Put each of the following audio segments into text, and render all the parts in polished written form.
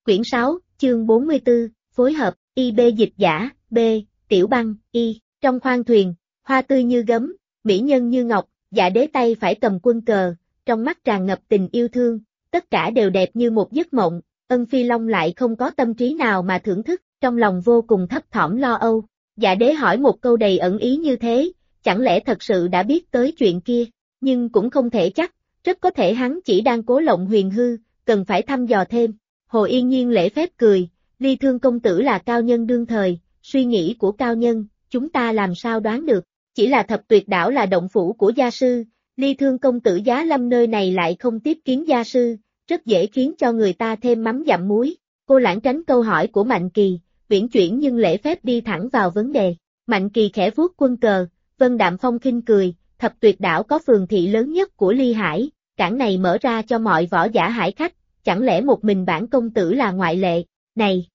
Quyển 6, chương 44, phối hợp, IB dịch giả, B, Tiểu Băng, Y, trong khoang thuyền, hoa tươi như gấm, mỹ nhân như ngọc, Dạ Đế tay phải cầm quân cờ, trong mắt tràn ngập tình yêu thương, tất cả đều đẹp như một giấc mộng, Ân Phi Long lại không có tâm trí nào mà thưởng thức, trong lòng vô cùng thấp thỏm lo âu. Dạ Đế hỏi một câu đầy ẩn ý như thế, chẳng lẽ thật sự đã biết tới chuyện kia, nhưng cũng không thể chắc, rất có thể hắn chỉ đang cố lộng huyền hư, cần phải thăm dò thêm. Hồ Yên Nhiên lễ phép cười, Ly Thương công tử là cao nhân đương thời, suy nghĩ của cao nhân, chúng ta làm sao đoán được, chỉ là Thập Tuyệt đảo là động phủ của gia sư, Ly Thương công tử giá lâm nơi này lại không tiếp kiến gia sư, rất dễ khiến cho người ta thêm mắm dặm muối. Cô lảng tránh câu hỏi của Mạnh Kỳ, uyển chuyển nhưng lễ phép đi thẳng vào vấn đề. Mạnh Kỳ khẽ vuốt quân cờ, Vân Đạm Phong khinh cười, Thập Tuyệt đảo có phường thị lớn nhất của Ly Hải, cảng này mở ra cho mọi võ giả hải khách, chẳng lẽ một mình bản công tử là ngoại lệ, này.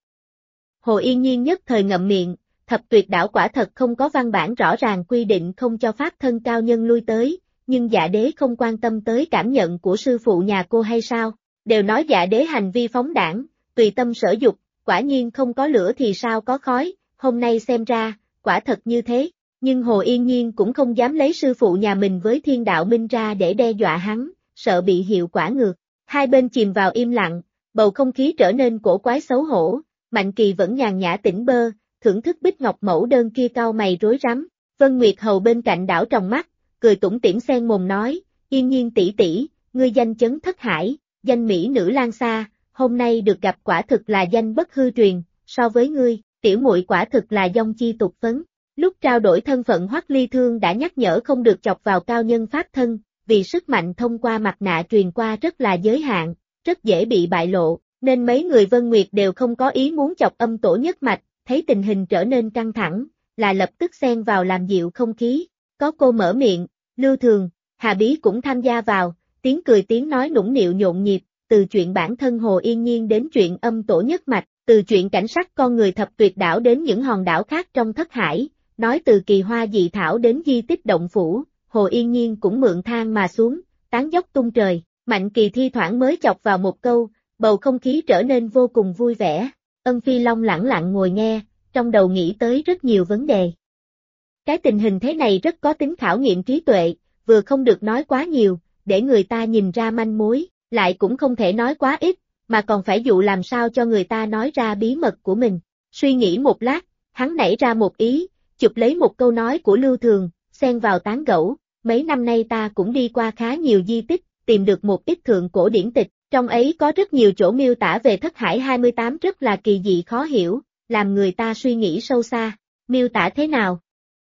Hồ Yên Nhiên nhất thời ngậm miệng, Thập Tuyệt đảo quả thật không có văn bản rõ ràng quy định không cho pháp thân cao nhân lui tới, nhưng Dạ Đế không quan tâm tới cảm nhận của sư phụ nhà cô hay sao, đều nói Dạ Đế hành vi phóng đãng, tùy tâm sở dục, quả nhiên không có lửa thì sao có khói, hôm nay xem ra, quả thật như thế, nhưng Hồ Yên Nhiên cũng không dám lấy sư phụ nhà mình với Thiên Đạo Minh ra để đe dọa hắn, sợ bị hiệu quả ngược. Hai bên chìm vào im lặng, bầu không khí trở nên cổ quái xấu hổ, Mạnh Kỳ vẫn nhàn nhã tỉnh bơ, thưởng thức bích ngọc mẫu đơn kia cau mày rối rắm. Vân Nguyệt Hầu bên cạnh đảo trong mắt, cười tủm tỉm xen mồm nói, Yên Nhiên tỷ tỷ, ngươi danh chấn thất hải, danh mỹ nữ lang xa, hôm nay được gặp quả thực là danh bất hư truyền, so với ngươi, tiểu muội quả thực là dong chi tục phấn. Lúc trao đổi thân phận Hoắc Ly Thương đã nhắc nhở không được chọc vào cao nhân pháp thân, vì sức mạnh thông qua mặt nạ truyền qua rất là giới hạn, rất dễ bị bại lộ, nên mấy người Vân Nguyệt đều không có ý muốn chọc Âm Tổ nhất mạch, thấy tình hình trở nên căng thẳng, là lập tức xen vào làm dịu không khí. Có cô mở miệng, Lưu Thường, Hà Bí cũng tham gia vào, tiếng cười tiếng nói nũng nịu nhộn nhịp, từ chuyện bản thân Hồ Yên Nhiên đến chuyện Âm Tổ nhất mạch, từ chuyện cảnh sát con người Thập Tuyệt đảo đến những hòn đảo khác trong thất hải, nói từ kỳ hoa dị thảo đến di tích động phủ, Hồ Yên Nhiên cũng mượn thang mà xuống, tán dốc tung trời, Mạnh Kỳ thi thoảng mới chọc vào một câu, bầu không khí trở nên vô cùng vui vẻ. Ân Phi Long lẳng lặng ngồi nghe, trong đầu nghĩ tới rất nhiều vấn đề. Cái tình hình thế này rất có tính khảo nghiệm trí tuệ, vừa không được nói quá nhiều, để người ta nhìn ra manh mối, lại cũng không thể nói quá ít, mà còn phải dụ làm sao cho người ta nói ra bí mật của mình. Suy nghĩ một lát, hắn nảy ra một ý, chụp lấy một câu nói của Lưu Thường, xen vào tán gẫu, mấy năm nay ta cũng đi qua khá nhiều di tích, tìm được một ít thượng cổ điển tịch, trong ấy có rất nhiều chỗ miêu tả về thất hải 28 rất là kỳ dị khó hiểu, làm người ta suy nghĩ sâu xa, miêu tả thế nào?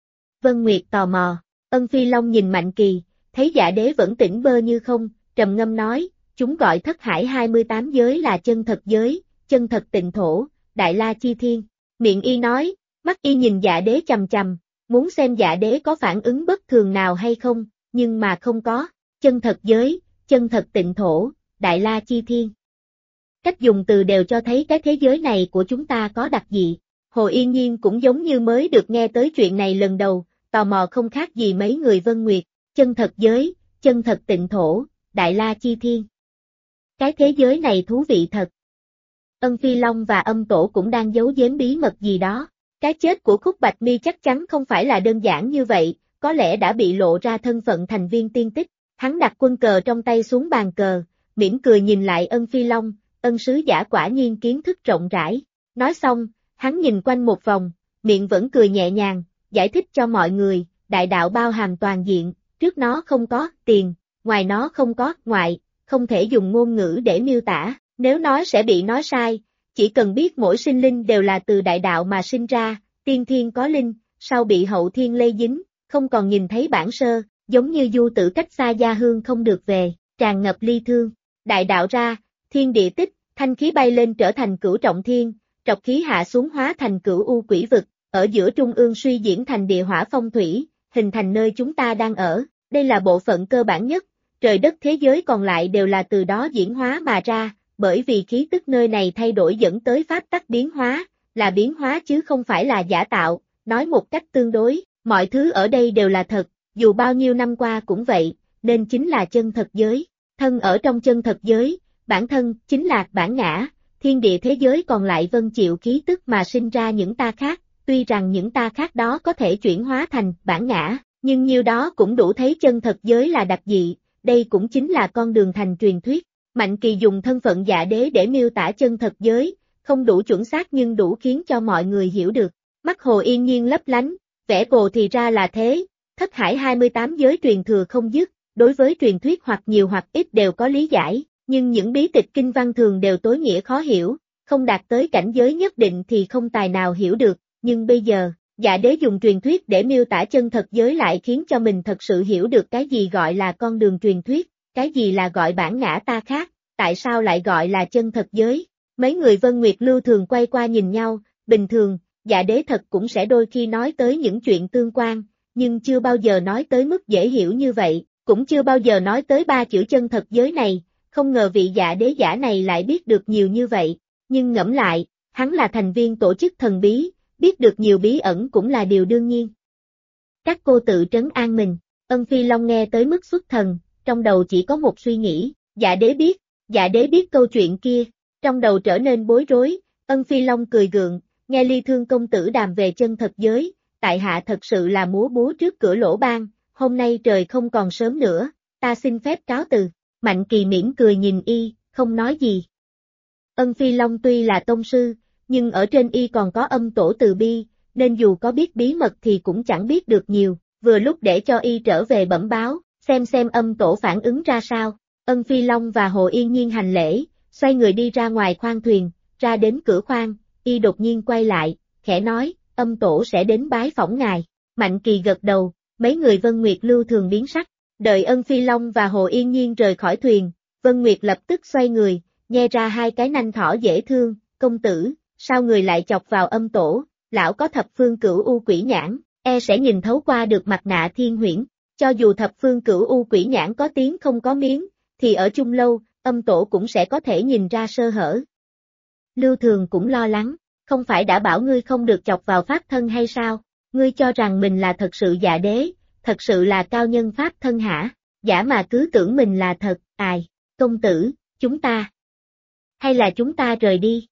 Vân Nguyệt tò mò, Ân Phi Long nhìn Mạnh Kỳ, thấy Dạ Đế vẫn tỉnh bơ như không, trầm ngâm nói, chúng gọi thất hải 28 giới là chân thật giới, chân thật tịnh thổ, đại la chi thiên, miệng y nói, mắt y nhìn Dạ Đế chằm chằm, muốn xem Dạ Đế có phản ứng bất thường nào hay không, nhưng mà không có, chân thật giới, chân thật tịnh thổ, đại la chi thiên. Cách dùng từ đều cho thấy cái thế giới này của chúng ta có đặc dị. Hồ Yên Nhiên cũng giống như mới được nghe tới chuyện này lần đầu, tò mò không khác gì mấy người Vân Nguyệt, chân thật giới, chân thật tịnh thổ, đại la chi thiên. Cái thế giới này thú vị thật. Ân Phi Long và Âm Tổ cũng đang giấu giếm bí mật gì đó. Cái chết của Khúc Bạch Mi chắc chắn không phải là đơn giản như vậy, có lẽ đã bị lộ ra thân phận thành viên tiên tích. Hắn đặt quân cờ trong tay xuống bàn cờ, mỉm cười nhìn lại Ân Phi Long, Ân sứ giả quả nhiên kiến thức rộng rãi. Nói xong, hắn nhìn quanh một vòng, miệng vẫn cười nhẹ nhàng, giải thích cho mọi người, đại đạo bao hàm toàn diện, trước nó không có tiền, ngoài nó không có ngoại, không thể dùng ngôn ngữ để miêu tả, nếu nói sẽ bị nói sai, chỉ cần biết mỗi sinh linh đều là từ đại đạo mà sinh ra, tiên thiên có linh, sau bị hậu thiên lây dính, không còn nhìn thấy bản sơ, giống như du tử cách xa gia hương không được về, tràn ngập ly thương, đại đạo ra, thiên địa tích, thanh khí bay lên trở thành cửu trọng thiên, trọc khí hạ xuống hóa thành cửu u quỷ vực, ở giữa trung ương suy diễn thành địa hỏa phong thủy, hình thành nơi chúng ta đang ở, đây là bộ phận cơ bản nhất, trời đất thế giới còn lại đều là từ đó diễn hóa mà ra, bởi vì khí tức nơi này thay đổi dẫn tới pháp tắc biến hóa, là biến hóa chứ không phải là giả tạo, nói một cách tương đối, mọi thứ ở đây đều là thật, dù bao nhiêu năm qua cũng vậy, nên chính là chân thật giới, thân ở trong chân thật giới, bản thân chính là bản ngã, thiên địa thế giới còn lại vâng chịu khí tức mà sinh ra những ta khác, tuy rằng những ta khác đó có thể chuyển hóa thành bản ngã, nhưng nhiêu đó cũng đủ thấy chân thật giới là đặc dị, đây cũng chính là con đường thành truyền thuyết. Mạnh Kỳ dùng thân phận Dạ Đế để miêu tả chân thật giới, không đủ chuẩn xác nhưng đủ khiến cho mọi người hiểu được. Mắt Hồ Yên Nhiên lấp lánh, vẽ bồ thì ra là thế, thất hải 28 giới truyền thừa không dứt, đối với truyền thuyết hoặc nhiều hoặc ít đều có lý giải, nhưng những bí tịch kinh văn thường đều tối nghĩa khó hiểu, không đạt tới cảnh giới nhất định thì không tài nào hiểu được, nhưng bây giờ, Dạ Đế dùng truyền thuyết để miêu tả chân thật giới lại khiến cho mình thật sự hiểu được cái gì gọi là con đường truyền thuyết, cái gì là gọi bản ngã ta khác, tại sao lại gọi là chân thật giới. Mấy người Vân Nguyệt Lưu Thường quay qua nhìn nhau, bình thường, Dạ Đế thật cũng sẽ đôi khi nói tới những chuyện tương quan, nhưng chưa bao giờ nói tới mức dễ hiểu như vậy, cũng chưa bao giờ nói tới ba chữ chân thật giới này, không ngờ vị Dạ Đế giả này lại biết được nhiều như vậy, nhưng ngẫm lại, hắn là thành viên tổ chức thần bí, biết được nhiều bí ẩn cũng là điều đương nhiên. Các cô tự trấn an mình, Ân Phi Long nghe tới mức xuất thần, trong đầu chỉ có một suy nghĩ, Dạ Đế biết câu chuyện kia, trong đầu trở nên bối rối, Ân Phi Long cười gượng, nghe Ly Thương công tử đàm về chân thật giới, tại hạ thật sự là múa búa trước cửa lỗ ban, hôm nay trời không còn sớm nữa, ta xin phép cáo từ. Mạnh Kỳ mỉm cười nhìn y, không nói gì. Ân Phi Long tuy là tông sư, nhưng ở trên y còn có âm tổ từ bi, nên dù có biết bí mật thì cũng chẳng biết được nhiều, vừa lúc để cho y trở về bẩm báo, xem âm tổ phản ứng ra sao. Ân Phi Long và Hồ Yên Nhiên hành lễ, xoay người đi ra ngoài khoang thuyền, ra đến cửa khoang, y đột nhiên quay lại, khẽ nói, âm tổ sẽ đến bái phỏng ngài. Mạnh Kỳ gật đầu, mấy người Vân Nguyệt Lưu Thường biến sắc, đợi Ân Phi Long và Hồ Yên Nhiên rời khỏi thuyền, Vân Nguyệt lập tức xoay người, nhe ra hai cái nanh thỏ dễ thương, công tử, sao người lại chọc vào âm tổ, lão có thập phương cửu u quỷ nhãn, sẽ nhìn thấu qua được mặt nạ thiên huyễn, cho dù thập phương cửu u quỷ nhãn có tiếng không có miếng, thì ở chung lâu, âm tổ cũng sẽ có thể nhìn ra sơ hở. Lưu Thường cũng lo lắng, không phải đã bảo ngươi không được chọc vào pháp thân hay sao, ngươi cho rằng mình là thật sự Dạ Đế, thật sự là cao nhân pháp thân hả, giả mà cứ tưởng mình là thật, công tử, chúng ta, hay là chúng ta rời đi.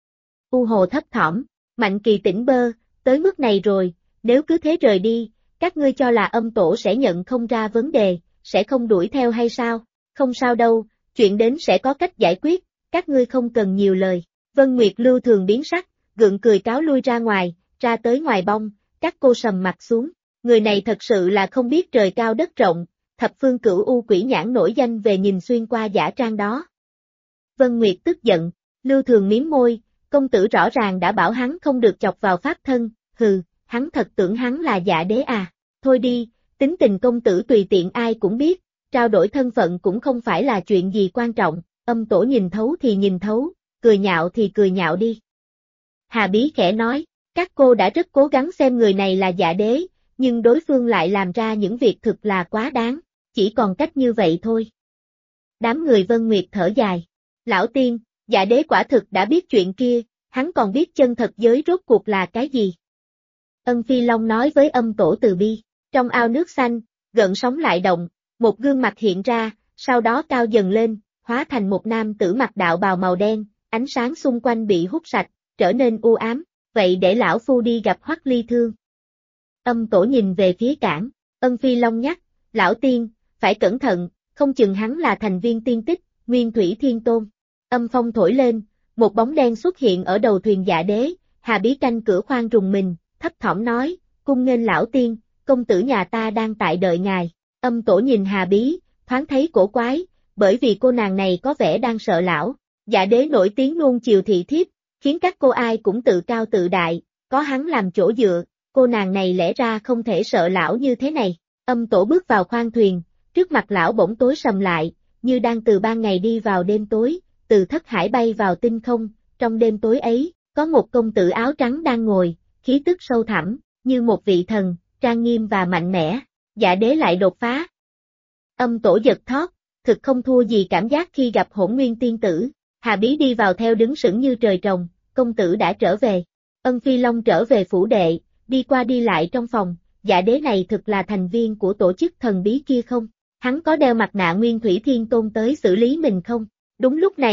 U Hồ thấp thỏm, Mạnh Kỳ tỉnh bơ, tới mức này rồi, nếu cứ thế rời đi, các ngươi cho là âm tổ sẽ nhận không ra vấn đề, sẽ không đuổi theo hay sao, không sao đâu, chuyện đến sẽ có cách giải quyết, các ngươi không cần nhiều lời. Vân Nguyệt Lưu Thường biến sắc, gượng cười cáo lui ra ngoài, ra tới ngoài bông, các cô sầm mặt xuống, người này thật sự là không biết trời cao đất rộng, thập phương cửu u quỷ nhãn nổi danh về nhìn xuyên qua giả trang đó. Vân Nguyệt tức giận, Lưu Thường mím môi, công tử rõ ràng đã bảo hắn không được chọc vào pháp thân, hừ, hắn thật tưởng hắn là Dạ Đế à, thôi đi, tính tình công tử tùy tiện ai cũng biết, trao đổi thân phận cũng không phải là chuyện gì quan trọng, âm tổ nhìn thấu thì nhìn thấu, cười nhạo thì cười nhạo đi. Hà Bí khẽ nói, các cô đã rất cố gắng xem người này là Dạ Đế, nhưng đối phương lại làm ra những việc thực là quá đáng, chỉ còn cách như vậy thôi. Đám người Vân Nguyệt thở dài, lão tiên, Dạ Đế quả thực đã biết chuyện kia, hắn còn biết chân thật giới rốt cuộc là cái gì. Ân Phi Long nói với âm tổ từ bi, trong ao nước xanh, gợn sóng lại động, một gương mặt hiện ra, sau đó cao dần lên, hóa thành một nam tử mặc đạo bào màu đen, ánh sáng xung quanh bị hút sạch, trở nên u ám, vậy để lão phu đi gặp Hoắc Ly Thương. Âm tổ nhìn về phía cảng, Ân Phi Long nhắc, lão tiên, phải cẩn thận, không chừng hắn là thành viên tiên tích, Nguyên Thủy Thiên Tôn. Âm phong thổi lên, một bóng đen xuất hiện ở đầu thuyền Dạ Đế, Hà Bí canh cửa khoang rùng mình, thấp thỏm nói, cung nghênh lão tiên, công tử nhà ta đang tại đợi ngài. Âm tổ nhìn Hà Bí, thoáng thấy cổ quái, bởi vì cô nàng này có vẻ đang sợ lão. Dạ Đế nổi tiếng nuông chiều thị thiếp, khiến các cô ai cũng tự cao tự đại, có hắn làm chỗ dựa, cô nàng này lẽ ra không thể sợ lão như thế này. Âm tổ bước vào khoang thuyền, trước mặt lão bỗng tối sầm lại, như đang từ ban ngày đi vào đêm tối, từ thất hải bay vào tinh không, trong đêm tối ấy, có một công tử áo trắng đang ngồi, khí tức sâu thẳm, như một vị thần, trang nghiêm và mạnh mẽ. Dạ Đế lại đột phá. Âm tổ giật thót, thực không thua gì cảm giác khi gặp Hỗn Nguyên tiên tử. Hà Bí đi vào theo đứng sững như trời trồng, công tử đã trở về. Ân Phi Long trở về phủ đệ, đi qua đi lại trong phòng, Dạ Đế này thực là thành viên của tổ chức thần bí kia không? Hắn có đeo mặt nạ Nguyên Thủy Thiên Tôn tới xử lý mình không? Đúng lúc này,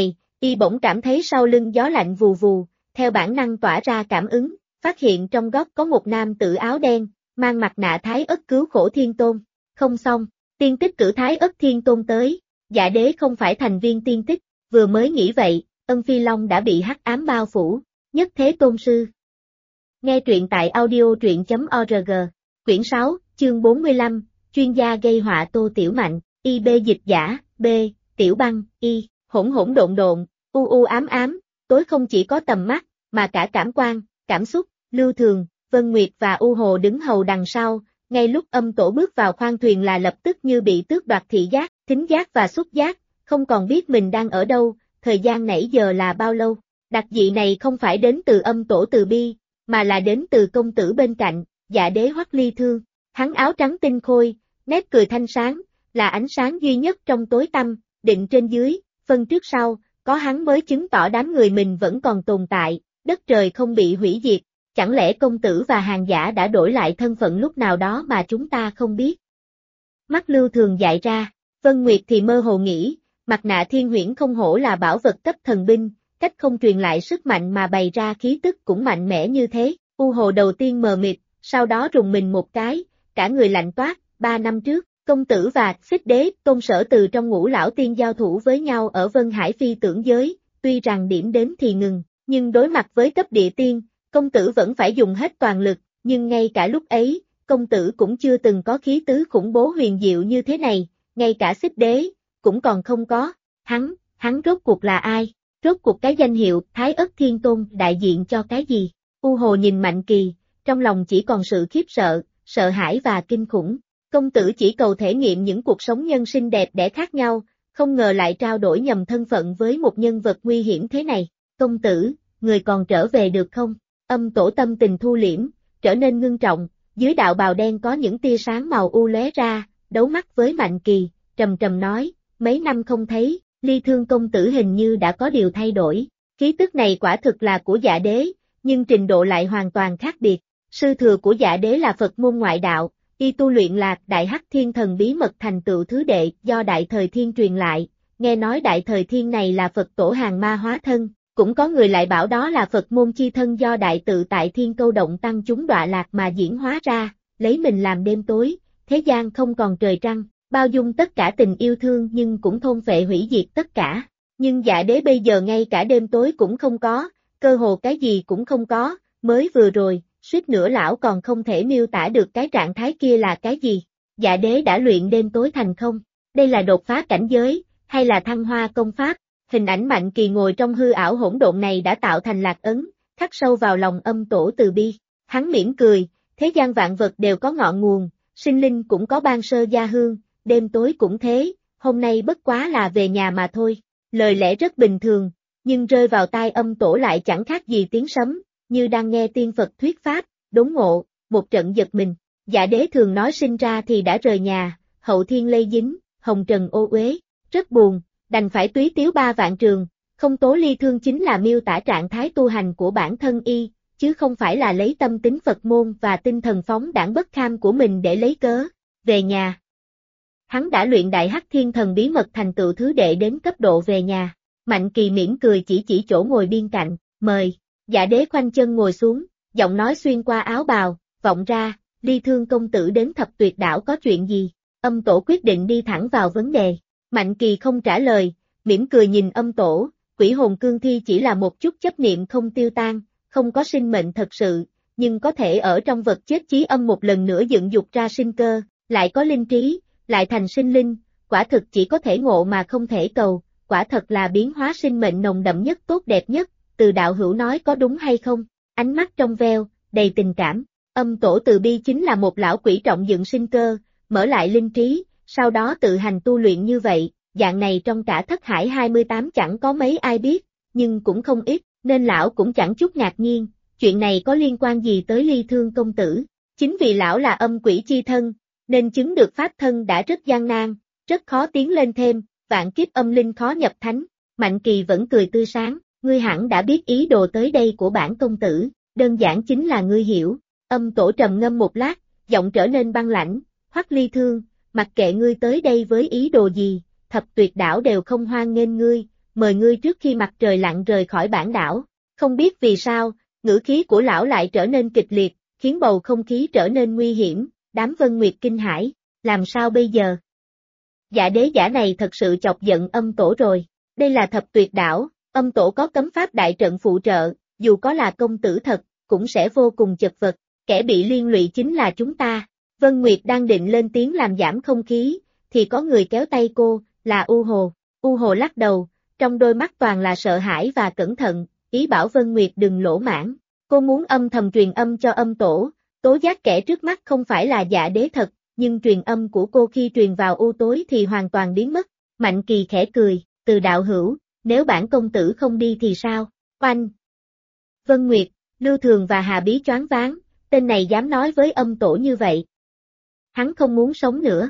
Y bỗng cảm thấy sau lưng gió lạnh vù vù, theo bản năng tỏa ra cảm ứng, phát hiện trong góc có một nam tử áo đen, mang mặt nạ Thái Ất cứu khổ Thiên Tôn. Không xong, tiên tích cử Thái Ất Thiên Tôn tới, Dạ Đế không phải thành viên tiên tích, vừa mới nghĩ vậy, Ân Phi Long đã bị hắc ám bao phủ, nhất thế tôn sư. Nghe truyện tại audio.org, quyển 6, chương 45, chuyên gia gây họa Tô Tiểu Mạnh, IB dịch giả, B, Tiểu Băng, Y, hỗn hỗn độn độn, u u ám ám, tối không chỉ có tầm mắt, mà cả cảm quan, cảm xúc, Lưu Thường, Vân Nguyệt và U Hồ đứng hầu đằng sau, ngay lúc Âm Tổ bước vào khoang thuyền là lập tức như bị tước đoạt thị giác, thính giác và xúc giác, không còn biết mình đang ở đâu, thời gian nãy giờ là bao lâu. Đặc dị này không phải đến từ Âm Tổ từ bi, mà là đến từ công tử bên cạnh, Dạ Đế Hoắc Ly Thương. Hắn áo trắng tinh khôi, nét cười thanh sáng, là ánh sáng duy nhất trong tối tăm, định trên dưới, phân trước sau, có hắn mới chứng tỏ đám người mình vẫn còn tồn tại, đất trời không bị hủy diệt. Chẳng lẽ công tử và hàng giả đã đổi lại thân phận lúc nào đó mà chúng ta không biết? Mắt Lưu Thường dại ra, Vân Nguyệt thì mơ hồ nghĩ, mặt nạ Thiên Huyễn không hổ là bảo vật cấp thần binh, cách không truyền lại sức mạnh mà bày ra khí tức cũng mạnh mẽ như thế. U Hồ đầu tiên mờ mịt, sau đó rùng mình một cái, cả người lạnh toát. 3 năm trước, công tử và Xích Đế, Tôn Sở từ trong Ngũ Lão Tiên giao thủ với nhau ở Vân Hải Phi tưởng giới, tuy rằng điểm đến thì ngừng, nhưng đối mặt với cấp địa tiên, công tử vẫn phải dùng hết toàn lực, nhưng ngay cả lúc ấy, công tử cũng chưa từng có khí tứ khủng bố huyền diệu như thế này, ngay cả Xích Đế, cũng còn không có. Hắn rốt cuộc là ai? Rốt cuộc cái danh hiệu Thái Ất Thiên Tôn đại diện cho cái gì? U Hồ nhìn Mạnh Kỳ, trong lòng chỉ còn sự khiếp sợ, sợ hãi và kinh khủng. Công tử chỉ cầu thể nghiệm những cuộc sống nhân sinh đẹp đẽ khác nhau, không ngờ lại trao đổi nhầm thân phận với một nhân vật nguy hiểm thế này. Công tử, người còn trở về được không? Âm Tổ tâm tình thu liễm, trở nên ngưng trọng, dưới đạo bào đen có những tia sáng màu u lóe ra, đấu mắt với Mạnh Kỳ, trầm trầm nói, mấy năm không thấy, Ly Thương công tử hình như đã có điều thay đổi. Khí tức này quả thực là của Dạ Đế, nhưng trình độ lại hoàn toàn khác biệt. Sư thừa của Dạ Đế là Phật môn ngoại đạo, y tu luyện là Đại Hắc Thiên Thần bí mật thành tựu thứ đệ do Đại Thời Thiên truyền lại, nghe nói Đại Thời Thiên này là Phật tổ hàng ma hóa thân, cũng có người lại bảo đó là Phật môn chi thân do Đại Tự tại Thiên Câu Động tăng chúng đọa lạc mà diễn hóa ra, lấy mình làm đêm tối, thế gian không còn trời trăng, bao dung tất cả tình yêu thương nhưng cũng thôn phệ hủy diệt tất cả. Nhưng Dạ Đế bây giờ ngay cả đêm tối cũng không có, cơ hồ cái gì cũng không có, mới vừa rồi, suýt nữa lão còn không thể miêu tả được cái trạng thái kia là cái gì. Dạ Đế đã luyện đêm tối thành không? Đây là đột phá cảnh giới, hay là thăng hoa công pháp? Hình ảnh Mạnh Kỳ ngồi trong hư ảo hỗn độn này đã tạo thành lạc ấn, khắc sâu vào lòng Âm Tổ từ bi. Hắn mỉm cười, thế gian vạn vật đều có ngọn nguồn, sinh linh cũng có ban sơ gia hương, đêm tối cũng thế, hôm nay bất quá là về nhà mà thôi. Lời lẽ rất bình thường, nhưng rơi vào tai Âm Tổ lại chẳng khác gì tiếng sấm, như đang nghe tiên Phật thuyết pháp, đốn ngộ, một trận giật mình. Dạ Đế thường nói sinh ra thì đã rời nhà, hậu thiên lây dính, hồng trần ô uế, rất buồn, đành phải túy tiếu 3 vạn trường. Không tố ly thương chính là miêu tả trạng thái tu hành của bản thân y, chứ không phải là lấy tâm tính Phật môn và tinh thần phóng đãng bất kham của mình để lấy cớ. Về nhà. Hắn đã luyện Đại Hắc Thiên Thần bí mật thành tựu thứ đệ đến cấp độ về nhà. Mạnh Kỳ mỉm cười chỉ chỗ ngồi bên cạnh, mời. Dạ Đế khoanh chân ngồi xuống, giọng nói xuyên qua áo bào, vọng ra, Ly Thương công tử đến Thập Tuyệt Đảo có chuyện gì? Âm Tổ quyết định đi thẳng vào vấn đề. Mạnh Kỳ không trả lời, mỉm cười nhìn Âm Tổ, quỷ hồn cương thi chỉ là một chút chấp niệm không tiêu tan, không có sinh mệnh thật sự, nhưng có thể ở trong vật chết chí âm một lần nữa dựng dục ra sinh cơ, lại có linh trí, lại thành sinh linh, quả thực chỉ có thể ngộ mà không thể cầu, quả thật là biến hóa sinh mệnh nồng đậm nhất tốt đẹp nhất. Từ đạo hữu nói có đúng hay không? Ánh mắt trong veo, đầy tình cảm. Âm Tổ từ bi chính là một lão quỷ trọng dựng sinh cơ, mở lại linh trí, sau đó tự hành tu luyện như vậy, dạng này trong cả thất hải 28 chẳng có mấy ai biết, nhưng cũng không ít, nên lão cũng chẳng chút ngạc nhiên, chuyện này có liên quan gì tới Ly Thương công tử. Chính vì lão là âm quỷ chi thân, nên chứng được pháp thân đã rất gian nan, rất khó tiến lên thêm, vạn kiếp âm linh khó nhập thánh. Mạnh Kỳ vẫn cười tươi sáng. Ngươi hẳn đã biết ý đồ tới đây của bản công tử, đơn giản chính là ngươi hiểu. Âm Tổ trầm ngâm một lát, giọng trở nên băng lãnh, Hoắc Ly Thương, mặc kệ ngươi tới đây với ý đồ gì, Thập Tuyệt Đảo đều không hoan nghênh ngươi, mời ngươi trước khi mặt trời lặn rời khỏi bản đảo. Không biết vì sao, ngữ khí của lão lại trở nên kịch liệt, khiến bầu không khí trở nên nguy hiểm, đám Vân Nguyệt kinh hãi, làm sao bây giờ? Dạ đế giả này thật sự chọc giận âm tổ rồi, đây là thập tuyệt đảo, âm tổ có cấm pháp đại trận phụ trợ, dù có là công tử thật, cũng sẽ vô cùng chật vật, kẻ bị liên lụy chính là chúng ta. Vân Nguyệt đang định lên tiếng làm giảm không khí, thì có người kéo tay cô, là U Hồ. U Hồ lắc đầu, trong đôi mắt toàn là sợ hãi và cẩn thận, ý bảo Vân Nguyệt đừng lỗ mãn. Cô muốn âm thầm truyền âm cho âm tổ, tố giác kẻ trước mắt không phải là dạ đế thật, nhưng truyền âm của cô khi truyền vào u tối thì hoàn toàn biến mất. Mạnh Kỳ khẽ cười, Từ đạo hữu, nếu bản công tử không đi thì sao? Oanh! Vân Nguyệt, Lưu Thường và Hà Bí choáng váng, tên này dám nói với âm tổ như vậy. Hắn không muốn sống nữa.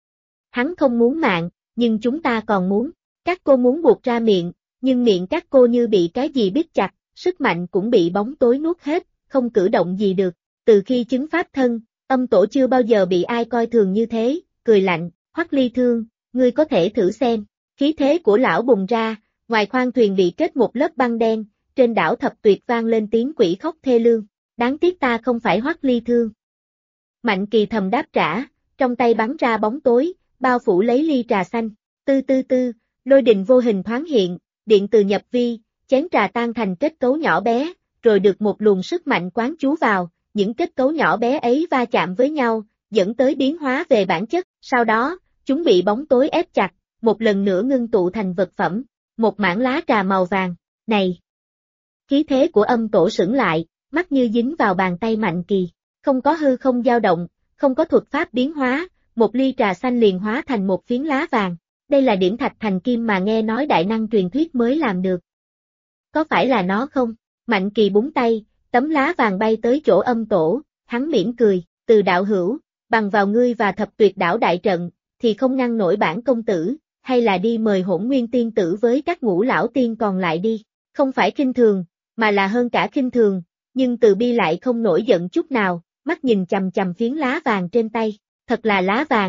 Hắn không muốn mạng, nhưng chúng ta còn muốn. Các cô muốn buộc ra miệng, nhưng miệng các cô như bị cái gì bít chặt, sức mạnh cũng bị bóng tối nuốt hết, không cử động gì được. Từ khi chứng pháp thân, âm tổ chưa bao giờ bị ai coi thường như thế, cười lạnh, Hoắc Ly Thương, ngươi có thể thử xem. Khí thế của lão bùng ra, ngoài khoang thuyền bị kết một lớp băng đen, trên đảo Thập Tuyệt vang lên tiếng quỷ khóc thê lương. Đáng tiếc ta không phải Hoắc Ly Thương. Mạnh Kỳ thầm đáp trả, trong tay bắn ra bóng tối, bao phủ lấy ly trà xanh. Tư tư tư, lôi đình vô hình thoáng hiện, điện từ nhập vi, chén trà tan thành kết cấu nhỏ bé, rồi được một luồng sức mạnh quán chú vào, những kết cấu nhỏ bé ấy va chạm với nhau, dẫn tới biến hóa về bản chất, sau đó, chúng bị bóng tối ép chặt, một lần nữa ngưng tụ thành vật phẩm, một mảng lá trà màu vàng. Này! Khí thế của âm tổ sững lại, mắt như dính vào bàn tay Mạnh Kỳ, không có hư không dao động, không có thuật pháp biến hóa, một ly trà xanh liền hóa thành một phiến lá vàng. Đây là điểm thạch thành kim mà nghe nói đại năng truyền thuyết mới làm được. Có phải là nó không? Mạnh Kỳ búng tay, tấm lá vàng bay tới chỗ âm tổ, hắn mỉm cười, Từ đạo hữu, bằng vào ngươi và thập tuyệt đảo đại trận, thì không ngăn nổi bản công tử, hay là đi mời Hỗn Nguyên tiên tử với các ngũ lão tiên còn lại đi, không phải khinh thường, mà là hơn cả khinh thường, nhưng Từ Bi lại không nổi giận chút nào, mắt nhìn chằm chằm phiến lá vàng trên tay, thật là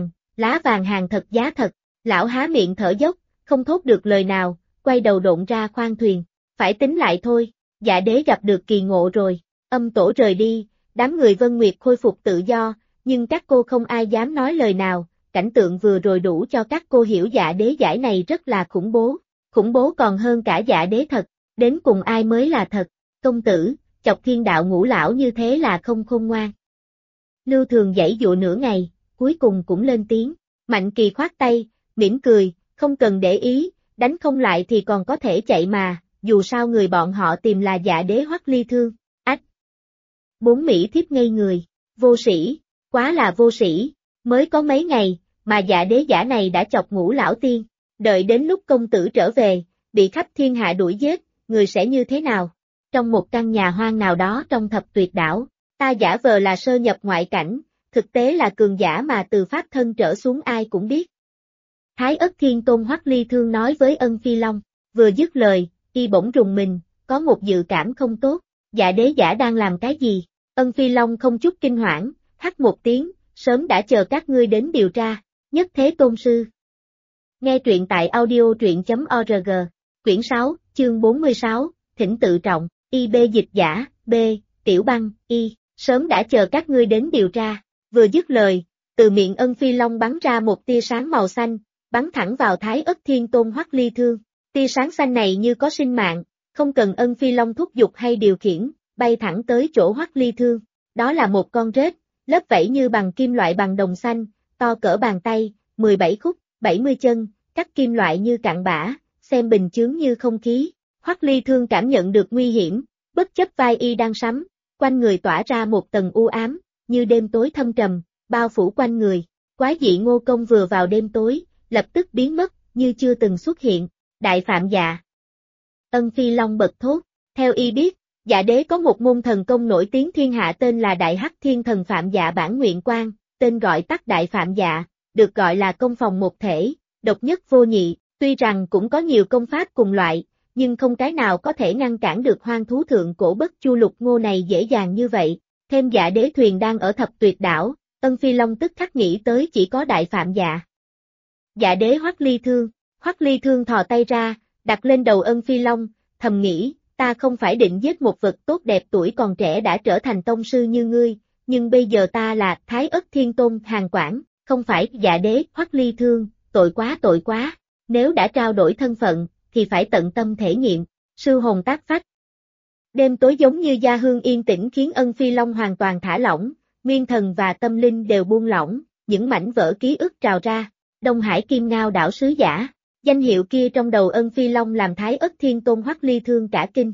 lá vàng hàng thật giá thật. Lão há miệng thở dốc, không thốt được lời nào, quay đầu độn ra khoang thuyền. Phải tính lại thôi, dạ đế gặp được kỳ ngộ rồi. Âm tổ rời đi, đám người Vân Nguyệt khôi phục tự do, nhưng các cô không ai dám nói lời nào. Cảnh tượng vừa rồi đủ cho các cô hiểu dạ đế giải này rất là khủng bố còn hơn cả dạ đế thật. Đến cùng ai mới là thật? Công tử, chọc thiên đạo ngũ lão như thế là không khôn ngoan. Lưu Thường giãy dụa nửa ngày, cuối cùng cũng lên tiếng. Mạnh Kỳ khoát tay, mỉm cười, không cần để ý, đánh không lại thì còn có thể chạy mà, dù sao người bọn họ tìm là dạ đế Hoắc Ly Thương. Ách! Bốn Mỹ thiếp ngây người, vô sĩ, quá là vô sĩ, mới có mấy ngày, mà dạ đế giả này đã chọc ngũ lão tiên, đợi đến lúc công tử trở về, bị khắp thiên hạ đuổi giết, người sẽ như thế nào? Trong một căn nhà hoang nào đó trong thập tuyệt đảo, ta giả vờ là sơ nhập ngoại cảnh, thực tế là cường giả mà từ pháp thân trở xuống ai cũng biết. Thái Ất Thiên Tôn Hoắc Ly Thương nói với Ân Phi Long, vừa dứt lời, y bỗng rùng mình, có một dự cảm không tốt, dạ đế giả đang làm cái gì? Ân Phi Long không chút kinh hoảng, hắt một tiếng, sớm đã chờ các ngươi đến điều tra, Nhất Thế Tôn Sư. Nghe truyện tại audio.org, quyển 6, chương 46, Thỉnh tự trọng, IB dịch giả, B, Tiểu Băng, Y, sớm đã chờ các ngươi đến điều tra, vừa dứt lời, từ miệng Ân Phi Long bắn ra một tia sáng màu xanh, bắn thẳng vào Thái Ất Thiên Tôn Hoắc Ly Thương. Tia sáng xanh này như có sinh mạng, không cần Ân Phi Long thúc giục hay điều khiển, bay thẳng tới chỗ Hoắc Ly Thương. Đó là một con rết, lớp vảy như bằng kim loại bằng đồng xanh, to cỡ bàn tay, 17 khúc, 70 chân, cắt kim loại như cặn bã, xem bình chướng như không khí. Hoắc Ly Thương cảm nhận được nguy hiểm, bất chấp vai y đang sắm, quanh người tỏa ra một tầng u ám, như đêm tối thâm trầm, bao phủ quanh người. Quái dị Ngô Công vừa vào đêm tối, lập tức biến mất, như chưa từng xuất hiện. Đại Phạm Dạ. Ân Phi Long bật thốt, theo y biết, dạ đế có một môn thần công nổi tiếng thiên hạ tên là Đại Hắc Thiên Thần Phạm Dạ Bản Nguyện Quang, tên gọi tắt Đại Phạm Dạ, được gọi là công phòng một thể, độc nhất vô nhị, tuy rằng cũng có nhiều công pháp cùng loại, nhưng không cái nào có thể ngăn cản được hoang thú thượng cổ Bất Chu Lục Ngô này dễ dàng như vậy. Thêm dạ đế thuyền đang ở thập tuyệt đảo, Ân Phi Long tức khắc nghĩ tới chỉ có Đại Phạm Dạ. Dạ đế Hoắc Ly Thương thò tay ra, đặt lên đầu Ân Phi Long, thầm nghĩ, ta không phải định giết một vật tốt đẹp tuổi còn trẻ đã trở thành tông sư như ngươi, nhưng bây giờ ta là Thái Ất Thiên Tôn Hàn Quảng, không phải Dạ Đế Hoắc Ly Thương, tội quá, nếu đã trao đổi thân phận, thì phải tận tâm thể nghiệm, sư hồn tác phách. Đêm tối giống như gia hương yên tĩnh khiến Ân Phi Long hoàn toàn thả lỏng, nguyên thần và tâm linh đều buông lỏng, những mảnh vỡ ký ức trào ra, Đông Hải Kim Ngao đảo sứ giả, danh hiệu kia trong đầu Ân Phi Long làm Thái Ất Thiên Tôn Hoắc Ly Thương cả kinh.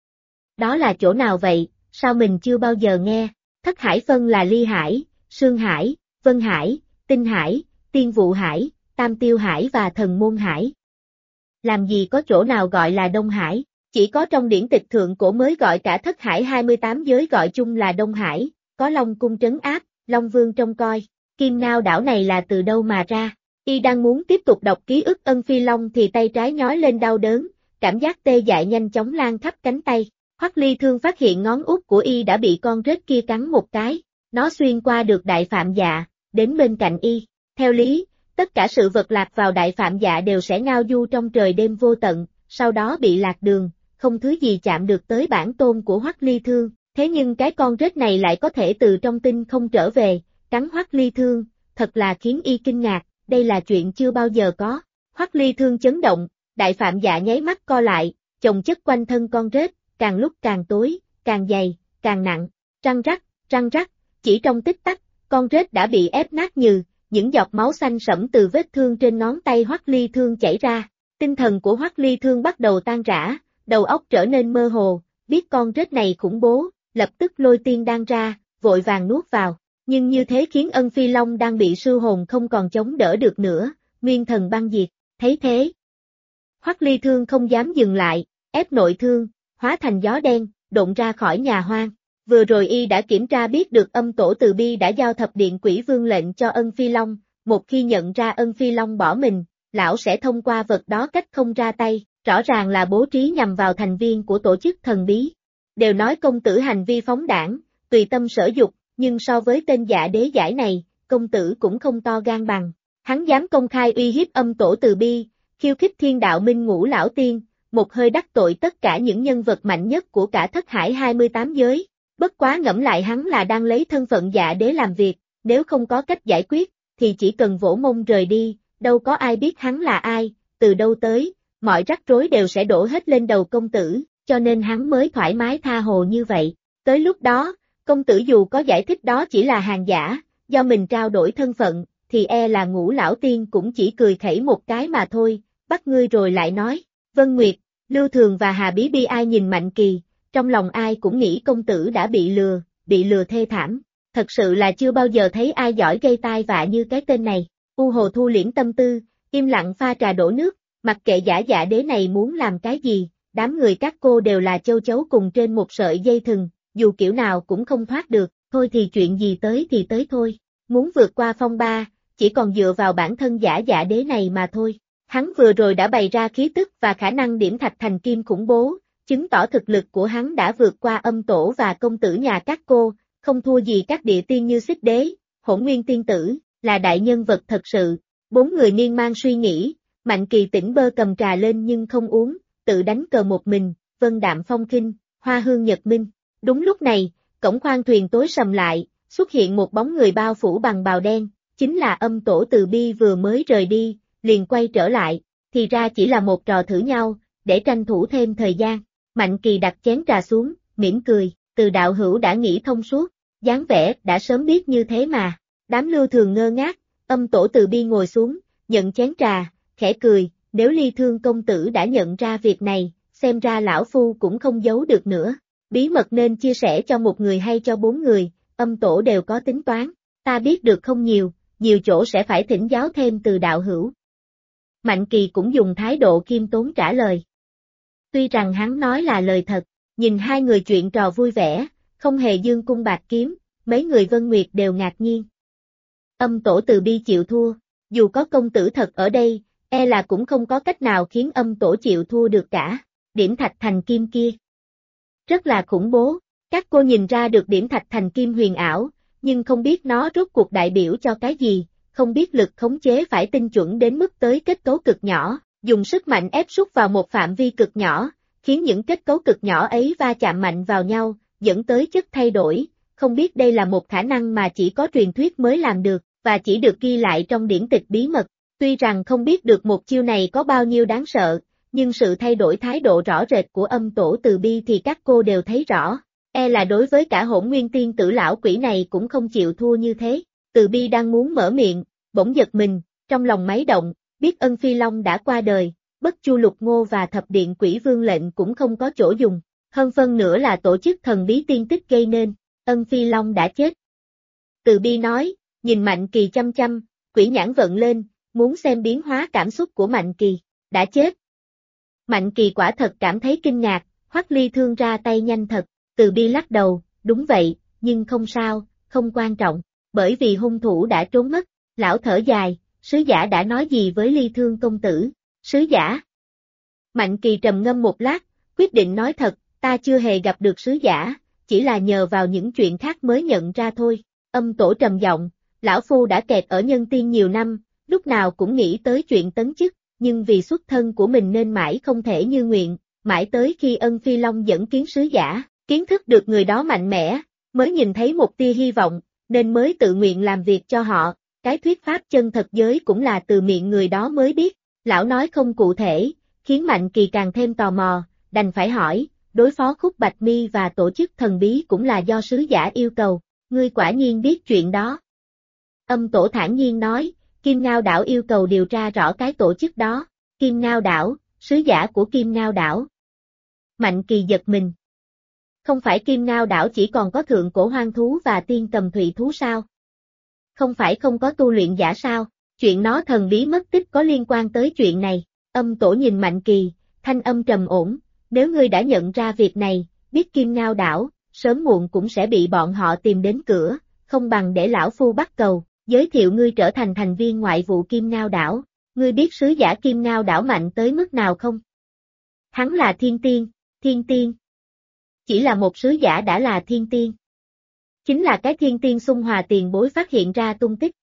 Đó là chỗ nào vậy, sao mình chưa bao giờ nghe, Thất Hải phân là Ly Hải, Sương Hải, Vân Hải, Tinh Hải, Tiên Vụ Hải, Tam Tiêu Hải và Thần Môn Hải. Làm gì có chỗ nào gọi là Đông Hải, chỉ có trong điển tịch thượng cổ mới gọi cả Thất Hải 28 giới gọi chung là Đông Hải, có Long Cung trấn áp, Long Vương trông coi, Kim Ngao đảo này là từ đâu mà ra. Y đang muốn tiếp tục đọc ký ức Ân Phi Long thì tay trái nhói lên đau đớn, cảm giác tê dại nhanh chóng lan khắp cánh tay. Hoắc Ly Thương phát hiện ngón út của Y đã bị con rết kia cắn một cái, nó xuyên qua được đại phạm dạ, đến bên cạnh Y. Theo lý, tất cả sự vật lạc vào đại phạm dạ đều sẽ ngao du trong trời đêm vô tận, sau đó bị lạc đường, không thứ gì chạm được tới bản tôn của Hoắc Ly Thương. Thế nhưng cái con rết này lại có thể từ trong tinh không trở về, cắn Hoắc Ly Thương, thật là khiến Y kinh ngạc. Đây là chuyện chưa bao giờ có. Hoắc Ly Thương chấn động, đại phạm dạ nháy mắt co lại, chồng chất quanh thân con rết, càng lúc càng tối, càng dày, càng nặng, răng rắc, chỉ trong tích tắc, con rết đã bị ép nát nhừ, những giọt máu xanh sẫm từ vết thương trên ngón tay Hoắc Ly Thương chảy ra. Tinh thần của Hoắc Ly Thương bắt đầu tan rã, đầu óc trở nên mơ hồ, biết con rết này khủng bố, lập tức lôi tiên đan ra, vội vàng nuốt vào. Nhưng như thế khiến Ân Phi Long đang bị sư hồn không còn chống đỡ được nữa, nguyên thần băng diệt, thấy thế. Hoắc Ly Thương không dám dừng lại, ép nội thương, hóa thành gió đen, độn ra khỏi nhà hoang. Vừa rồi Y đã kiểm tra biết được Âm Tổ Từ Bi đã giao Thập Điện Quỷ Vương lệnh cho Ân Phi Long, một khi nhận ra Ân Phi Long bỏ mình, lão sẽ thông qua vật đó cách không ra tay, rõ ràng là bố trí nhằm vào thành viên của tổ chức thần bí. Đều nói công tử hành vi phóng đảng, tùy tâm sở dục. Nhưng so với tên Dạ Đế giải này, công tử cũng không to gan bằng. Hắn dám công khai uy hiếp Âm Tổ Từ Bi, khiêu khích Thiên Đạo Minh Ngũ Lão Tiên, một hơi đắc tội tất cả những nhân vật mạnh nhất của cả Thất Hải 28 giới. Bất quá ngẫm lại hắn là đang lấy thân phận Dạ Đế làm việc, nếu không có cách giải quyết, thì chỉ cần vỗ mông rời đi, đâu có ai biết hắn là ai, từ đâu tới, mọi rắc rối đều sẽ đổ hết lên đầu công tử, cho nên hắn mới thoải mái tha hồ như vậy. Tới lúc đó, công tử dù có giải thích đó chỉ là hàng giả, do mình trao đổi thân phận, thì e là Ngũ Lão Tiên cũng chỉ cười khẩy một cái mà thôi, bắt ngươi rồi lại nói. Vân Nguyệt, Lưu Thường và Hà Bí Bi ai nhìn Mạnh Kỳ, trong lòng ai cũng nghĩ công tử đã bị lừa thê thảm, thật sự là chưa bao giờ thấy ai giỏi gây tai vạ như cái tên này. U Hồ thu liễm tâm tư, im lặng pha trà đổ nước, mặc kệ Dạ Đế này muốn làm cái gì, đám người các cô đều là châu chấu cùng trên một sợi dây thừng. Dù kiểu nào cũng không thoát được, thôi thì chuyện gì tới thì tới thôi. Muốn vượt qua phong ba, chỉ còn dựa vào bản thân Dạ Đế này mà thôi. Hắn vừa rồi đã bày ra khí tức và khả năng điểm thạch thành kim khủng bố, chứng tỏ thực lực của hắn đã vượt qua Âm Tổ và công tử nhà các cô, không thua gì các địa tiên như Xích Đế, Hỗn Nguyên Tiên Tử, là đại nhân vật thật sự. Bốn người miên man suy nghĩ, Mạnh Kỳ tỉnh bơ cầm trà lên nhưng không uống, tự đánh cờ một mình, vân đạm phong khinh, hoa hương nhật minh. Đúng lúc này, cổng khoang thuyền tối sầm lại, xuất hiện một bóng người bao phủ bằng bào đen, chính là Âm Tổ Từ Bi vừa mới rời đi, liền quay trở lại, thì ra chỉ là một trò thử nhau, để tranh thủ thêm thời gian. Mạnh Kỳ đặt chén trà xuống, mỉm cười, Từ đạo hữu đã nghĩ thông suốt, dáng vẻ đã sớm biết như thế mà. Đám Lưu Thường ngơ ngác, Âm Tổ Từ Bi ngồi xuống, nhận chén trà, khẽ cười, nếu Ly Thương công tử đã nhận ra việc này, xem ra lão phu cũng không giấu được nữa. Bí mật nên chia sẻ cho một người hay cho bốn người, Âm Tổ đều có tính toán, ta biết được không nhiều, nhiều chỗ sẽ phải thỉnh giáo thêm từ đạo hữu. Mạnh Kỳ cũng dùng thái độ khiêm tốn trả lời. Tuy rằng hắn nói là lời thật, nhìn hai người chuyện trò vui vẻ, không hề dương cung bạc kiếm, mấy người Vân Nguyệt đều ngạc nhiên. Âm Tổ Từ Bi chịu thua, dù có công tử thật ở đây, e là cũng không có cách nào khiến Âm Tổ chịu thua được cả, điểm thạch thành kim kia. Rất là khủng bố, các cô nhìn ra được điểm thạch thành kim huyền ảo, nhưng không biết nó rốt cuộc đại biểu cho cái gì, không biết lực khống chế phải tinh chuẩn đến mức tới kết cấu cực nhỏ, dùng sức mạnh ép sút vào một phạm vi cực nhỏ, khiến những kết cấu cực nhỏ ấy va chạm mạnh vào nhau, dẫn tới chất thay đổi, không biết đây là một khả năng mà chỉ có truyền thuyết mới làm được, và chỉ được ghi lại trong điển tịch bí mật. Tuy rằng không biết được một chiêu này có bao nhiêu đáng sợ, nhưng sự thay đổi thái độ rõ rệt của âm tổ Từ Bi thì các cô đều thấy rõ. Là đối với cả Hỗn Nguyên Tiên Tử lão quỷ này cũng không chịu thua như thế. Từ Bi đang muốn mở miệng, bỗng giật mình, trong lòng máy động, biết Ân Phi Long đã qua đời, Bất Chu Lục Ngô và Thập Điện Quỷ Vương lệnh cũng không có chỗ dùng, hơn phân nữa là tổ chức thần bí tiên tích gây nên, Ân Phi Long đã chết. Từ Bi nói, nhìn Mạnh Kỳ chăm chăm, quỷ nhãn vận lên, muốn xem biến hóa cảm xúc của Mạnh Kỳ, đã chết. Mạnh Kỳ quả thật cảm thấy kinh ngạc, Hoắc Ly Thương ra tay nhanh thật, Từ Bi lắc đầu, đúng vậy, nhưng không sao, không quan trọng, bởi vì hung thủ đã trốn mất, lão thở dài, sứ giả đã nói gì với Ly Thương công tử, sứ giả. Mạnh Kỳ trầm ngâm một lát, quyết định nói thật, ta chưa hề gặp được sứ giả, chỉ là nhờ vào những chuyện khác mới nhận ra thôi, âm tổ trầm giọng, lão phu đã kẹt ở nhân tiên nhiều năm, lúc nào cũng nghĩ tới chuyện tấn chức, nhưng vì xuất thân của mình nên mãi không thể như nguyện, mãi tới khi Ân Phi Long dẫn kiến sứ giả, kiến thức được người đó mạnh mẽ, mới nhìn thấy một tia hy vọng, nên mới tự nguyện làm việc cho họ, cái thuyết pháp chân thật giới cũng là từ miệng người đó mới biết, lão nói không cụ thể, khiến Mạnh Kỳ càng thêm tò mò, đành phải hỏi, đối phó Khúc Bạch Mi và tổ chức thần bí cũng là do sứ giả yêu cầu, ngươi quả nhiên biết chuyện đó. Âm tổ thản nhiên nói, Kim Ngao Đảo yêu cầu điều tra rõ cái tổ chức đó, Kim Ngao Đảo, sứ giả của Kim Ngao Đảo. Mạnh Kỳ giật mình. Không phải Kim Ngao Đảo chỉ còn có thượng cổ hoang thú và tiên cầm thủy thú sao? Không phải không có tu luyện giả sao? Chuyện nó thần bí mất tích có liên quan tới chuyện này. Âm tổ nhìn Mạnh Kỳ, thanh âm trầm ổn, nếu ngươi đã nhận ra việc này, biết Kim Ngao Đảo, sớm muộn cũng sẽ bị bọn họ tìm đến cửa, không bằng để lão phu bắt cầu, giới thiệu ngươi trở thành thành viên ngoại vụ Kim Ngao Đảo. Ngươi biết sứ giả Kim Ngao Đảo mạnh tới mức nào không? Hắn là thiên tiên. Chỉ là một sứ giả đã là thiên tiên. Chính là cái thiên tiên Xung Hòa tiền bối phát hiện ra tung tích.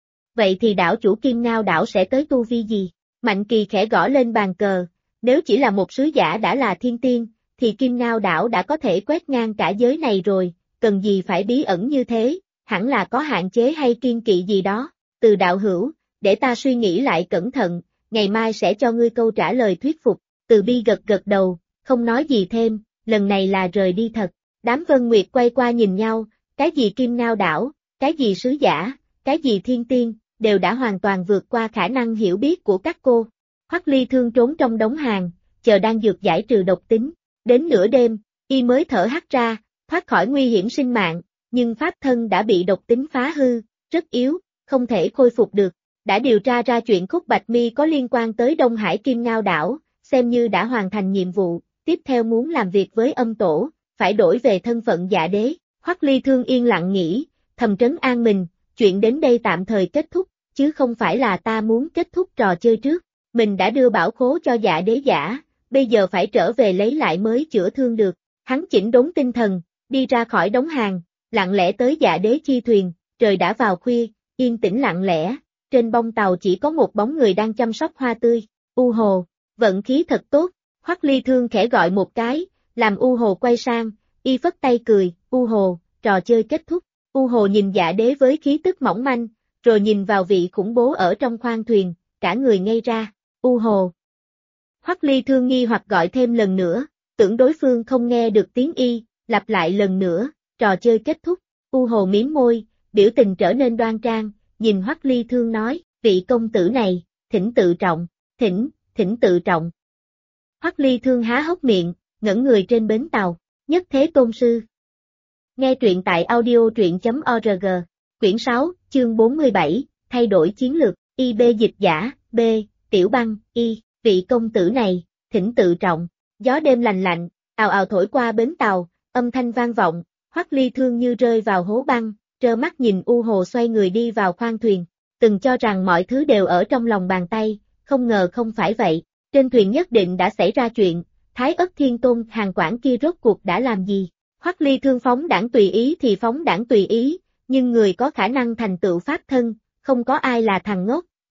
Vậy thì đảo chủ Kim Ngao Đảo sẽ tới tu vi gì? Mạnh Kỳ khẽ gõ lên bàn cờ, nếu chỉ là một sứ giả đã là thiên tiên, thì Kim Ngao Đảo đã có thể quét ngang cả giới này rồi, cần gì phải bí ẩn như thế, hẳn là có hạn chế hay kiên kỵ gì đó. Từ đạo hữu, để ta suy nghĩ lại cẩn thận, ngày mai sẽ cho ngươi câu trả lời thuyết phục. Từ Bi gật đầu, không nói gì thêm, lần này là rời đi thật. Đám Vân Nguyệt quay qua nhìn nhau, cái gì Kim Ngao Đảo, cái gì sứ giả, cái gì thiên tiên, đều đã hoàn toàn vượt qua khả năng hiểu biết của các cô. Hoắc Ly Thương trốn trong đống hàng, chờ đang dược giải trừ độc tính. Đến nửa đêm, y mới thở hắt ra, thoát khỏi nguy hiểm sinh mạng, nhưng pháp thân đã bị độc tính phá hư, rất yếu, không thể khôi phục được. Đã điều tra ra chuyện Khúc Bạch Mi có liên quan tới Đông Hải Kim Ngao Đảo, xem như đã hoàn thành nhiệm vụ, tiếp theo muốn làm việc với âm tổ, phải đổi về thân phận Dạ Đế. Hoắc Ly Thương yên lặng nghĩ, thầm trấn an mình, chuyện đến đây tạm thời kết thúc, chứ không phải là ta muốn kết thúc trò chơi trước. Mình đã đưa bảo khố cho Dạ Đế giả, bây giờ phải trở về lấy lại mới chữa thương được. Hắn chỉnh đốn tinh thần, đi ra khỏi đống hàng, lặng lẽ tới Dạ Đế chi thuyền, trời đã vào khuya, yên tĩnh lặng lẽ, trên bông tàu chỉ có một bóng người đang chăm sóc hoa tươi. U Hồ, vận khí thật tốt. Hoắc Ly Thương khẽ gọi một cái, làm U Hồ quay sang, y phất tay cười, U Hồ, trò chơi kết thúc. U Hồ nhìn Dạ Đế với khí tức mỏng manh, rồi nhìn vào vị khủng bố ở trong khoang thuyền, cả người ngây ra. U Hồ. Hoắc Ly Thương nghi hoặc gọi thêm lần nữa, tưởng đối phương không nghe được tiếng y, lặp lại lần nữa, trò chơi kết thúc. U Hồ mím môi, biểu tình trở nên đoan trang, nhìn Hoắc Ly Thương nói, vị công tử này, thỉnh tự trọng, thỉnh tự trọng. Hoắc Ly Thương há hốc miệng, ngẩn người trên bến tàu, Nhất Thế Tôn Sư. Nghe truyện tại audio.org, quyển 6, chương 47, thay đổi chiến lược, IB dịch giả, B, Tiểu Băng, Y, vị công tử này, thỉnh tự trọng. Gió đêm lành lạnh, ào ào thổi qua bến tàu, âm thanh vang vọng, Hoắc Ly Thương như rơi vào hố băng, trơ mắt nhìn U Hồ xoay người đi vào khoang thuyền, từng cho rằng mọi thứ đều ở trong lòng bàn tay, không ngờ không phải vậy, trên thuyền nhất định đã xảy ra chuyện, Thái Ất Thiên Tôn Hàn Quản kia rốt cuộc đã làm gì? Hoắc Ly Thương phóng đãng tùy ý thì phóng đãng tùy ý, nhưng người có khả năng thành tựu pháp thân, không có ai là thằng ngốc,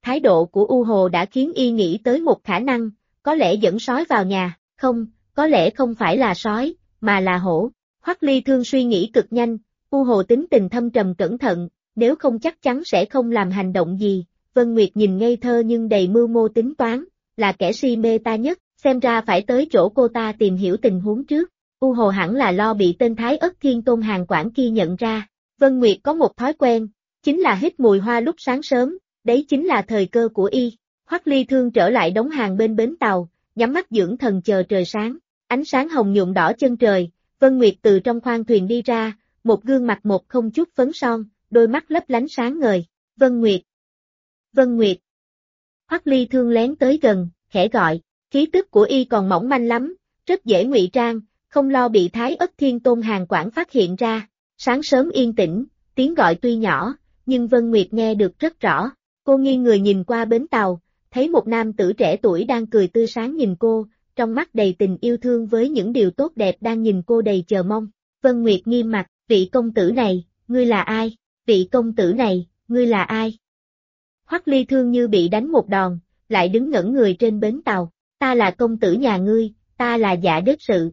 Thái độ của U Hồ đã khiến y nghĩ tới một khả năng, có lẽ dẫn sói vào nhà, không, có lẽ không phải là sói, mà là hổ. Hoắc Ly Thương suy nghĩ cực nhanh, U Hồ tính tình thâm trầm cẩn thận, nếu không chắc chắn sẽ không làm hành động gì. Vân Nguyệt nhìn ngây thơ nhưng đầy mưu mô tính toán, là kẻ si mê ta nhất, xem ra phải tới chỗ cô ta tìm hiểu tình huống trước. U Hồ hẳn là lo bị tên Thái Ất Thiên Tôn Hàn Quản kia nhận ra. Vân Nguyệt có một thói quen, chính là hít mùi hoa lúc sáng sớm, đấy chính là thời cơ của y. Hoắc Ly Thương trở lại đóng hàng bên bến tàu, nhắm mắt dưỡng thần chờ trời sáng. Ánh sáng hồng nhuộm đỏ chân trời, Vân Nguyệt từ trong khoang thuyền đi ra, một gương mặt một không chút phấn son, đôi mắt lấp lánh sáng ngời. Vân Nguyệt! Vân Nguyệt! Hoắc Ly Thương lén tới gần, khẽ gọi, khí tức của y còn mỏng manh lắm, rất dễ ngụy trang, không lo bị Thái Ất Thiên Tôn Hàn Quản phát hiện ra. Sáng sớm yên tĩnh, tiếng gọi tuy nhỏ, nhưng Vân Nguyệt nghe được rất rõ. Cô nghiêng người nhìn qua bến tàu, thấy một nam tử trẻ tuổi đang cười tươi sáng nhìn cô, trong mắt đầy tình yêu thương với những điều tốt đẹp đang nhìn cô đầy chờ mong. Vân Nguyệt nghiêm mặt, vị công tử này, ngươi là ai? Vị công tử này, ngươi là ai? Hoắc Ly Thương như bị đánh một đòn, lại đứng ngẩn người trên bến tàu. Ta là công tử nhà ngươi, ta là Dạ Đế sự.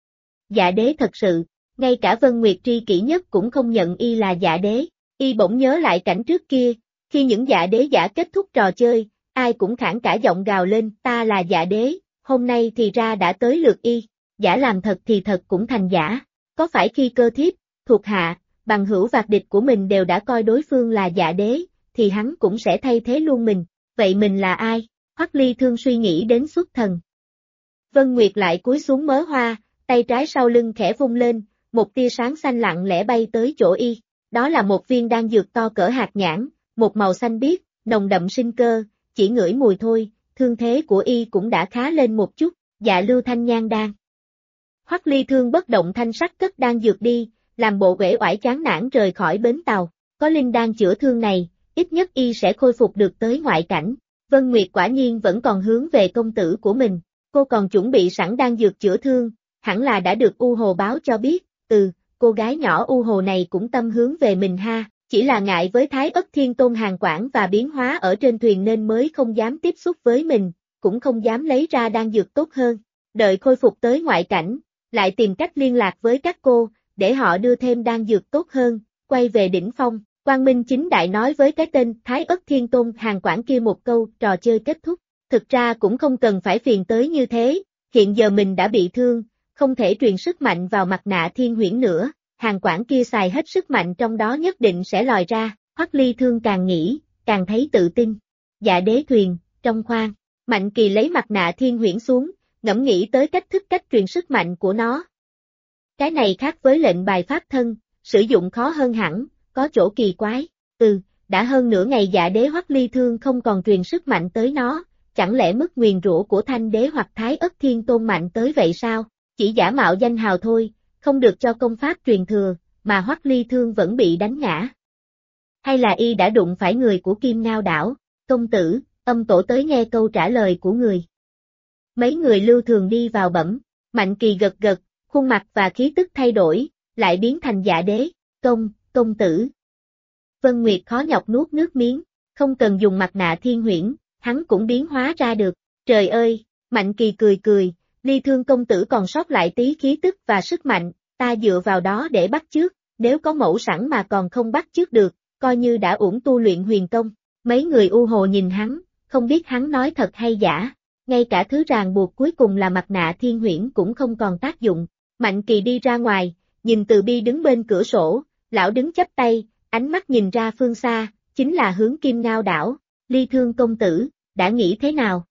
Dạ Đế thật sự, ngay cả Vân Nguyệt tri kỷ nhất cũng không nhận y là Dạ Đế. Y bỗng nhớ lại cảnh trước kia, khi những Dạ Đế giả kết thúc trò chơi, ai cũng khản cả giọng gào lên, ta là Dạ Đế, hôm nay thì ra đã tới lượt y. Giả làm thật thì thật cũng thành giả. Có phải khi cơ thiếp, thuộc hạ, bằng hữu vạc địch của mình đều đã coi đối phương là Dạ Đế, thì hắn cũng sẽ thay thế luôn mình. Vậy mình là ai? Hoắc Ly Thương suy nghĩ đến xuất thần. Vân Nguyệt lại cúi xuống mớ hoa, tay trái sau lưng khẽ vung lên, một tia sáng xanh lặng lẽ bay tới chỗ y. Đó là một viên đan dược to cỡ hạt nhãn, một màu xanh biếc, nồng đậm sinh cơ, chỉ ngửi mùi thôi, thương thế của y cũng đã khá lên một chút. Dạ Lưu Thanh Nhan đan. Hoắc Ly Thương bất động thanh sắc cất đan dược đi, làm bộ uể oải chán nản rời khỏi bến tàu. Có linh đan chữa thương này, ít nhất y sẽ khôi phục được tới ngoại cảnh. Vân Nguyệt quả nhiên vẫn còn hướng về công tử của mình, cô còn chuẩn bị sẵn đan dược chữa thương, hẳn là đã được U Hồ báo cho biết. Cô gái nhỏ U Hồ này cũng tâm hướng về mình ha, chỉ là ngại với Thái Ất Thiên Tôn Hàn Quản và biến hóa ở trên thuyền nên mới không dám tiếp xúc với mình, cũng không dám lấy ra đan dược tốt hơn. Đợi khôi phục tới ngoại cảnh, lại tìm cách liên lạc với các cô, để họ đưa thêm đan dược tốt hơn, quay về đỉnh phong. Quang Minh chính đại nói với cái tên Thái Ất Thiên Tôn Hàn Quản kia một câu, trò chơi kết thúc. Thực ra cũng không cần phải phiền tới như thế, hiện giờ mình đã bị thương, không thể truyền sức mạnh vào mặt nạ Thiên Huyễn nữa, Hàn Quản kia xài hết sức mạnh trong đó nhất định sẽ lòi ra. Hoắc Ly Thương càng nghĩ, càng thấy tự tin. Dạ Đế thuyền, trong khoang, Mạnh Kỳ lấy mặt nạ Thiên Huyễn xuống, ngẫm nghĩ tới cách truyền sức mạnh của nó. Cái này khác với lệnh bài pháp thân, sử dụng khó hơn hẳn, có chỗ kỳ quái. Đã hơn nửa ngày Dạ Đế Hoắc Ly Thương không còn truyền sức mạnh tới nó, chẳng lẽ mức nguyền rủa của Thanh Đế hoặc Thái Ất Thiên Tôn mạnh tới vậy sao? Chỉ giả mạo danh hào thôi, không được cho công pháp truyền thừa, mà Hoắc Ly Thương vẫn bị đánh ngã. Hay là y đã đụng phải người của Kim Ngao đảo? Công tử, âm tổ tới nghe câu trả lời của người. Mấy người lưu thường đi vào bẩm, Mạnh Kỳ gật gật, khuôn mặt và khí tức thay đổi, lại biến thành Dạ Đế. Công tử. Vân Nguyệt khó nhọc nuốt nước miếng, không cần dùng mặt nạ Thiên Huyễn, hắn cũng biến hóa ra được. Trời ơi, Mạnh Kỳ cười, Ly Thương công tử còn sót lại tí khí tức và sức mạnh, ta dựa vào đó để bắt chước, nếu có mẫu sẵn mà còn không bắt chước được, coi như đã uổng tu luyện huyền công. Mấy người U Hồ nhìn hắn, không biết hắn nói thật hay giả, ngay cả thứ ràng buộc cuối cùng là mặt nạ Thiên Huyễn cũng không còn tác dụng. Mạnh Kỳ đi ra ngoài, nhìn Từ Bi đứng bên cửa sổ, lão đứng chắp tay, ánh mắt nhìn ra phương xa, chính là hướng Kim Ngao đảo. Ly Thương công tử, đã nghĩ thế nào?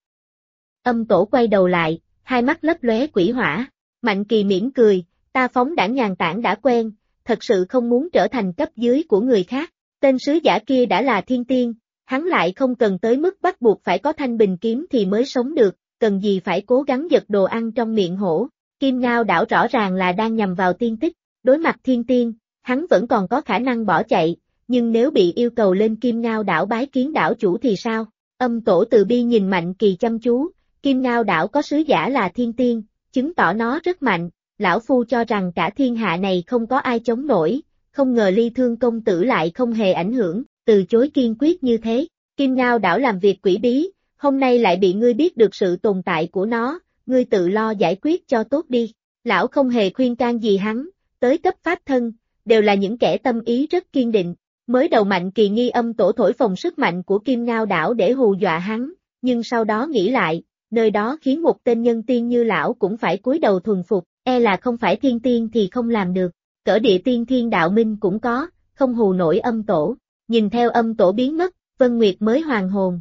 Âm tổ quay đầu lại, hai mắt lấp lóe quỷ hỏa. Mạnh Kỳ mỉm cười, ta phóng đãng nhàn tản đã quen, thật sự không muốn trở thành cấp dưới của người khác. Tên sứ giả kia đã là thiên tiên, hắn lại không cần tới mức bắt buộc phải có thanh bình kiếm thì mới sống được, cần gì phải cố gắng giật đồ ăn trong miệng hổ. Kim Ngao đảo rõ ràng là đang nhằm vào tiên tích, đối mặt thiên tiên, hắn vẫn còn có khả năng bỏ chạy, nhưng nếu bị yêu cầu lên Kim Ngao đảo bái kiến đảo chủ thì sao? Âm tổ Từ Bi nhìn Mạnh Kỳ chăm chú, Kim Ngao đảo có sứ giả là thiên tiên, chứng tỏ nó rất mạnh, lão phu cho rằng cả thiên hạ này không có ai chống nổi, không ngờ Ly Thương công tử lại không hề ảnh hưởng, từ chối kiên quyết như thế. Kim Ngao đảo làm việc quỷ bí, hôm nay lại bị ngươi biết được sự tồn tại của nó, ngươi tự lo giải quyết cho tốt đi. Lão không hề khuyên can gì hắn, tới cấp pháp thân, đều là những kẻ tâm ý rất kiên định. Mới đầu Mạnh Kỳ nghi âm tổ thổi phồng sức mạnh của Kim Ngao đảo để hù dọa hắn, nhưng sau đó nghĩ lại, nơi đó khiến một tên nhân tiên như lão cũng phải cúi đầu thuần phục, là không phải thiên tiên thì không làm được. Cỡ địa tiên thiên đạo minh cũng có, không hù nổi âm tổ. Nhìn theo âm tổ biến mất, Vân Nguyệt mới hoàn hồn,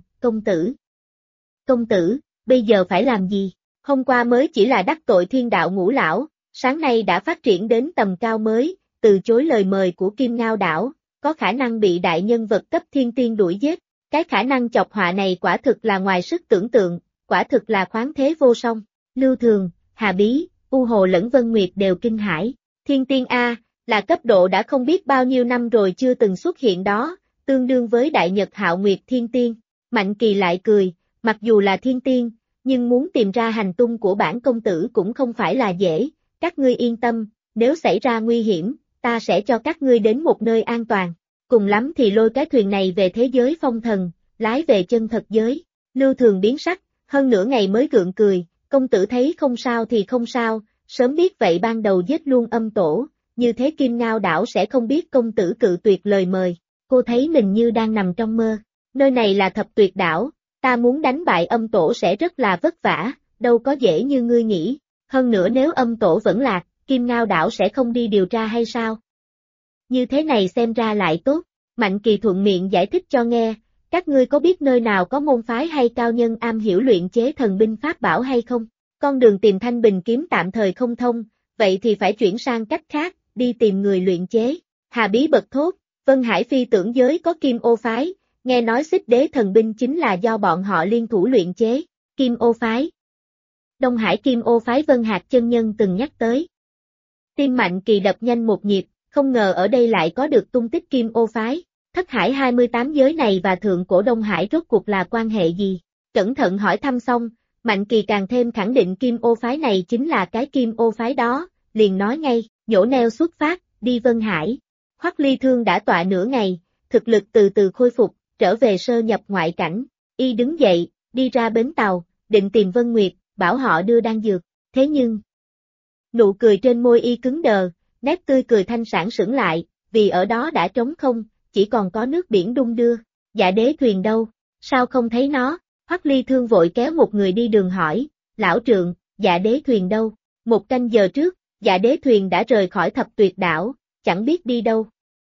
công tử, bây giờ phải làm gì? Hôm qua mới chỉ là đắc tội thiên đạo ngũ lão, sáng nay đã phát triển đến tầm cao mới, từ chối lời mời của Kim Ngao đảo, có khả năng bị đại nhân vật cấp thiên tiên đuổi giết. Cái khả năng chọc họa này quả thực là ngoài sức tưởng tượng, quả thực là khoáng thế vô song. Lưu Thường, Hà Bí, U Hồ lẫn Vân Nguyệt đều kinh hãi. Thiên tiên A, là cấp độ đã không biết bao nhiêu năm rồi chưa từng xuất hiện đó, tương đương với Đại Nhật Hạo Nguyệt thiên tiên. Mạnh Kỳ lại cười, mặc dù là thiên tiên, nhưng muốn tìm ra hành tung của bản công tử cũng không phải là dễ, các ngươi yên tâm, nếu xảy ra nguy hiểm, ta sẽ cho các ngươi đến một nơi an toàn. Cùng lắm thì lôi cái thuyền này về thế giới phong thần, lái về chân thật giới. Lưu Thường biến sắc, hơn nửa ngày mới gượng cười, công tử thấy không sao thì không sao, sớm biết vậy ban đầu giết luôn âm tổ, như thế Kim Ngao đảo sẽ không biết công tử cự tuyệt lời mời. Cô thấy mình như đang nằm trong mơ. Nơi này là Thập Tuyệt đảo, ta muốn đánh bại âm tổ sẽ rất là vất vả, đâu có dễ như ngươi nghĩ. Hơn nữa nếu âm tổ vẫn lạc, Kim Ngao đảo sẽ không đi điều tra hay sao? Như thế này xem ra lại tốt. Mạnh Kỳ thuận miệng giải thích cho nghe, các ngươi có biết nơi nào có môn phái hay cao nhân am hiểu luyện chế thần binh pháp bảo hay không? Con đường tìm thanh bình kiếm tạm thời không thông, vậy thì phải chuyển sang cách khác, đi tìm người luyện chế. Hà Bí bật thốt, Vân Hải Phi tưởng giới có Kim Ô phái, nghe nói Xích Đế thần binh chính là do bọn họ liên thủ luyện chế. Kim Ô phái. Đông Hải Kim Ô phái Vân Hạc chân nhân từng nhắc tới. Tim Mạnh Kỳ đập nhanh một nhịp, không ngờ ở đây lại có được tung tích Kim Ô phái. Thất Hải 28 giới này và thượng cổ Đông Hải rốt cuộc là quan hệ gì? Cẩn thận hỏi thăm xong, Mạnh Kỳ càng thêm khẳng định Kim Ô phái này chính là cái Kim Ô phái đó, liền nói ngay, nhổ neo xuất phát, đi Vân Hải. Hoắc Ly Thương đã tọa nửa ngày, thực lực từ từ khôi phục, trở về sơ nhập ngoại cảnh. Y đứng dậy, đi ra bến tàu, định tìm Vân Nguyệt, bảo họ đưa đan dược. Thế nhưng, nụ cười trên môi Y cứng đờ, nét tươi cười thanh sảng sững lại, vì ở đó đã trống không, chỉ còn có nước biển đung đưa. Dạ đế thuyền đâu? Sao không thấy nó? Hoắc Ly Thương vội kéo một người đi đường hỏi, lão trượng, dạ đế thuyền đâu? 1 canh giờ trước, dạ đế thuyền đã rời khỏi Thập Tuyệt đảo, chẳng biết đi đâu.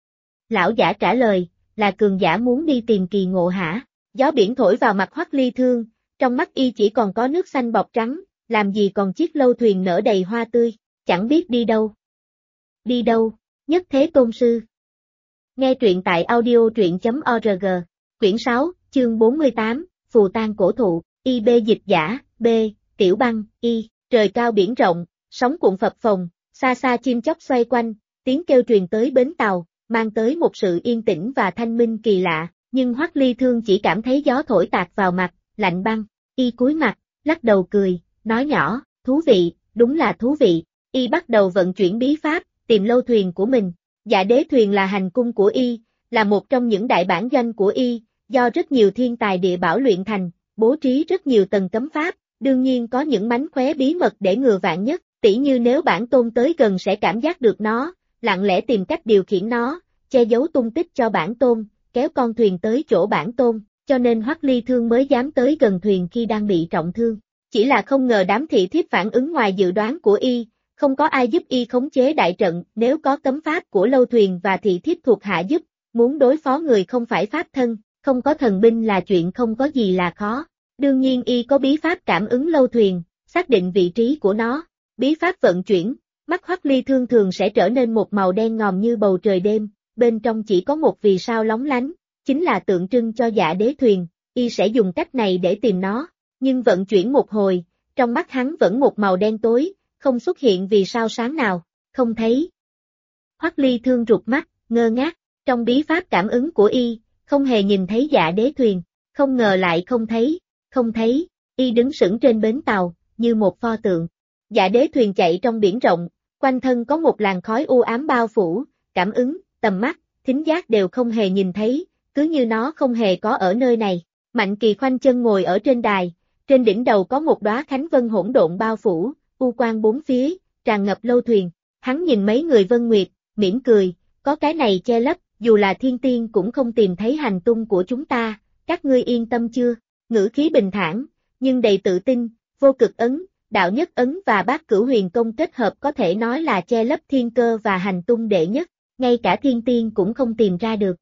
Lão giả trả lời, là cường giả muốn đi tìm kỳ ngộ hả? Gió biển thổi vào mặt Hoắc Ly Thương, trong mắt Y chỉ còn có nước xanh bọt trắng, làm gì còn chiếc lâu thuyền nở đầy hoa tươi, chẳng biết đi đâu. Đi đâu? Nhất Thế Tôn Sư. Nghe truyện tại audio.org, quyển 6, chương 48, Phù Tang Cổ Thụ, IB dịch giả, B, Tiểu Băng, Y, trời cao biển rộng, sóng cuộn phập phồng, xa xa chim chóc xoay quanh, tiếng kêu truyền tới bến tàu, mang tới một sự yên tĩnh và thanh minh kỳ lạ, nhưng Hoắc Ly Thương chỉ cảm thấy gió thổi tạt vào mặt, lạnh băng. Y cúi mặt, lắc đầu cười, nói nhỏ, thú vị, đúng là thú vị. Y bắt đầu vận chuyển bí pháp, tìm lâu thuyền của mình. Dạ đế thuyền là hành cung của Y, là một trong những đại bản doanh của Y, do rất nhiều thiên tài địa bảo luyện thành, bố trí rất nhiều tầng cấm pháp, đương nhiên có những mánh khóe bí mật để ngừa vạn nhất, tỉ như nếu bản tôn tới gần sẽ cảm giác được nó, lặng lẽ tìm cách điều khiển nó, che giấu tung tích cho bản tôn, kéo con thuyền tới chỗ bản tôn, cho nên Hoắc Ly Thương mới dám tới gần thuyền khi đang bị trọng thương. Chỉ là không ngờ đám thị thiếp phản ứng ngoài dự đoán của Y, không có ai giúp Y khống chế đại trận, nếu có cấm pháp của lâu thuyền và thị thiếp thuộc hạ giúp, muốn đối phó người không phải pháp thân, không có thần binh là chuyện không có gì là khó. Đương nhiên Y có bí pháp cảm ứng lâu thuyền, xác định vị trí của nó, bí pháp vận chuyển, mắt Hoắc Ly Thương thường sẽ trở nên một màu đen ngòm như bầu trời đêm, bên trong chỉ có một vì sao lóng lánh, chính là tượng trưng cho dạ đế thuyền, Y sẽ dùng cách này để tìm nó, nhưng vận chuyển một hồi, trong mắt hắn vẫn một màu đen tối, không xuất hiện vì sao sáng nào, không thấy. Hoắc Ly Thương rụt mắt, ngơ ngác, trong bí pháp cảm ứng của Y, không hề nhìn thấy dạ đế thuyền, không ngờ lại không thấy, Y đứng sững trên bến tàu, như một pho tượng. Dạ đế thuyền chạy trong biển rộng, quanh thân có một làn khói u ám bao phủ, cảm ứng, tầm mắt, thính giác đều không hề nhìn thấy, cứ như nó không hề có ở nơi này. Mạnh Kỳ khoanh chân ngồi ở trên đài, trên đỉnh đầu có một đóa khánh vân hỗn độn bao phủ, u quang bốn phía, tràn ngập lâu thuyền. Hắn nhìn mấy người Vân Nguyệt, mỉm cười, có cái này che lấp, dù là thiên tiên cũng không tìm thấy hành tung của chúng ta, các ngươi yên tâm chưa? Ngữ khí bình thản, nhưng đầy tự tin, vô cực ấn, đạo nhất ấn và bát cửu huyền công kết hợp có thể nói là che lấp thiên cơ và hành tung đệ nhất, ngay cả thiên tiên cũng không tìm ra được.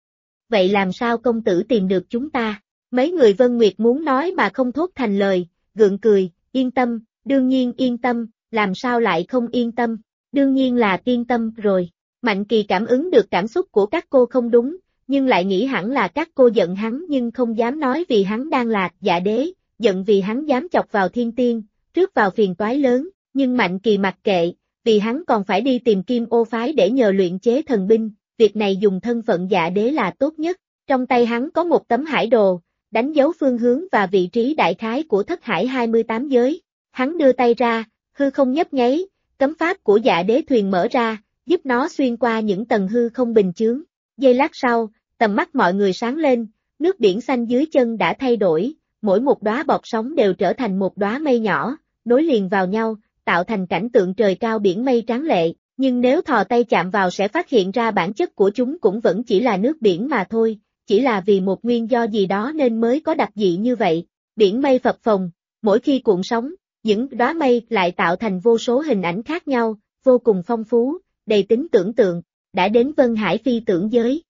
Vậy làm sao công tử tìm được chúng ta? Mấy người Vân Nguyệt muốn nói mà không thốt thành lời, gượng cười, yên tâm, đương nhiên yên tâm, làm sao lại không yên tâm, đương nhiên là yên tâm rồi. Mạnh Kỳ cảm ứng được cảm xúc của các cô không đúng, nhưng lại nghĩ hẳn là các cô giận hắn nhưng không dám nói vì hắn đang là Dạ Đế, giận vì hắn dám chọc vào thiên tiên, rước vào phiền toái lớn, nhưng Mạnh Kỳ mặc kệ, vì hắn còn phải đi tìm Kim Ô phái để nhờ luyện chế thần binh, việc này dùng thân phận Dạ Đế là tốt nhất. Trong tay hắn có một tấm hải đồ, đánh dấu phương hướng và vị trí đại khái của thất hải 28 giới. Hắn đưa tay ra, hư không nhấp nháy, cấm pháp của Dạ Đế thuyền mở ra, giúp nó xuyên qua những tầng hư không bình chướng. Giây lát sau, tầm mắt mọi người sáng lên, nước biển xanh dưới chân đã thay đổi, mỗi một đóa bọt sóng đều trở thành một đóa mây nhỏ, nối liền vào nhau, tạo thành cảnh tượng trời cao biển mây tráng lệ, nhưng nếu thò tay chạm vào sẽ phát hiện ra bản chất của chúng cũng vẫn chỉ là nước biển mà thôi, chỉ là vì một nguyên do gì đó nên mới có đặc dị như vậy. Biển mây phập phồng, mỗi khi cuộn sóng, những đóa mây lại tạo thành vô số hình ảnh khác nhau, vô cùng phong phú, đầy tính tưởng tượng, đã đến Vân Hải phi tưởng giới.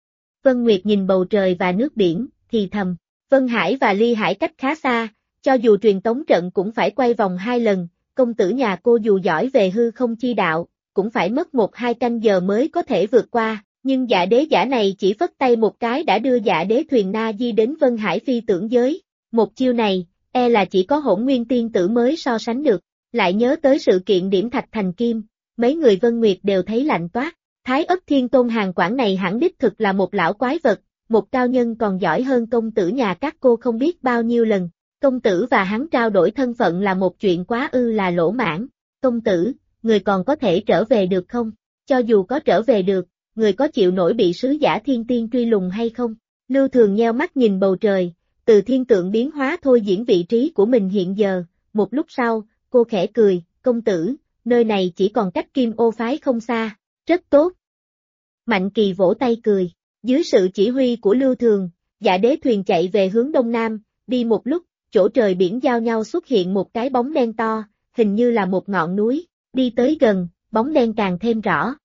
Vân Nguyệt nhìn bầu trời và nước biển, thì thầm, Vân Hải và Ly Hải cách khá xa, cho dù truyền tống trận cũng phải quay vòng 2 lần, công tử nhà cô dù giỏi về hư không chi đạo, cũng phải mất 1-2 canh giờ mới có thể vượt qua, nhưng Dạ Đế giả này chỉ phất tay một cái đã đưa Dạ Đế thuyền Na Di đến Vân Hải phi tưởng giới. Một chiêu này, e là chỉ có Hỗn Nguyên tiên tử mới so sánh được, lại nhớ tới sự kiện điểm thạch thành kim, mấy người Vân Nguyệt đều thấy lạnh toát. Thái Ất Thiên Tôn Hàn Quảng này hẳn đích thực là một lão quái vật, một cao nhân còn giỏi hơn công tử nhà các cô không biết bao nhiêu lần. Công tử và hắn trao đổi thân phận là một chuyện quá ư là lỗ mãn. Công tử, người còn có thể trở về được không? Cho dù có trở về được, người có chịu nổi bị sứ giả thiên tiên truy lùng hay không? Lưu Thường nheo mắt nhìn bầu trời, từ thiên tượng biến hóa thôi diễn vị trí của mình hiện giờ. Một lúc sau, cô khẽ cười, công tử, nơi này chỉ còn cách Kim Ô phái không xa. Rất tốt. Mạnh Kỳ vỗ tay cười, dưới sự chỉ huy của Lưu Thường, Dạ Đế thuyền chạy về hướng đông nam, đi một lúc, chỗ trời biển giao nhau xuất hiện một cái bóng đen to, hình như là một ngọn núi, đi tới gần, bóng đen càng thêm rõ.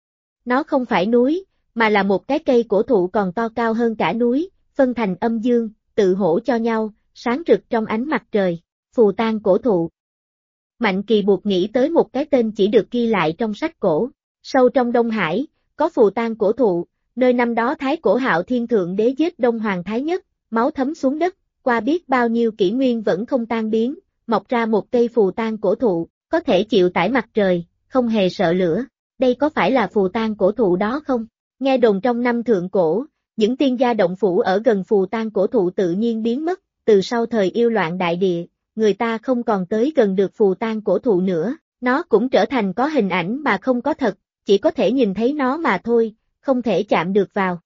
Nó không phải núi, mà là một cái cây cổ thụ còn to cao hơn cả núi, phân thành âm dương, tự hỗ cho nhau, sáng rực trong ánh mặt trời, phù tang cổ thụ. Mạnh Kỳ buộc nghĩ tới một cái tên chỉ được ghi lại trong sách cổ. Sâu trong Đông Hải, có phù tang cổ thụ, nơi năm đó Thái Cổ Hạo Thiên Thượng Đế giết Đông Hoàng Thái Nhất, máu thấm xuống đất, qua biết bao nhiêu kỷ nguyên vẫn không tan biến, mọc ra một cây phù tang cổ thụ, có thể chịu tải mặt trời, không hề sợ lửa. Đây có phải là phù tang cổ thụ đó không? Nghe đồn trong năm thượng cổ, những tiên gia động phủ ở gần phù tang cổ thụ tự nhiên biến mất, từ sau thời yêu loạn đại địa, người ta không còn tới gần được phù tang cổ thụ nữa, nó cũng trở thành có hình ảnh mà không có thật, chỉ có thể nhìn thấy nó mà thôi, không thể chạm được vào.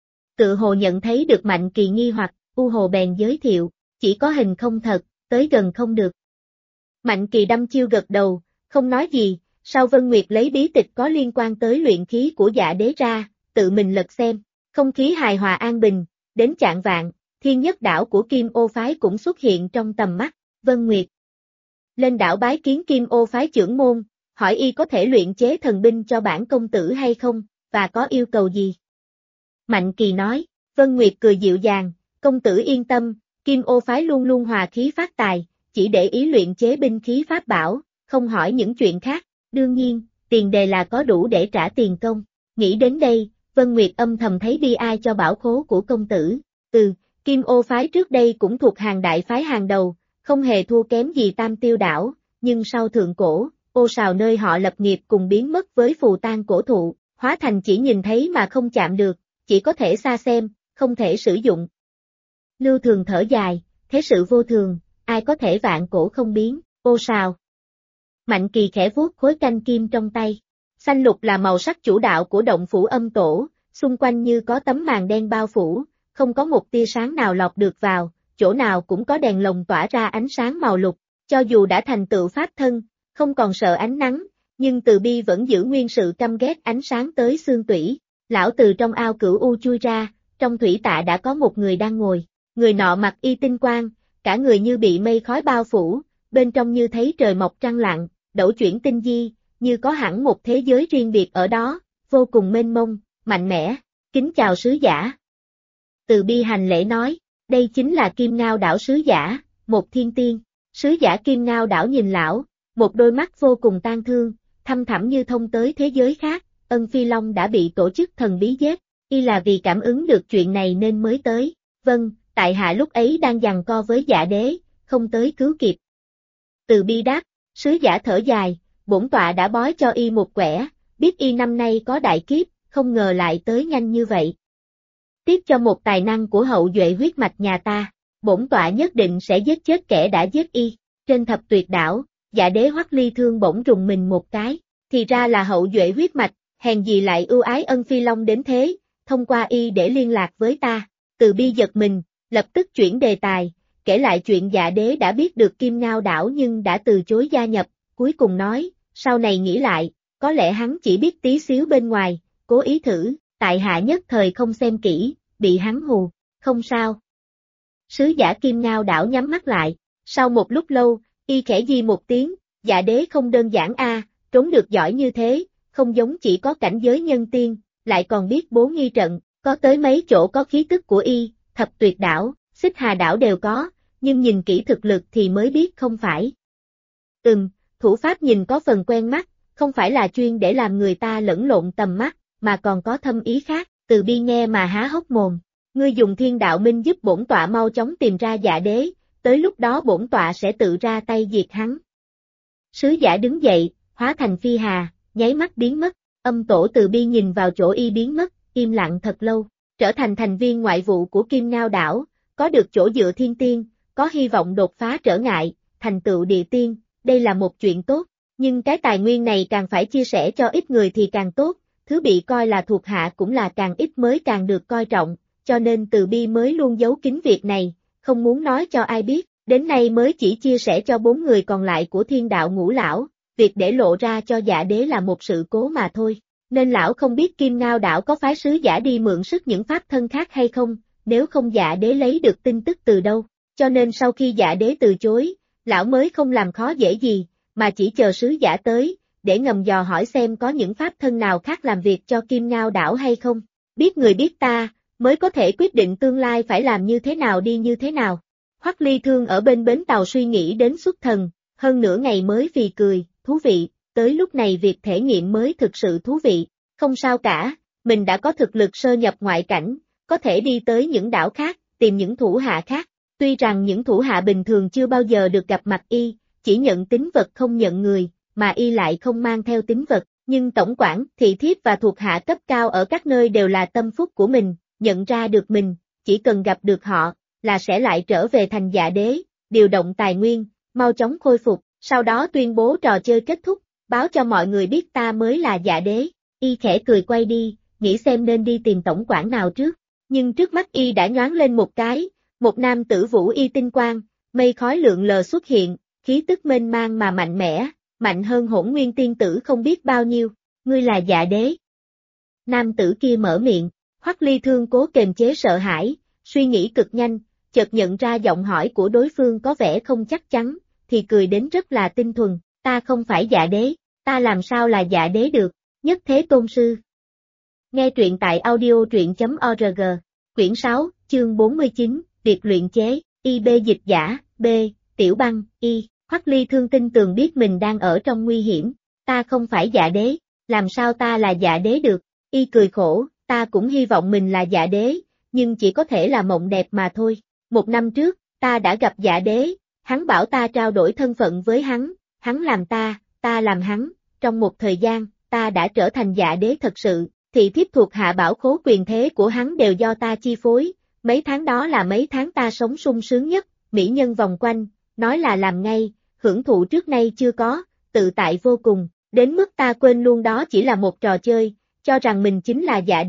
Tự hồ nhận thấy được Mạnh Kỳ nghi hoặc, U Hồ bèn giới thiệu, chỉ có hình không thật, tới gần không được. Mạnh Kỳ đăm chiêu gật đầu, không nói gì, sau Vân Nguyệt lấy bí tịch có liên quan tới luyện khí của Dạ Đế ra, tự mình lật xem, không khí hài hòa an bình, đến chạng vạng, thiên nhất đảo của Kim Ô phái cũng xuất hiện trong tầm mắt, Vân Nguyệt. Lên đảo bái kiến Kim Ô phái trưởng môn, hỏi y có thể luyện chế thần binh cho bản công tử hay không, và có yêu cầu gì? Mạnh Kỳ nói, Vân Nguyệt cười dịu dàng, công tử yên tâm, Kim Ô phái luôn luôn hòa khí phát tài, chỉ để ý luyện chế binh khí pháp bảo, không hỏi những chuyện khác, đương nhiên, tiền đề là có đủ để trả tiền công. Nghĩ đến đây, Vân Nguyệt âm thầm thấy bi ai cho bảo khố của công tử, Kim Ô phái trước đây cũng thuộc hàng đại phái hàng đầu, không hề thua kém gì Tam Tiêu đảo, nhưng sau thượng cổ, Ô Sào nơi họ lập nghiệp cùng biến mất với phù tang cổ thụ, hóa thành chỉ nhìn thấy mà không chạm được, chỉ có thể xa xem, không thể sử dụng. Lưu Thường thở dài, thế sự vô thường, ai có thể vạn cổ không biến, Ô Sào. Mạnh Kỳ khẽ vuốt khối canh kim trong tay. Xanh lục là màu sắc chủ đạo của động phủ âm tổ, xung quanh như có tấm màn đen bao phủ, không có một tia sáng nào lọt được vào, chỗ nào cũng có đèn lồng tỏa ra ánh sáng màu lục, cho dù đã thành tựu pháp thân, không còn sợ ánh nắng, nhưng Từ Bi vẫn giữ nguyên sự căm ghét ánh sáng tới xương tủy. Lão từ trong ao cửu u chui ra, trong thủy tạ đã có một người đang ngồi, người nọ mặc y tinh quang, cả người như bị mây khói bao phủ, bên trong như thấy trời mọc trăng lặn, đẩu chuyển tinh di, như có hẳn một thế giới riêng biệt ở đó, vô cùng mênh mông, mạnh mẽ. Kính chào sứ giả. Từ Bi hành lễ nói, đây chính là Kim Ngao đảo sứ giả, một thiên tiên. Sứ giả Kim Ngao đảo nhìn lão, một đôi mắt vô cùng tang thương, thăm thẳm như thông tới thế giới khác. Ân Phi Long đã bị tổ chức thần bí giết, y là vì cảm ứng được chuyện này nên mới tới. Vâng, tại hạ lúc ấy đang giằng co với Dạ Đế, không tới cứu kịp. Từ Bi đáp, sứ giả thở dài, bổn tọa đã bói cho y một quẻ, biết y năm nay có đại kiếp, không ngờ lại tới nhanh như vậy. Tiếp cho một tài năng của hậu duệ huyết mạch nhà ta, bổn tọa nhất định sẽ giết chết kẻ đã giết y. Trên thập tuyệt đảo, Dạ Đế Hoắc Ly Thương bỗng rùng mình một cái, thì ra là hậu duệ huyết mạch, hèn gì lại ưu ái Ân Phi Long đến thế, thông qua y để liên lạc với ta. Từ Bi giật mình, lập tức chuyển đề tài, kể lại chuyện Dạ Đế đã biết được Kim Ngao đảo nhưng đã từ chối gia nhập, cuối cùng nói, sau này nghĩ lại, có lẽ hắn chỉ biết tí xíu bên ngoài, cố ý thử, tại hạ nhất thời không xem kỹ, bị hắn hù, không sao. Sứ giả Kim Ngao đảo nhắm mắt lại, sau một lúc lâu, y khẽ di một tiếng, Dạ Đế không đơn giản trốn được giỏi như thế, không giống chỉ có cảnh giới nhân tiên, lại còn biết bố nghi trận, có tới mấy chỗ có khí tức của y, thập tuyệt đảo, Xích Hà đảo đều có, nhưng nhìn kỹ thực lực thì mới biết không phải. Thủ pháp nhìn có phần quen mắt, không phải là chuyên để làm người ta lẫn lộn tầm mắt, mà còn có thâm ý khác. Từ Bi nghe mà há hốc mồm, ngươi dùng Thiên Đạo Minh giúp bổn tọa mau chóng tìm ra Dạ Đế, tới lúc đó bổn tọa sẽ tự ra tay diệt hắn. Sứ giả đứng dậy, hóa thành phi hà, nháy mắt biến mất, âm tổ Từ Bi nhìn vào chỗ y biến mất, im lặng thật lâu, trở thành thành viên ngoại vụ của Kim Ngao đảo, có được chỗ dựa thiên tiên, có hy vọng đột phá trở ngại, thành tựu địa tiên, đây là một chuyện tốt, nhưng cái tài nguyên này càng phải chia sẻ cho ít người thì càng tốt, thứ bị coi là thuộc hạ cũng là càng ít mới càng được coi trọng, cho nên Từ Bi mới luôn giấu kín việc này, không muốn nói cho ai biết, đến nay mới chỉ chia sẻ cho 4 người còn lại của Thiên Đạo Ngũ Lão, việc để lộ ra cho Dạ Đế là một sự cố mà thôi, nên lão không biết Kim Ngao đảo có phái sứ giả đi mượn sức những pháp thân khác hay không, nếu không Dạ Đế lấy được tin tức từ đâu, cho nên sau khi Dạ Đế từ chối, lão mới không làm khó dễ gì, mà chỉ chờ sứ giả tới, để ngầm dò hỏi xem có những pháp thân nào khác làm việc cho Kim Ngao đảo hay không, biết người biết ta, mới có thể quyết định tương lai phải làm như thế nào đi như thế nào. Hoắc Ly Thương ở bên bến tàu suy nghĩ đến xuất thần, hơn nửa ngày mới phì cười, thú vị, tới lúc này việc thể nghiệm mới thực sự thú vị, không sao cả, mình đã có thực lực sơ nhập ngoại cảnh, có thể đi tới những đảo khác, tìm những thủ hạ khác, tuy rằng những thủ hạ bình thường chưa bao giờ được gặp mặt y, chỉ nhận tín vật không nhận người, mà y lại không mang theo tín vật, nhưng tổng quản, thị thiếp và thuộc hạ cấp cao ở các nơi đều là tâm phúc của mình, nhận ra được mình, chỉ cần gặp được họ, là sẽ lại trở về thành Dạ Đế, điều động tài nguyên, mau chóng khôi phục, sau đó tuyên bố trò chơi kết thúc, báo cho mọi người biết ta mới là Dạ Đế, y khẽ cười quay đi, nghĩ xem nên đi tìm tổng quản nào trước, nhưng trước mắt y đã nhoáng lên một cái, một nam tử vũ y tinh quang, mây khói lượn lờ xuất hiện, khí tức mênh mang mà mạnh mẽ, mạnh hơn Hỗn Nguyên tiên tử không biết bao nhiêu, ngươi là Dạ Đế. Nam tử kia mở miệng, Hoắc Ly Thương cố kềm chế sợ hãi, suy nghĩ cực nhanh, chợt nhận ra giọng hỏi của đối phương có vẻ không chắc chắn, thì cười đến rất là tinh thuần, ta không phải Dạ Đế, ta làm sao là Dạ Đế được, Nhất Thế Tôn Sư. Nghe truyện tại audio.org, quyển 6, chương 49, việc luyện chế, IB dịch giả, B, Tiểu Băng, Y, Hoắc Ly Thương tin tường biết mình đang ở trong nguy hiểm, ta không phải Dạ Đế, làm sao ta là Dạ Đế được, Y cười khổ, ta cũng hy vọng mình là Dạ Đế, nhưng chỉ có thể là mộng đẹp mà thôi, 1 năm trước, ta đã gặp Dạ Đế, hắn bảo ta trao đổi thân phận với hắn làm ta làm hắn, trong một thời gian, ta đã trở thành Dạ Đế thật sự, thị thiếp thuộc hạ bảo khố quyền thế của hắn đều do ta chi phối, mấy tháng đó là mấy tháng ta sống sung sướng nhất, mỹ nhân vòng quanh, nói là làm ngay, hưởng thụ trước nay chưa có, tự tại vô cùng, đến mức ta quên luôn đó chỉ là một trò chơi, cho rằng mình chính là Dạ Đế,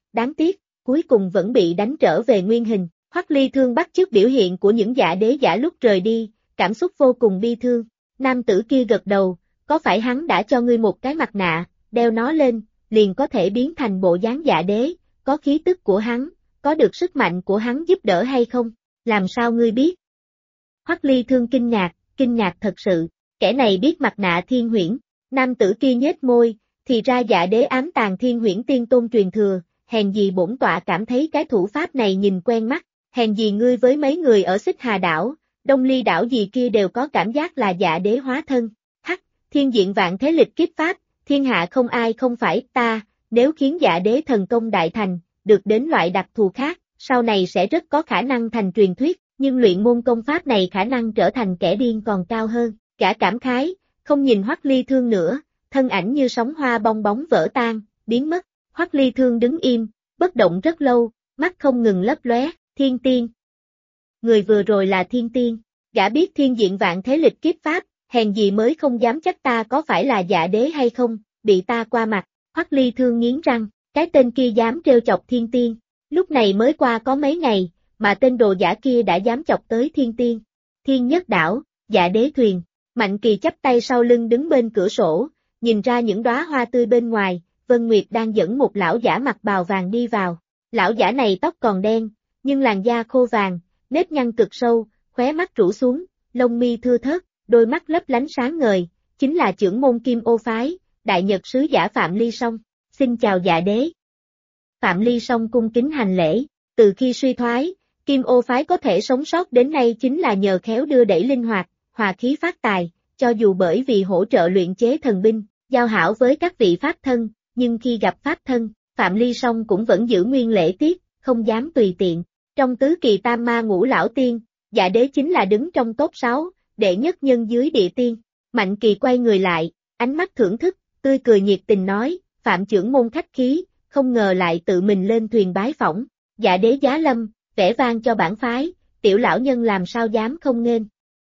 đáng tiếc, cuối cùng vẫn bị đánh trở về nguyên hình. Hoắc Ly Thương bắt chước biểu hiện của những dạ đế giả lúc rời đi, cảm xúc vô cùng bi thương. Nam tử kia gật đầu, có phải hắn đã cho ngươi một cái mặt nạ, đeo nó lên, liền có thể biến thành bộ dáng dạ đế, có khí tức của hắn, có được sức mạnh của hắn giúp đỡ hay không? Làm sao ngươi biết? Hoắc Ly Thương kinh ngạc thật sự, kẻ này biết mặt nạ Thiên Huyễn. Nam tử kia nhếch môi, thì ra dạ đế ám tàng Thiên Huyễn tiên tôn truyền thừa, hèn gì bổn tọa cảm thấy cái thủ pháp này nhìn quen mắt, hèn gì ngươi với mấy người ở Xích Hà đảo, Đông Ly đảo gì kia đều có cảm giác là dạ đế hóa thân. Hắc, thiên diện vạn thế lịch kiếp pháp, thiên hạ không ai không phải ta, nếu khiến dạ đế thần công đại thành, được đến loại đặc thù khác, sau này sẽ rất có khả năng thành truyền thuyết, nhưng luyện môn công pháp này khả năng trở thành kẻ điên còn cao hơn. Gã cảm khái, không nhìn Hoắc Ly Thương nữa, thân ảnh như sóng hoa bong bóng vỡ tan, biến mất. Hoắc Ly Thương đứng im, bất động rất lâu, mắt không ngừng lấp lóe, Thiên Tiên. Người vừa rồi là Thiên Tiên, gã biết thiên diện vạn thế lịch kiếp pháp, hèn gì mới không dám chắc ta có phải là dạ đế hay không, bị ta qua mặt. Hoắc Ly Thương nghiến răng, cái tên kia dám trêu chọc Thiên Tiên, lúc này mới qua có mấy ngày, mà tên đồ giả kia đã dám chọc tới Thiên Tiên. Thiên Nhất Đảo, dạ đế thuyền, Mạnh Kỳ chắp tay sau lưng đứng bên cửa sổ, nhìn ra những đóa hoa tươi bên ngoài, Vân Nguyệt đang dẫn một lão giả mặc bào vàng đi vào. Lão giả này tóc còn đen, nhưng làn da khô vàng, nếp nhăn cực sâu, khóe mắt rũ xuống, lông mi thưa thớt, đôi mắt lấp lánh sáng ngời, chính là trưởng môn Kim Ô phái, đại nhật sứ giả Phạm Ly Song. Xin chào dạ đế. Phạm Ly Song cung kính hành lễ, từ khi suy thoái, Kim Ô phái có thể sống sót đến nay chính là nhờ khéo đưa đẩy linh hoạt, hòa khí phát tài, cho dù bởi vì hỗ trợ luyện chế thần binh, giao hảo với các vị pháp thân, nhưng khi gặp pháp thân, Phạm Ly Song cũng vẫn giữ nguyên lễ tiết, không dám tùy tiện. Trong tứ kỳ tam ma ngũ lão tiên, dạ đế chính là đứng trong top 6, đệ nhất nhân dưới địa tiên. Mạnh Kỳ quay người lại, ánh mắt thưởng thức, tươi cười nhiệt tình nói, Phạm trưởng môn khách khí, không ngờ lại tự mình lên thuyền bái phỏng. Dạ đế giá lâm, vẻ vang cho bản phái, tiểu lão nhân làm sao dám không nghênh.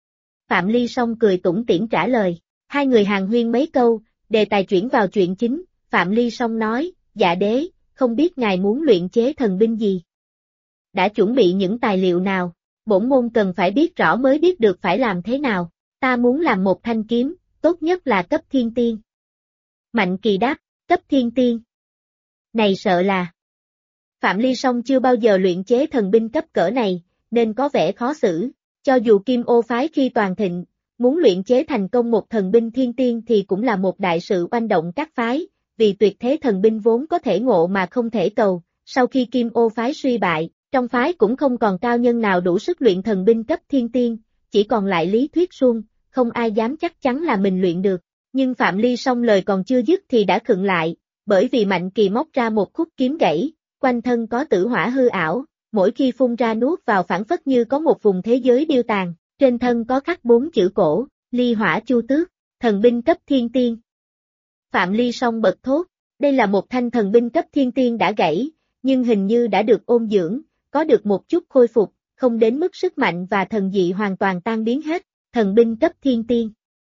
Phạm Ly Song cười tủm tỉm trả lời, hai người hàn huyên mấy câu, đề tài chuyển vào chuyện chính. Phạm Ly Song nói, dạ đế, không biết ngài muốn luyện chế thần binh gì? Đã chuẩn bị những tài liệu nào? Bổn môn cần phải biết rõ mới biết được phải làm thế nào. Ta muốn làm một thanh kiếm, tốt nhất là cấp thiên tiên. Mạnh Kỳ đáp, cấp thiên tiên. Này sợ là. Phạm Ly Song chưa bao giờ luyện chế thần binh cấp cỡ này, nên có vẻ khó xử. Cho dù Kim Ô phái khi toàn thịnh, muốn luyện chế thành công một thần binh thiên tiên thì cũng là một đại sự oanh động các phái, vì tuyệt thế thần binh vốn có thể ngộ mà không thể cầu. Sau khi Kim Ô phái suy bại, trong phái cũng không còn cao nhân nào đủ sức luyện thần binh cấp thiên tiên, chỉ còn lại lý thuyết suông, không ai dám chắc chắn là mình luyện được. Nhưng Phạm Ly Song lời còn chưa dứt thì đã khựng lại, bởi vì Mạnh Kỳ móc ra một khúc kiếm gãy, quanh thân có tử hỏa hư ảo, mỗi khi phun ra nuốt vào phảng phất như có một vùng thế giới điêu tàn, trên thân có khắc 4 chữ cổ, Ly Hỏa Chu Tước, thần binh cấp thiên tiên. Phạm Ly Song bật thốt, đây là một thanh thần binh cấp thiên tiên đã gãy, nhưng hình như đã được ôn dưỡng, có được một chút khôi phục, không đến mức sức mạnh và thần dị hoàn toàn tan biến hết, thần binh cấp thiên tiên.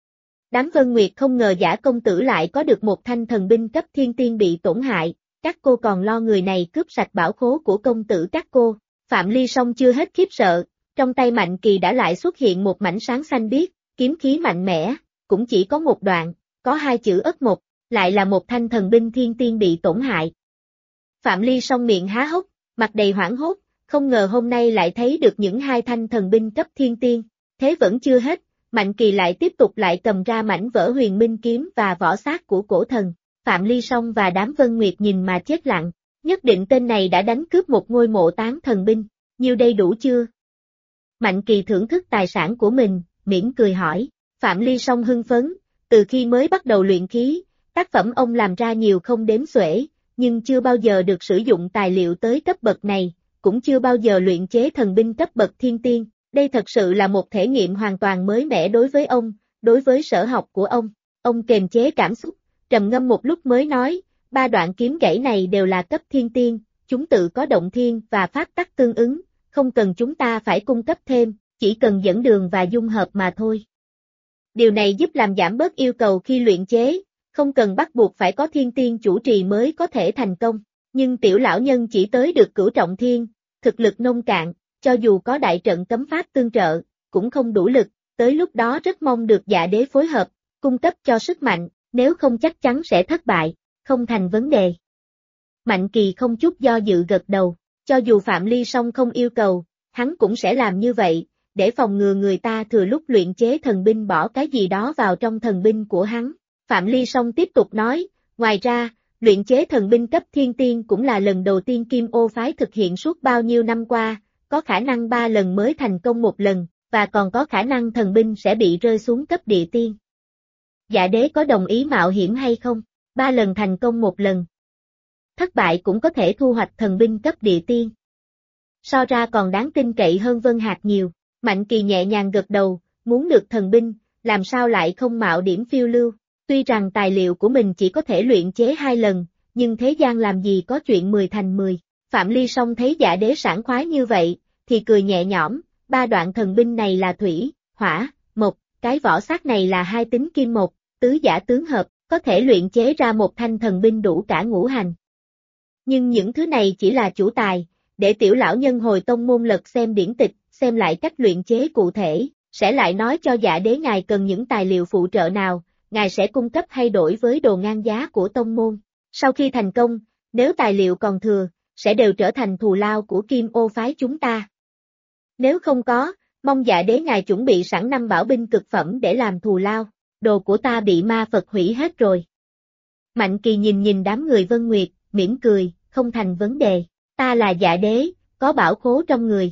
Đám Vân Nguyệt không ngờ giả công tử lại có được một thanh thần binh cấp thiên tiên bị tổn hại, các cô còn lo người này cướp sạch bảo khố của công tử các cô. Phạm Ly Song chưa hết khiếp sợ, trong tay Mạnh Kỳ đã lại xuất hiện một mảnh sáng xanh biếc, kiếm khí mạnh mẽ, cũng chỉ có một đoạn, có 2 chữ ất một, lại là một thanh thần binh thiên tiên bị tổn hại. Phạm Ly Song miệng há hốc, mặt đầy hoảng hốt, không ngờ hôm nay lại thấy được những 2 thanh thần binh cấp thiên tiên. Thế vẫn chưa hết, Mạnh Kỳ lại tiếp tục lại cầm ra mảnh vỡ huyền minh kiếm và vỏ xác của cổ thần. Phạm Ly Song và đám Vân Nguyệt nhìn mà chết lặng, nhất định tên này đã đánh cướp một ngôi mộ tán thần binh, nhiêu đây đủ chưa? Mạnh Kỳ thưởng thức tài sản của mình, mỉm cười hỏi. Phạm Ly Song hưng phấn, từ khi mới bắt đầu luyện khí, tác phẩm ông làm ra nhiều không đếm xuể, nhưng chưa bao giờ được sử dụng tài liệu tới cấp bậc này, cũng chưa bao giờ luyện chế thần binh cấp bậc thiên tiên. Đây thật sự là một thể nghiệm hoàn toàn mới mẻ đối với ông, đối với sở học của ông. Ông kềm chế cảm xúc, trầm ngâm một lúc mới nói, 3 đoạn kiếm gãy này đều là cấp thiên tiên, chúng tự có động thiên và pháp tắc tương ứng, không cần chúng ta phải cung cấp thêm, chỉ cần dẫn đường và dung hợp mà thôi. Điều này giúp làm giảm bớt yêu cầu khi luyện chế, không cần bắt buộc phải có thiên tiên chủ trì mới có thể thành công. Nhưng tiểu lão nhân chỉ tới được cửu trọng thiên, thực lực nông cạn, cho dù có đại trận cấm pháp tương trợ, cũng không đủ lực, tới lúc đó rất mong được Dạ Đế phối hợp, cung cấp cho sức mạnh, nếu không chắc chắn sẽ thất bại, không thành vấn đề. Mạnh Kỳ không chút do dự gật đầu, cho dù Phạm Ly Song không yêu cầu, hắn cũng sẽ làm như vậy, để phòng ngừa người ta thừa lúc luyện chế thần binh bỏ cái gì đó vào trong thần binh của hắn. Phạm Ly Song tiếp tục nói, ngoài ra, luyện chế thần binh cấp thiên tiên cũng là lần đầu tiên Kim Ô phái thực hiện suốt bao nhiêu năm qua, có khả năng 3 lần mới thành công một lần, và còn có khả năng thần binh sẽ bị rơi xuống cấp địa tiên. Dạ Đế có đồng ý mạo hiểm hay không? 3 lần thành công một lần. Thất bại cũng có thể thu hoạch thần binh cấp địa tiên. So ra còn đáng tin cậy hơn Vân Hạc nhiều. Mạnh Kỳ nhẹ nhàng gật đầu, muốn được thần binh, làm sao lại không mạo điểm phiêu lưu. Tuy rằng tài liệu của mình chỉ có thể luyện chế 2 lần, nhưng thế gian làm gì có chuyện 10 thành 10. Phạm Ly Song thấy Dạ Đế sảng khoái như vậy, thì cười nhẹ nhõm, 3 đoạn thần binh này là thủy, hỏa, mộc, cái vỏ sắt này là 2 tính kim mộc, tứ giả tướng hợp, có thể luyện chế ra một thanh thần binh đủ cả ngũ hành. Nhưng những thứ này chỉ là chủ tài, để tiểu lão nhân hồi tông môn lật xem điển tịch, xem lại cách luyện chế cụ thể, sẽ lại nói cho Dạ Đế ngài cần những tài liệu phụ trợ nào, ngài sẽ cung cấp hay đổi với đồ ngang giá của tông môn. Sau khi thành công, nếu tài liệu còn thừa, sẽ đều trở thành thù lao của Kim Ô phái chúng ta. Nếu không có, mong Dạ Đế ngài chuẩn bị sẵn 5 bảo binh cực phẩm để làm thù lao, đồ của ta bị ma Phật hủy hết rồi. Mạnh Kỳ nhìn đám người Vân Nguyệt, mỉm cười, không thành vấn đề, ta là Dạ Đế, có bảo khố trong người,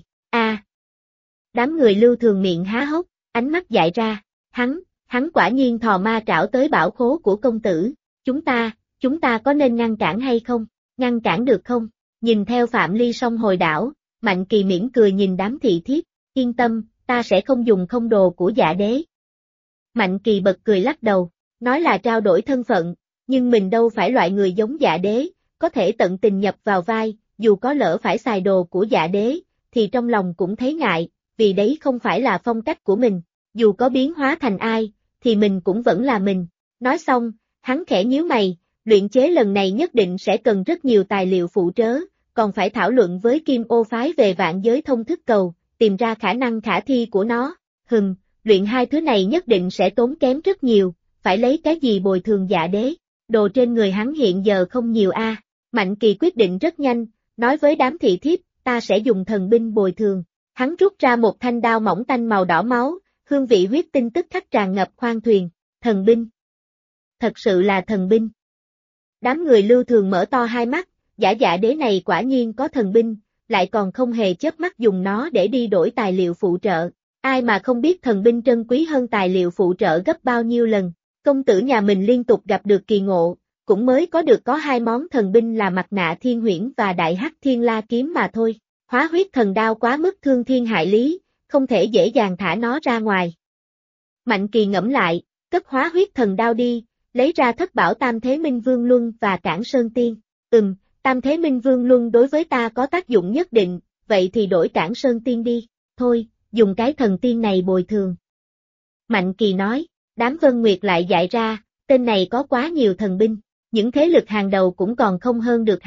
Đám người Lưu Thường miệng há hốc, ánh mắt dại ra, hắn quả nhiên thò ma trảo tới bảo khố của công tử, chúng ta có nên ngăn cản hay không, ngăn cản được không? Nhìn theo Phạm Ly Song hồi đảo, Mạnh Kỳ mỉm cười nhìn đám thị thiếp, yên tâm, ta sẽ không dùng không đồ của Dạ Đế. Mạnh Kỳ bật cười lắc đầu, nói là trao đổi thân phận, nhưng mình đâu phải loại người giống Dạ Đế, có thể tận tình nhập vào vai, dù có lỡ phải xài đồ của Dạ Đế, thì trong lòng cũng thấy ngại, vì đấy không phải là phong cách của mình, dù có biến hóa thành ai, thì mình cũng vẫn là mình. Nói xong, hắn khẽ nhíu mày, luyện chế lần này nhất định sẽ cần rất nhiều tài liệu phụ trớ, còn phải thảo luận với Kim Ô phái về vạn giới thông thức cầu, tìm ra khả năng khả thi của nó. Luyện 2 thứ này nhất định sẽ tốn kém rất nhiều, phải lấy cái gì bồi thường Dạ Đế, đồ trên người hắn hiện giờ không nhiều a. Mạnh Kỳ quyết định rất nhanh, nói với đám thị thiếp, ta sẽ dùng thần binh bồi thường. Hắn rút ra một thanh đao mỏng tanh màu đỏ máu, hương vị huyết tinh tức khắc tràn ngập khoang thuyền, thần binh. Thật sự là thần binh. Đám người Lưu Thường mở to hai mắt, Dạ Đế này quả nhiên có thần binh, lại còn không hề chớp mắt dùng nó để đi đổi tài liệu phụ trợ. Ai mà không biết thần binh trân quý hơn tài liệu phụ trợ gấp bao nhiêu lần. Công tử nhà mình liên tục gặp được kỳ ngộ, cũng mới có 2 món thần binh là mặt nạ thiên huyễn và đại hắc thiên la kiếm mà thôi. Hóa huyết thần đao quá mức thương thiên hại lý, không thể dễ dàng thả nó ra ngoài. Mạnh Kỳ ngẫm lại, cất hóa huyết thần đao đi, lấy ra thất bảo Tam Thế Minh Vương Luân và Cản Sơn Tiên. Tam Thế Minh Vương Luân đối với ta có tác dụng nhất định, vậy thì đổi Cản Sơn Tiên đi, thôi, dùng cái thần tiên này bồi thường. Mạnh Kỳ nói, đám Vân Nguyệt lại dại ra, tên này có quá nhiều thần binh, những thế lực hàng đầu cũng còn không hơn được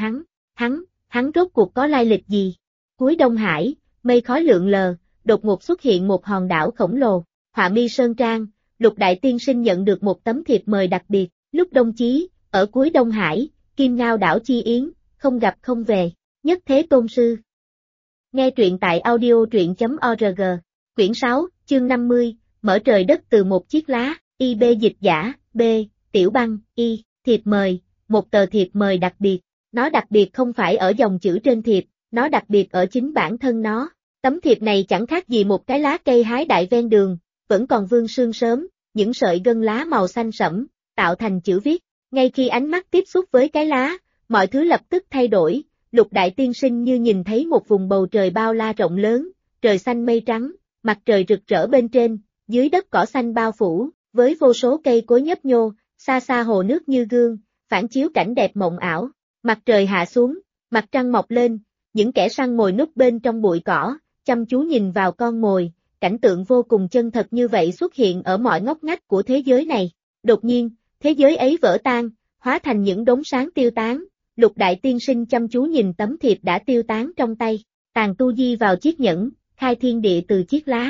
hắn rốt cuộc có lai lịch gì? Cuối Đông Hải, mây khói lượn lờ, đột ngột xuất hiện một hòn đảo khổng lồ, Họa Mi Sơn Trang, Lục Đại Tiên Sinh nhận được một tấm thiệp mời đặc biệt, lúc đông chí, ở cuối Đông Hải, Kim Ngao đảo chi yến, không gặp không về, nhất thế tôn sư. Nghe truyện tại audio.org, quyển 6, chương 50, mở trời đất từ một chiếc lá, IB dịch giả, B, Tiểu Băng, Y, thiệp mời, một tờ thiệp mời đặc biệt, nó đặc biệt không phải ở dòng chữ trên thiệp, nó đặc biệt ở chính bản thân nó. Tấm thiệp này chẳng khác gì một cái lá cây hái đại ven đường, vẫn còn vương sương sớm, những sợi gân lá màu xanh sẫm, tạo thành chữ viết. Ngay khi ánh mắt tiếp xúc với cái lá, mọi thứ lập tức thay đổi, Lục Đại Tiên Sinh như nhìn thấy một vùng bầu trời bao la rộng lớn, trời xanh mây trắng, mặt trời rực rỡ bên trên, dưới đất cỏ xanh bao phủ, với vô số cây cối nhấp nhô, xa xa hồ nước như gương, phản chiếu cảnh đẹp mộng ảo. Mặt trời hạ xuống, mặt trăng mọc lên, những kẻ săn mồi núp bên trong bụi cỏ, chăm chú nhìn vào con mồi, cảnh tượng vô cùng chân thật như vậy xuất hiện ở mọi ngóc ngách của thế giới này. Đột nhiên, thế giới ấy vỡ tan, hóa thành những đống sáng tiêu tán, Lục đại tiên sinh chăm chú nhìn tấm thiệp đã tiêu tán trong tay, tàn tu di vào chiếc nhẫn, khai thiên địa từ chiếc lá.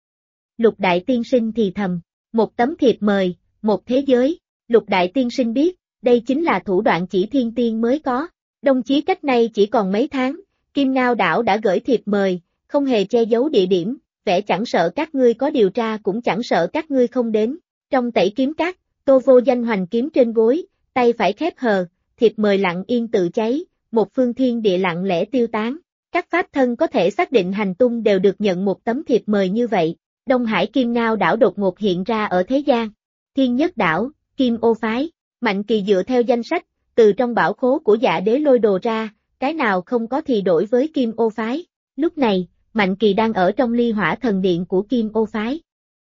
Lục đại tiên sinh thì thầm, một tấm thiệp mời, một thế giới, lục đại tiên sinh biết, đây chính là thủ đoạn chỉ thiên tiên mới có. Đồng chí cách nay chỉ còn mấy tháng, Kim Ngao đảo đã gửi thiệp mời, không hề che giấu địa điểm, vẻ chẳng sợ các ngươi có điều tra cũng chẳng sợ các ngươi không đến. Trong tẩy kiếm cát, Tô Vô Danh hoành kiếm trên gối, tay phải khép hờ, thiệp mời lặng yên tự cháy, một phương thiên địa lặng lẽ tiêu tán. Các pháp thân có thể xác định hành tung đều được nhận một tấm thiệp mời như vậy. Đông Hải Kim Ngao đảo đột ngột hiện ra ở thế gian. Thiên Nhất đảo, Kim Ô phái, Mạnh Kỳ dựa theo danh sách, từ trong bảo khố của Dạ Đế lôi đồ ra, cái nào không có thì đổi với Kim Ô phái. Lúc này, Mạnh Kỳ đang ở trong ly hỏa thần điện của Kim Ô phái.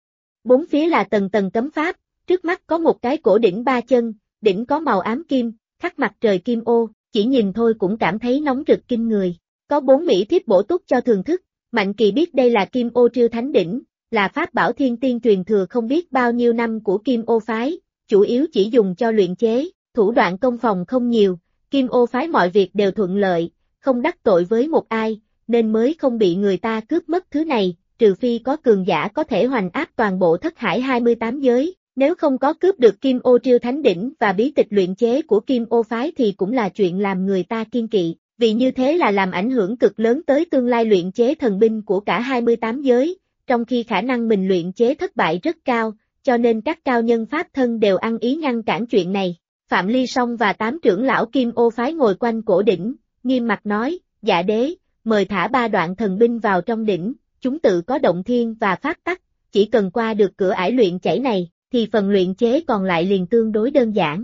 Bốn phía là tầng tầng cấm pháp, trước mắt có một cái cổ đỉnh ba chân, đỉnh có màu ám kim, khắc mặt trời kim ô, chỉ nhìn thôi cũng cảm thấy nóng rực kinh người. Có 4 mỹ thiếp bổ túc cho thường thức, Mạnh Kỳ biết đây là Kim Ô Triêu Thánh đỉnh, là pháp bảo thiên tiên truyền thừa không biết bao nhiêu năm của Kim Ô phái, chủ yếu chỉ dùng cho luyện chế, thủ đoạn công phòng không nhiều, Kim Ô phái mọi việc đều thuận lợi, không đắc tội với một ai, nên mới không bị người ta cướp mất thứ này, trừ phi có cường giả có thể hoành áp toàn bộ thất hải 28 giới, nếu không có cướp được Kim Ô Triêu Thánh đỉnh và bí tịch luyện chế của Kim Ô phái thì cũng là chuyện làm người ta kiêng kỵ, vì như thế là làm ảnh hưởng cực lớn tới tương lai luyện chế thần binh của cả 28 giới, trong khi khả năng mình luyện chế thất bại rất cao, cho nên các cao nhân pháp thân đều ăn ý ngăn cản chuyện này. Phạm Ly Song và 8 trưởng lão Kim Ô phái ngồi quanh cổ đỉnh, nghiêm mặt nói, Dạ Đế, mời thả 3 đoạn thần binh vào trong đỉnh, chúng tự có động thiên và pháp tắc, chỉ cần qua được cửa ải luyện chảy này, thì phần luyện chế còn lại liền tương đối đơn giản.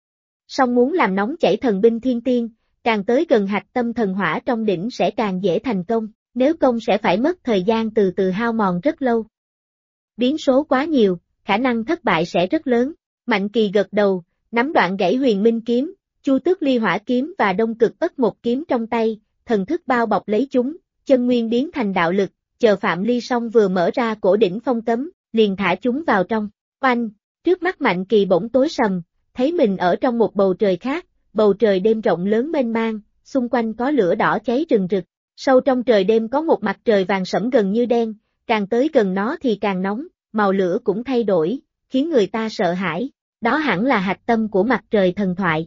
Song muốn làm nóng chảy thần binh thiên tiên, càng tới gần hạch tâm thần hỏa trong đỉnh sẽ càng dễ thành công, nếu công sẽ phải mất thời gian từ từ hao mòn rất lâu. Biến số quá nhiều, khả năng thất bại sẽ rất lớn. Mạnh Kỳ gật đầu, nắm đoạn gãy huyền minh kiếm, Chu Tước ly hỏa kiếm và đông cực ất một kiếm trong tay, thần thức bao bọc lấy chúng, chân nguyên biến thành đạo lực, chờ Phạm Ly Song vừa mở ra cổ đỉnh phong cấm, liền thả chúng vào trong. Oanh, trước mắt Mạnh Kỳ bỗng tối sầm, thấy mình ở trong một bầu trời khác, bầu trời đêm rộng lớn mênh mang, xung quanh có lửa đỏ cháy rừng rực, sâu trong trời đêm có một mặt trời vàng sẫm gần như đen, càng tới gần nó thì càng nóng, màu lửa cũng thay đổi, khiến người ta sợ hãi, đó hẳn là hạch tâm của mặt trời thần thoại.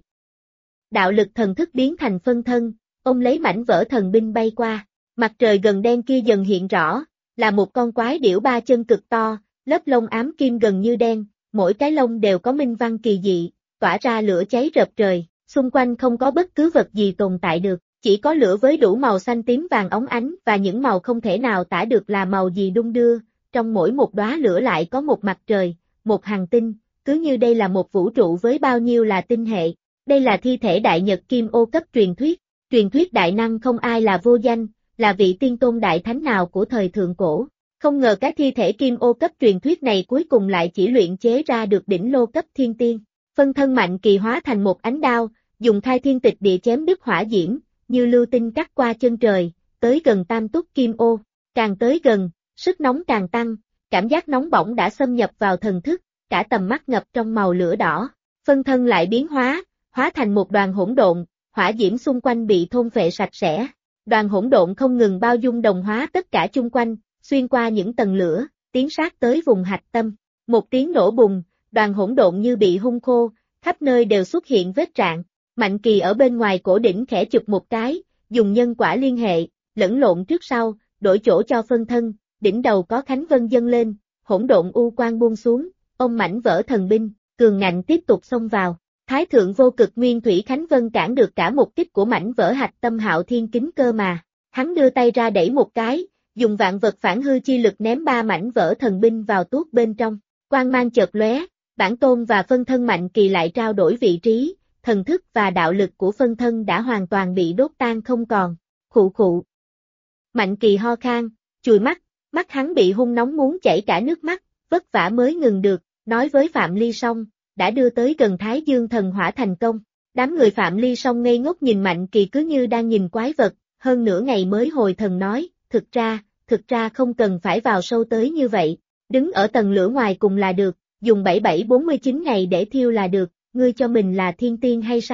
Đạo lực thần thức biến thành phân thân, ông lấy mảnh vỡ thần binh bay qua, mặt trời gần đen kia dần hiện rõ, là một con quái điểu 3 chân cực to, lớp lông ám kim gần như đen, mỗi cái lông đều có minh văn kỳ dị, tỏa ra lửa cháy rợp trời, xung quanh không có bất cứ vật gì tồn tại được, chỉ có lửa với đủ màu xanh tím vàng óng ánh và những màu không thể nào tả được là màu gì đung đưa, trong mỗi một đóa lửa lại có một mặt trời, một hành tinh, cứ như đây là một vũ trụ với bao nhiêu là tinh hệ. Đây là thi thể đại nhật Kim Ô cấp truyền thuyết đại năng không ai là vô danh, là vị tiên tôn đại thánh nào của thời thượng cổ. Không ngờ cái thi thể Kim Ô cấp truyền thuyết này cuối cùng lại chỉ luyện chế ra được đỉnh lô cấp thiên tiên. Phân thân Mạnh Kỳ hóa thành một ánh đao, dùng khai thiên tịch địa chém đứt hỏa diễm, như lưu tinh cắt qua chân trời, tới gần tam túc Kim Ô. Càng tới gần, sức nóng càng tăng, cảm giác nóng bỏng đã xâm nhập vào thần thức, cả tầm mắt ngập trong màu lửa đỏ. Phân thân lại biến hóa thành một đoàn hỗn độn, hỏa diễm xung quanh bị thôn phệ sạch sẽ. Đoàn hỗn độn không ngừng bao dung đồng hóa tất cả chung quanh, xuyên qua những tầng lửa, tiến sát tới vùng hạch tâm. Một tiếng nổ bùng, đoàn hỗn độn như bị hun khô, khắp nơi đều xuất hiện vết rạn. Mạnh Kỳ ở bên ngoài cổ đỉnh khẽ chụp một cái, dùng nhân quả liên hệ, lẫn lộn trước sau, đổi chỗ cho phân thân, đỉnh đầu có Khánh Vân dâng lên, hỗn độn u quang buông xuống, ông mảnh vỡ thần binh, cường ngạnh tiếp tục xông vào. Thái thượng vô cực nguyên thủy Khánh Vân cản được cả một kích của mảnh vỡ hạch tâm Hạo Thiên kính cơ mà. Hắn đưa tay ra đẩy một cái, dùng vạn vật phản hư chi lực ném 3 mảnh vỡ thần binh vào tuốt bên trong. Quang mang chợt lóe, bản tôn và phân thân Mạnh Kỳ lại trao đổi vị trí, thần thức và đạo lực của phân thân đã hoàn toàn bị đốt tan không còn. Khụ khụ. Mạnh Kỳ ho khan, chùi mắt hắn bị hun nóng muốn chảy cả nước mắt, vất vả mới ngừng được, nói với Phạm Ly Song, đã đưa tới gần Thái Dương thần hỏa thành công. Đám người Phạm Ly Song ngây ngốc nhìn Mạnh Kỳ cứ như đang nhìn quái vật, hơn nửa ngày mới hồi thần nói, thực ra không cần phải vào sâu tới như vậy, đứng ở tầng lửa ngoài cùng là được, dùng 7749 ngày để thiêu là được, ngươi cho mình là thiên tiên hay sao?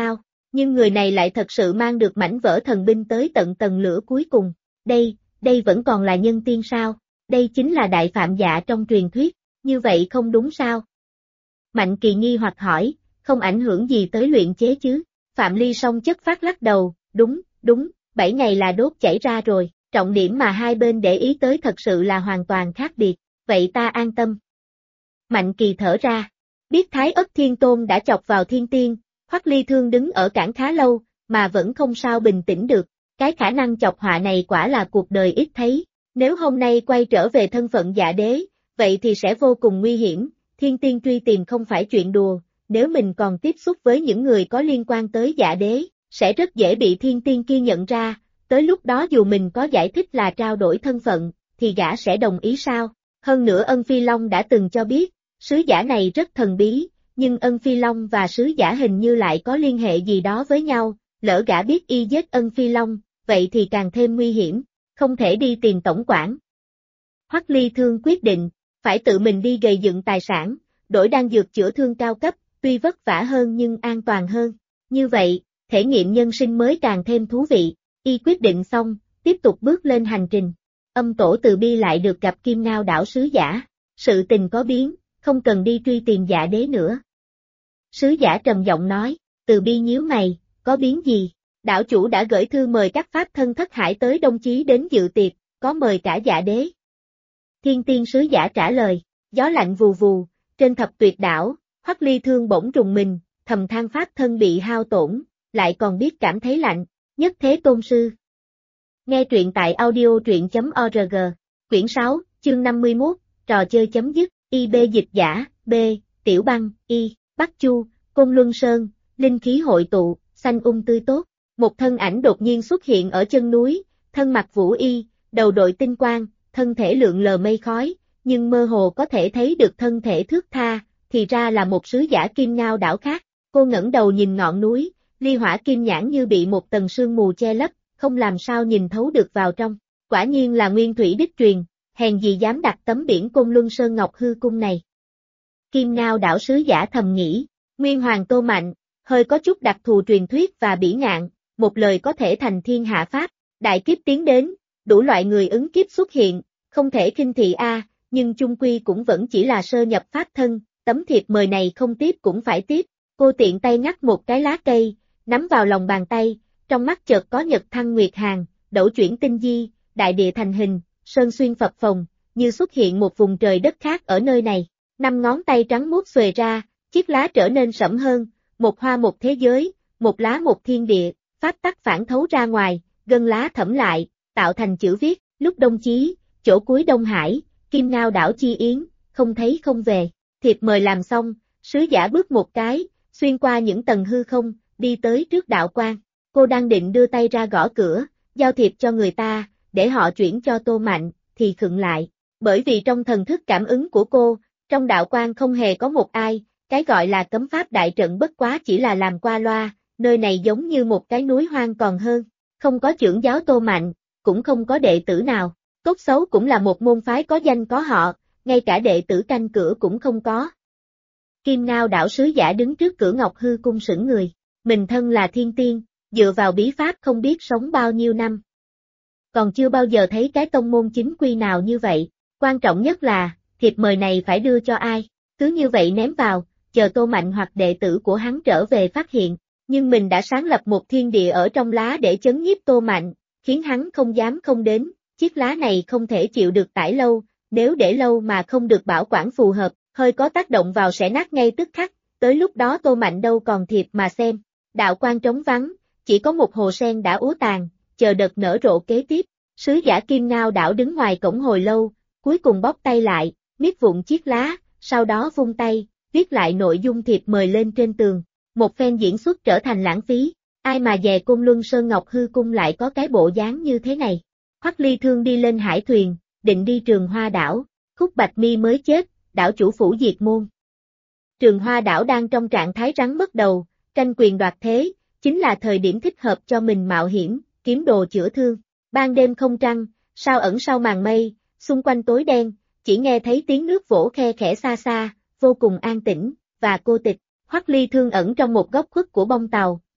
Nhưng người này lại thật sự mang được mảnh vỡ thần binh tới tận tầng lửa cuối cùng. Đây vẫn còn là nhân tiên sao? Đây chính là đại phạm dạ trong truyền thuyết, như vậy không đúng sao? Mạnh Kỳ nghi hoặc hỏi, không ảnh hưởng gì tới luyện chế chứ? Phạm Ly Song chất phát lắc đầu, đúng, 7 ngày là đốt chảy ra rồi, trọng điểm mà hai bên để ý tới thật sự là hoàn toàn khác biệt, vậy ta an tâm. Mạnh Kỳ thở ra, biết Thái Ất Thiên Tôn đã chọc vào thiên tiên, Hoắc Ly Thương đứng ở cảng khá lâu, mà vẫn không sao bình tĩnh được, cái khả năng chọc họa này quả là cuộc đời ít thấy, nếu hôm nay quay trở về thân phận Dạ Đế, vậy thì sẽ vô cùng nguy hiểm, thiên tiên truy tìm không phải chuyện đùa, nếu mình còn tiếp xúc với những người có liên quan tới Dạ Đế, sẽ rất dễ bị thiên tiên kia nhận ra, tới lúc đó dù mình có giải thích là trao đổi thân phận, thì gã sẽ đồng ý sao? Hơn nữa Ân Phi Long đã từng cho biết, sứ giả này rất thần bí, nhưng Ân Phi Long và sứ giả hình như lại có liên hệ gì đó với nhau, lỡ gã biết y giết Ân Phi Long, vậy thì càng thêm nguy hiểm, không thể đi tìm tổng quản. Hoắc Ly Thương quyết định, phải tự mình đi gầy dựng tài sản, đổi đan dược chữa thương cao cấp, tuy vất vả hơn nhưng an toàn hơn. Như vậy, thể nghiệm nhân sinh mới càng thêm thú vị. Y quyết định xong, tiếp tục bước lên hành trình. Âm Tổ Từ Bi lại được gặp Kim Ngao đảo sứ giả. Sự tình có biến, không cần đi truy tìm Dạ Đế nữa. Sứ giả trầm giọng nói, Từ Bi nhíu mày, có biến gì? Đảo chủ đã gửi thư mời các pháp thân thất hải tới Đông Chí đến dự tiệc, có mời cả Dạ Đế. Thiên tiên sứ giả trả lời, gió lạnh vù vù, trên thập tuyệt đảo, Hoắc Ly Thương bỗng rùng mình, thầm than pháp thân bị hao tổn, lại còn biết cảm thấy lạnh, nhất thế tôn sư. Nghe truyện tại audio.org, quyển 6, chương 51, trò chơi chấm dứt, IB dịch giả, B, Tiểu Băng, Y, Bắc Chu, Côn Luân Sơn, linh khí hội tụ, xanh tươi tốt, một thân ảnh đột nhiên xuất hiện ở chân núi, thân mặc vũ y, đầu đội tinh quang, thân thể lượn lờ mây khói, nhưng mơ hồ có thể thấy được thân thể thướt tha, thì ra là một sứ giả Kim Ngao đảo khác. Cô ngẩng đầu nhìn ngọn núi, ly hỏa kim nhãn như bị một tầng sương mù che lấp, không làm sao nhìn thấu được vào trong. Quả nhiên là nguyên thủy đích truyền, hèn gì dám đặt tấm biển Côn Luân Sơn Ngọc Hư Cung này. Kim Ngao đảo sứ giả thầm nghĩ, Nguyên Hoàng Tô Mạnh, hơi có chút đặc thù truyền thuyết và bỉ ngạn, một lời có thể thành thiên hạ pháp, đại kiếp tiến đến, đủ loại người ứng kiếp xuất hiện, không thể khinh thị nhưng chung quy cũng vẫn chỉ là sơ nhập pháp thân, tấm thiệp mời này không tiếp cũng phải tiếp. Cô tiện tay ngắt một cái lá cây, nắm vào lòng bàn tay, trong mắt chợt có nhật thăng nguyệt hàng, đẩu chuyển tinh di, đại địa thành hình, sơn xuyên phập phồng, như xuất hiện một vùng trời đất khác ở nơi này. 5 ngón tay trắng muốt xuề ra, chiếc lá trở nên sẫm hơn, một hoa một thế giới, một lá một thiên địa, pháp tắc phản thấu ra ngoài, gân lá thẫm lại, tạo thành chữ viết, lúc Đông Chí, chỗ cuối Đông Hải, Kim Ngao đảo chi yến, không thấy không về. Thiệp mời làm xong, sứ giả bước một cái, xuyên qua những tầng hư không, đi tới trước đạo quan. Cô đang định đưa tay ra gõ cửa, giao thiệp cho người ta, để họ chuyển cho Tô Mạnh, thì khựng lại. Bởi vì trong thần thức cảm ứng của cô, trong đạo quan không hề có một ai, cái gọi là cấm pháp đại trận bất quá chỉ là làm qua loa, nơi này giống như một cái núi hoang còn hơn. Không có chưởng giáo Tô Mạnh, cũng không có đệ tử nào. Tốt xấu cũng là một môn phái có danh có họ, ngay cả đệ tử canh cửa cũng không có. Kim Ngao đảo sứ giả đứng trước cửa Ngọc Hư Cung sững người, mình thân là thiên tiên, dựa vào bí pháp không biết sống bao nhiêu năm. Còn chưa bao giờ thấy cái tông môn chính quy nào như vậy, quan trọng nhất là, thiệp mời này phải đưa cho ai, cứ như vậy ném vào, chờ Tô Mạnh hoặc đệ tử của hắn trở về phát hiện, nhưng mình đã sáng lập một thiên địa ở trong lá để chấn nhiếp Tô Mạnh, khiến hắn không dám không đến, chiếc lá này không thể chịu được tải lâu, nếu để lâu mà không được bảo quản phù hợp, hơi có tác động vào sẽ nát ngay tức khắc, tới lúc đó Tô Mạnh đâu còn thiệp mà xem. Đạo quan trống vắng, chỉ có một hồ sen đã úa tàn, chờ đợt nở rộ kế tiếp. Sứ giả Kim Ngao đảo đứng ngoài cổng hồi lâu, cuối cùng bóp tay lại, miết vụn chiếc lá, sau đó vung tay, viết lại nội dung thiệp mời lên trên tường. Một phen diễn xuất trở thành lãng phí, ai mà dè Côn Luân Sơn Ngọc Hư Cung lại có cái bộ dáng như thế này. Hoắc Ly Thương đi lên hải thuyền, định đi Trường Hoa đảo, Khúc Bạch Mi mới chết, đảo chủ phủ diệt môn. Trường Hoa đảo đang trong trạng thái rắn mất đầu, tranh quyền đoạt thế, chính là thời điểm thích hợp cho mình mạo hiểm, kiếm đồ chữa thương. Ban đêm không trăng, sao ẩn sau màn mây, xung quanh tối đen, chỉ nghe thấy tiếng nước vỗ khe khẽ xa xa, vô cùng an tĩnh, và cô tịch. Hoắc Ly Thương ẩn trong một góc khuất của bông tàu,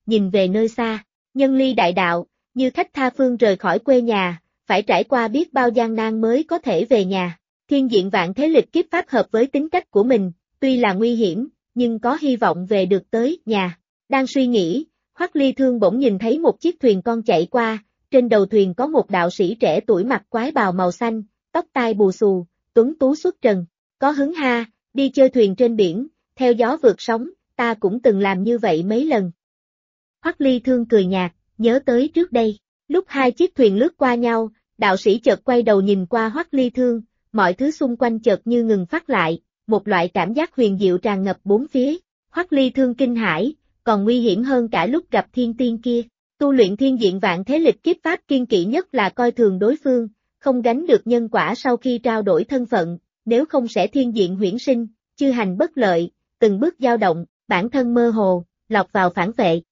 nhìn về nơi xa. Nhân ly đại đạo, như khách tha phương rời khỏi quê nhà, phải trải qua biết bao gian nan mới có thể về nhà. Thiên diện vạn thế lịch kiếp pháp hợp với tính cách của mình, tuy là nguy hiểm, nhưng có hy vọng về được tới nhà. Đang suy nghĩ, Hoắc Ly Thương bỗng nhìn thấy một chiếc thuyền con chạy qua, trên đầu thuyền có một đạo sĩ trẻ tuổi mặc quái bào màu xanh, tóc tai bù xù, tuấn tú xuất trần. Có hứng ha, đi chơi thuyền trên biển, theo gió vượt sóng, ta cũng từng làm như vậy mấy lần. Hoắc Ly Thương cười nhạt, nhớ tới trước đây, lúc hai chiếc thuyền lướt qua nhau, đạo sĩ chợt quay đầu nhìn qua Hoắc Ly Thương, mọi thứ xung quanh chợt như ngừng phát lại, một loại cảm giác huyền diệu tràn ngập bốn phía. Hoắc Ly Thương kinh hãi, còn nguy hiểm hơn cả lúc gặp thiên tiên kia. Tu luyện thiên diện vạn thế lịch kiếp pháp kiên kỵ nhất là coi thường đối phương, không gánh được nhân quả sau khi trao đổi thân phận, nếu không sẽ thiên diện huyễn sinh, chư hành bất lợi, từng bước dao động, bản thân mơ hồ, lọt vào phản vệ.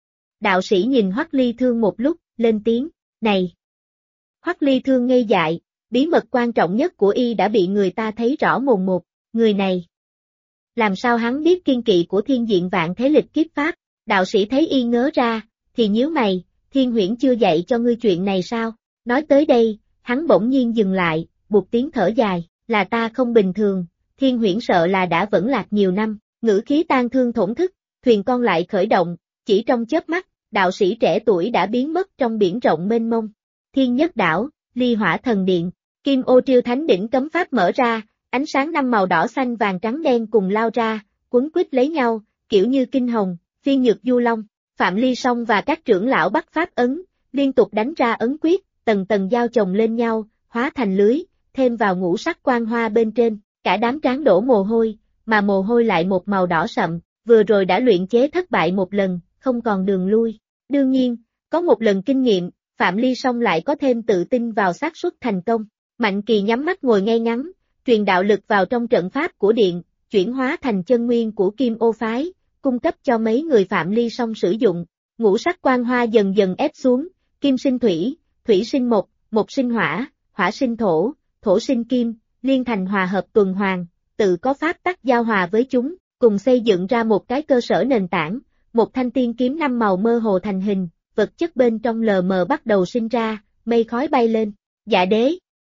Đạo sĩ nhìn Hoắc Ly Thương một lúc, lên tiếng, này. Hoắc Ly Thương ngây dại, bí mật quan trọng nhất của y đã bị người ta thấy rõ mồn một, người này. Làm sao hắn biết kiên kỵ của thiên diện vạn thế lịch kiếp pháp, đạo sĩ thấy y ngớ ra, thì nhíu mày, thiên huyễn chưa dạy cho ngươi chuyện này sao, nói tới đây, hắn bỗng nhiên dừng lại, buột tiếng thở dài, là ta không bình thường, thiên huyễn sợ là đã vẫn lạc nhiều năm, ngữ khí tang thương thổn thức, thuyền con lại khởi động, chỉ trong chớp mắt, đạo sĩ trẻ tuổi đã biến mất trong biển rộng mênh mông. Thiên Nhất Đảo, Ly Hỏa Thần Điện, Kim Ô Triêu Thánh Đỉnh cấm pháp mở ra, ánh sáng năm màu đỏ xanh vàng trắng đen cùng lao ra, quấn quýt lấy nhau, kiểu như kinh hồng, phiên nhược du long. Phạm Ly Song và các trưởng lão bắt pháp ấn, liên tục đánh ra ấn quyết, tầng tầng giao chồng lên nhau, hóa thành lưới, thêm vào ngũ sắc quang hoa bên trên, cả đám trán đổ mồ hôi, mà mồ hôi lại một màu đỏ sậm, vừa rồi đã luyện chế thất bại một lần, không còn đường lui. Đương nhiên, có một lần kinh nghiệm, Phạm Ly Song lại có thêm tự tin vào xác suất thành công. Mạnh Kỳ nhắm mắt ngồi ngay ngắn, truyền đạo lực vào trong trận pháp của điện, chuyển hóa thành chân nguyên của Kim Ô phái, cung cấp cho mấy người Phạm Ly Song sử dụng. Ngũ sắc quang hoa dần dần ép xuống, kim sinh thủy, thủy sinh mộc, mộc sinh hỏa, hỏa sinh thổ, thổ sinh kim, liên thành hòa hợp tuần hoàn, tự có pháp tắc giao hòa với chúng, cùng xây dựng ra một cái cơ sở nền tảng, một thanh tiên kiếm năm màu mơ hồ thành hình, vật chất bên trong lờ mờ bắt đầu sinh ra, mây khói bay lên. Dạ đế.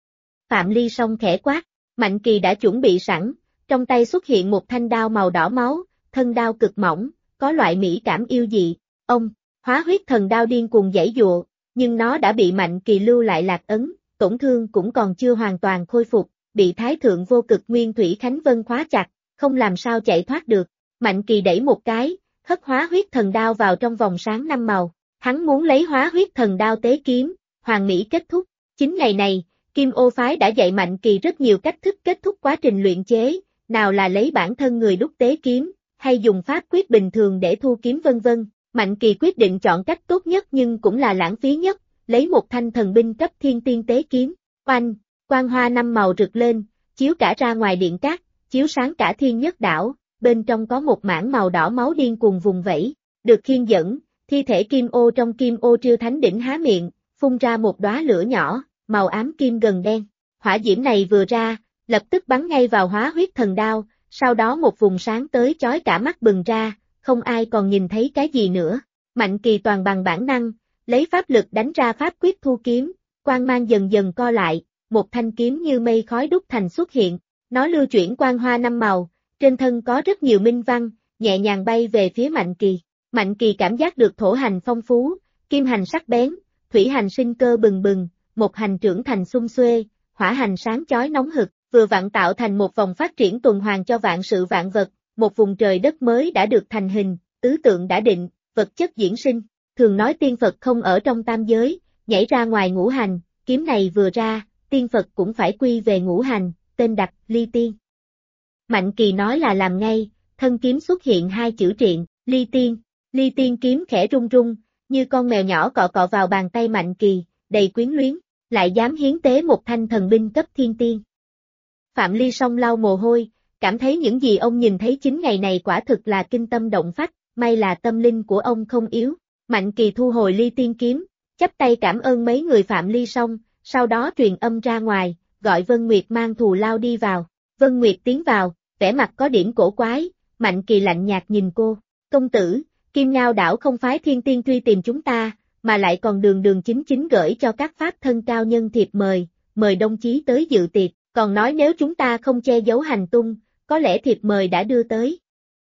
Phạm Ly Song khẽ quát, Mạnh Kỳ đã chuẩn bị sẵn, trong tay xuất hiện một thanh đao màu đỏ máu, thân đao cực mỏng, có loại mỹ cảm yêu dị. Ông, hóa huyết thần đao điên cuồng giãy giụa, nhưng nó đã bị Mạnh Kỳ lưu lại lạc ấn, tổn thương cũng còn chưa hoàn toàn khôi phục, bị Thái Thượng Vô Cực Nguyên Thủy Khánh Vân khóa chặt, không làm sao chạy thoát được. Mạnh Kỳ đẩy một cái, hất hóa huyết thần đao vào trong vòng sáng năm màu. Hắn muốn lấy hóa huyết thần đao tế kiếm, hoàn mỹ kết thúc. Chính ngày này, Kim Ô phái đã dạy Mạnh Kỳ rất nhiều cách thức kết thúc quá trình luyện chế, nào là lấy bản thân người đúc tế kiếm, hay dùng pháp quyết bình thường để thu kiếm vân vân. Mạnh Kỳ quyết định chọn cách tốt nhất nhưng cũng là lãng phí nhất, lấy một thanh thần binh cấp thiên tiên tế kiếm. Oanh, quang hoa năm màu rực lên, chiếu cả ra ngoài điện cát, chiếu sáng cả Thiên Nhất Đảo, bên trong có một mảng màu đỏ máu điên cuồng vùng vẫy, được khiên dẫn, thi thể Kim Ô trong Kim Ô Triêu Thánh Đỉnh há miệng, phun ra một đóa lửa nhỏ, màu ám kim gần đen. Hỏa diễm này vừa ra, lập tức bắn ngay vào hóa huyết thần đao, sau đó một vùng sáng tới chói cả mắt bừng ra, không ai còn nhìn thấy cái gì nữa. Mạnh Kỳ toàn bằng bản năng, lấy pháp lực đánh ra pháp quyết thu kiếm, quang mang dần dần co lại, một thanh kiếm như mây khói đúc thành xuất hiện, nó lưu chuyển quang hoa năm màu, trên thân có rất nhiều minh văn, nhẹ nhàng bay về phía Mạnh Kỳ. Mạnh Kỳ cảm giác được thổ hành phong phú, kim hành sắc bén, thủy hành sinh cơ bừng bừng, mộc hành trưởng thành xung xuê, hỏa hành sáng chói nóng hực, vừa vặn tạo thành một vòng phát triển tuần hoàn cho vạn sự vạn vật, một vùng trời đất mới đã được thành hình, tứ tượng đã định, vật chất diễn sinh. Thường nói tiên Phật không ở trong tam giới, nhảy ra ngoài ngũ hành, kiếm này vừa ra, tiên Phật cũng phải quy về ngũ hành, tên đặt Ly Tiên. Mạnh Kỳ nói là làm ngay, thân kiếm xuất hiện hai chữ triện, Ly Tiên. Ly Tiên kiếm khẽ rung rung, như con mèo nhỏ cọ cọ vào bàn tay Mạnh Kỳ, đầy quyến luyến, lại dám hiến tế một thanh thần binh cấp thiên tiên. Phạm Ly Song lau mồ hôi, cảm thấy những gì ông nhìn thấy chính ngày này quả thực là kinh tâm động phách, may là tâm linh của ông không yếu. Mạnh Kỳ thu hồi Ly Tiên kiếm, chắp tay cảm ơn mấy người Phạm Ly Song, sau đó truyền âm ra ngoài, gọi Vân Nguyệt mang thù lao đi vào. Vân Nguyệt tiến vào, vẻ mặt có điểm cổ quái, Mạnh Kỳ lạnh nhạt nhìn cô, công tử, Kim Ngao đảo không phái thiên tiên truy tìm chúng ta, mà lại còn đường đường chính chính gửi cho các pháp thân cao nhân thiệp mời đồng chí tới dự tiệc, còn nói nếu chúng ta không che giấu hành tung, có lẽ thiệp mời đã đưa tới.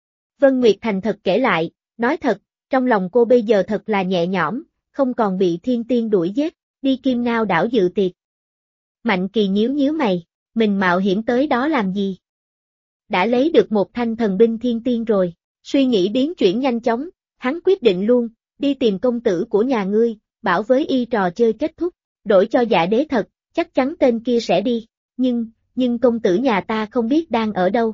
Vân Nguyệt thành thật kể lại, nói thật, trong lòng cô bây giờ thật là nhẹ nhõm, không còn bị thiên tiên đuổi giết, đi Kim Ngao đảo dự tiệc. Mạnh Kỳ nhíu nhíu mày, mình mạo hiểm tới đó làm gì? Đã lấy được một thanh thần binh thiên tiên rồi, suy nghĩ biến chuyển nhanh chóng, hắn quyết định luôn, đi tìm công tử của nhà ngươi, bảo với y trò chơi kết thúc, đổi cho Dạ Đế thật, chắc chắn tên kia sẽ đi, nhưng công tử nhà ta không biết đang ở đâu.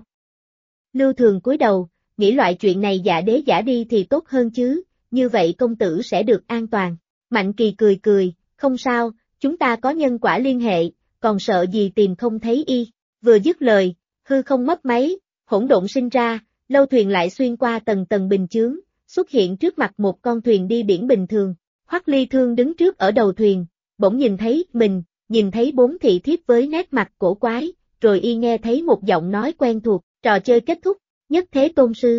Lưu Thường cúi đầu, nghĩ loại chuyện này Dạ Đế giả đi thì tốt hơn chứ, như vậy công tử sẽ được an toàn. Mạnh Kỳ cười, không sao, chúng ta có nhân quả liên hệ, còn sợ gì tìm không thấy y. Vừa dứt lời, hư không mấp máy, hỗn độn sinh ra, lâu thuyền lại xuyên qua tầng tầng bình chướng, xuất hiện trước mặt một con thuyền đi biển bình thường. Hoắc Ly Thương đứng trước ở đầu thuyền, bỗng nhìn thấy 4 thị thiếp với nét mặt cổ quái, rồi y nghe thấy một giọng nói quen thuộc, trò chơi kết thúc, nhất thế tôn sư.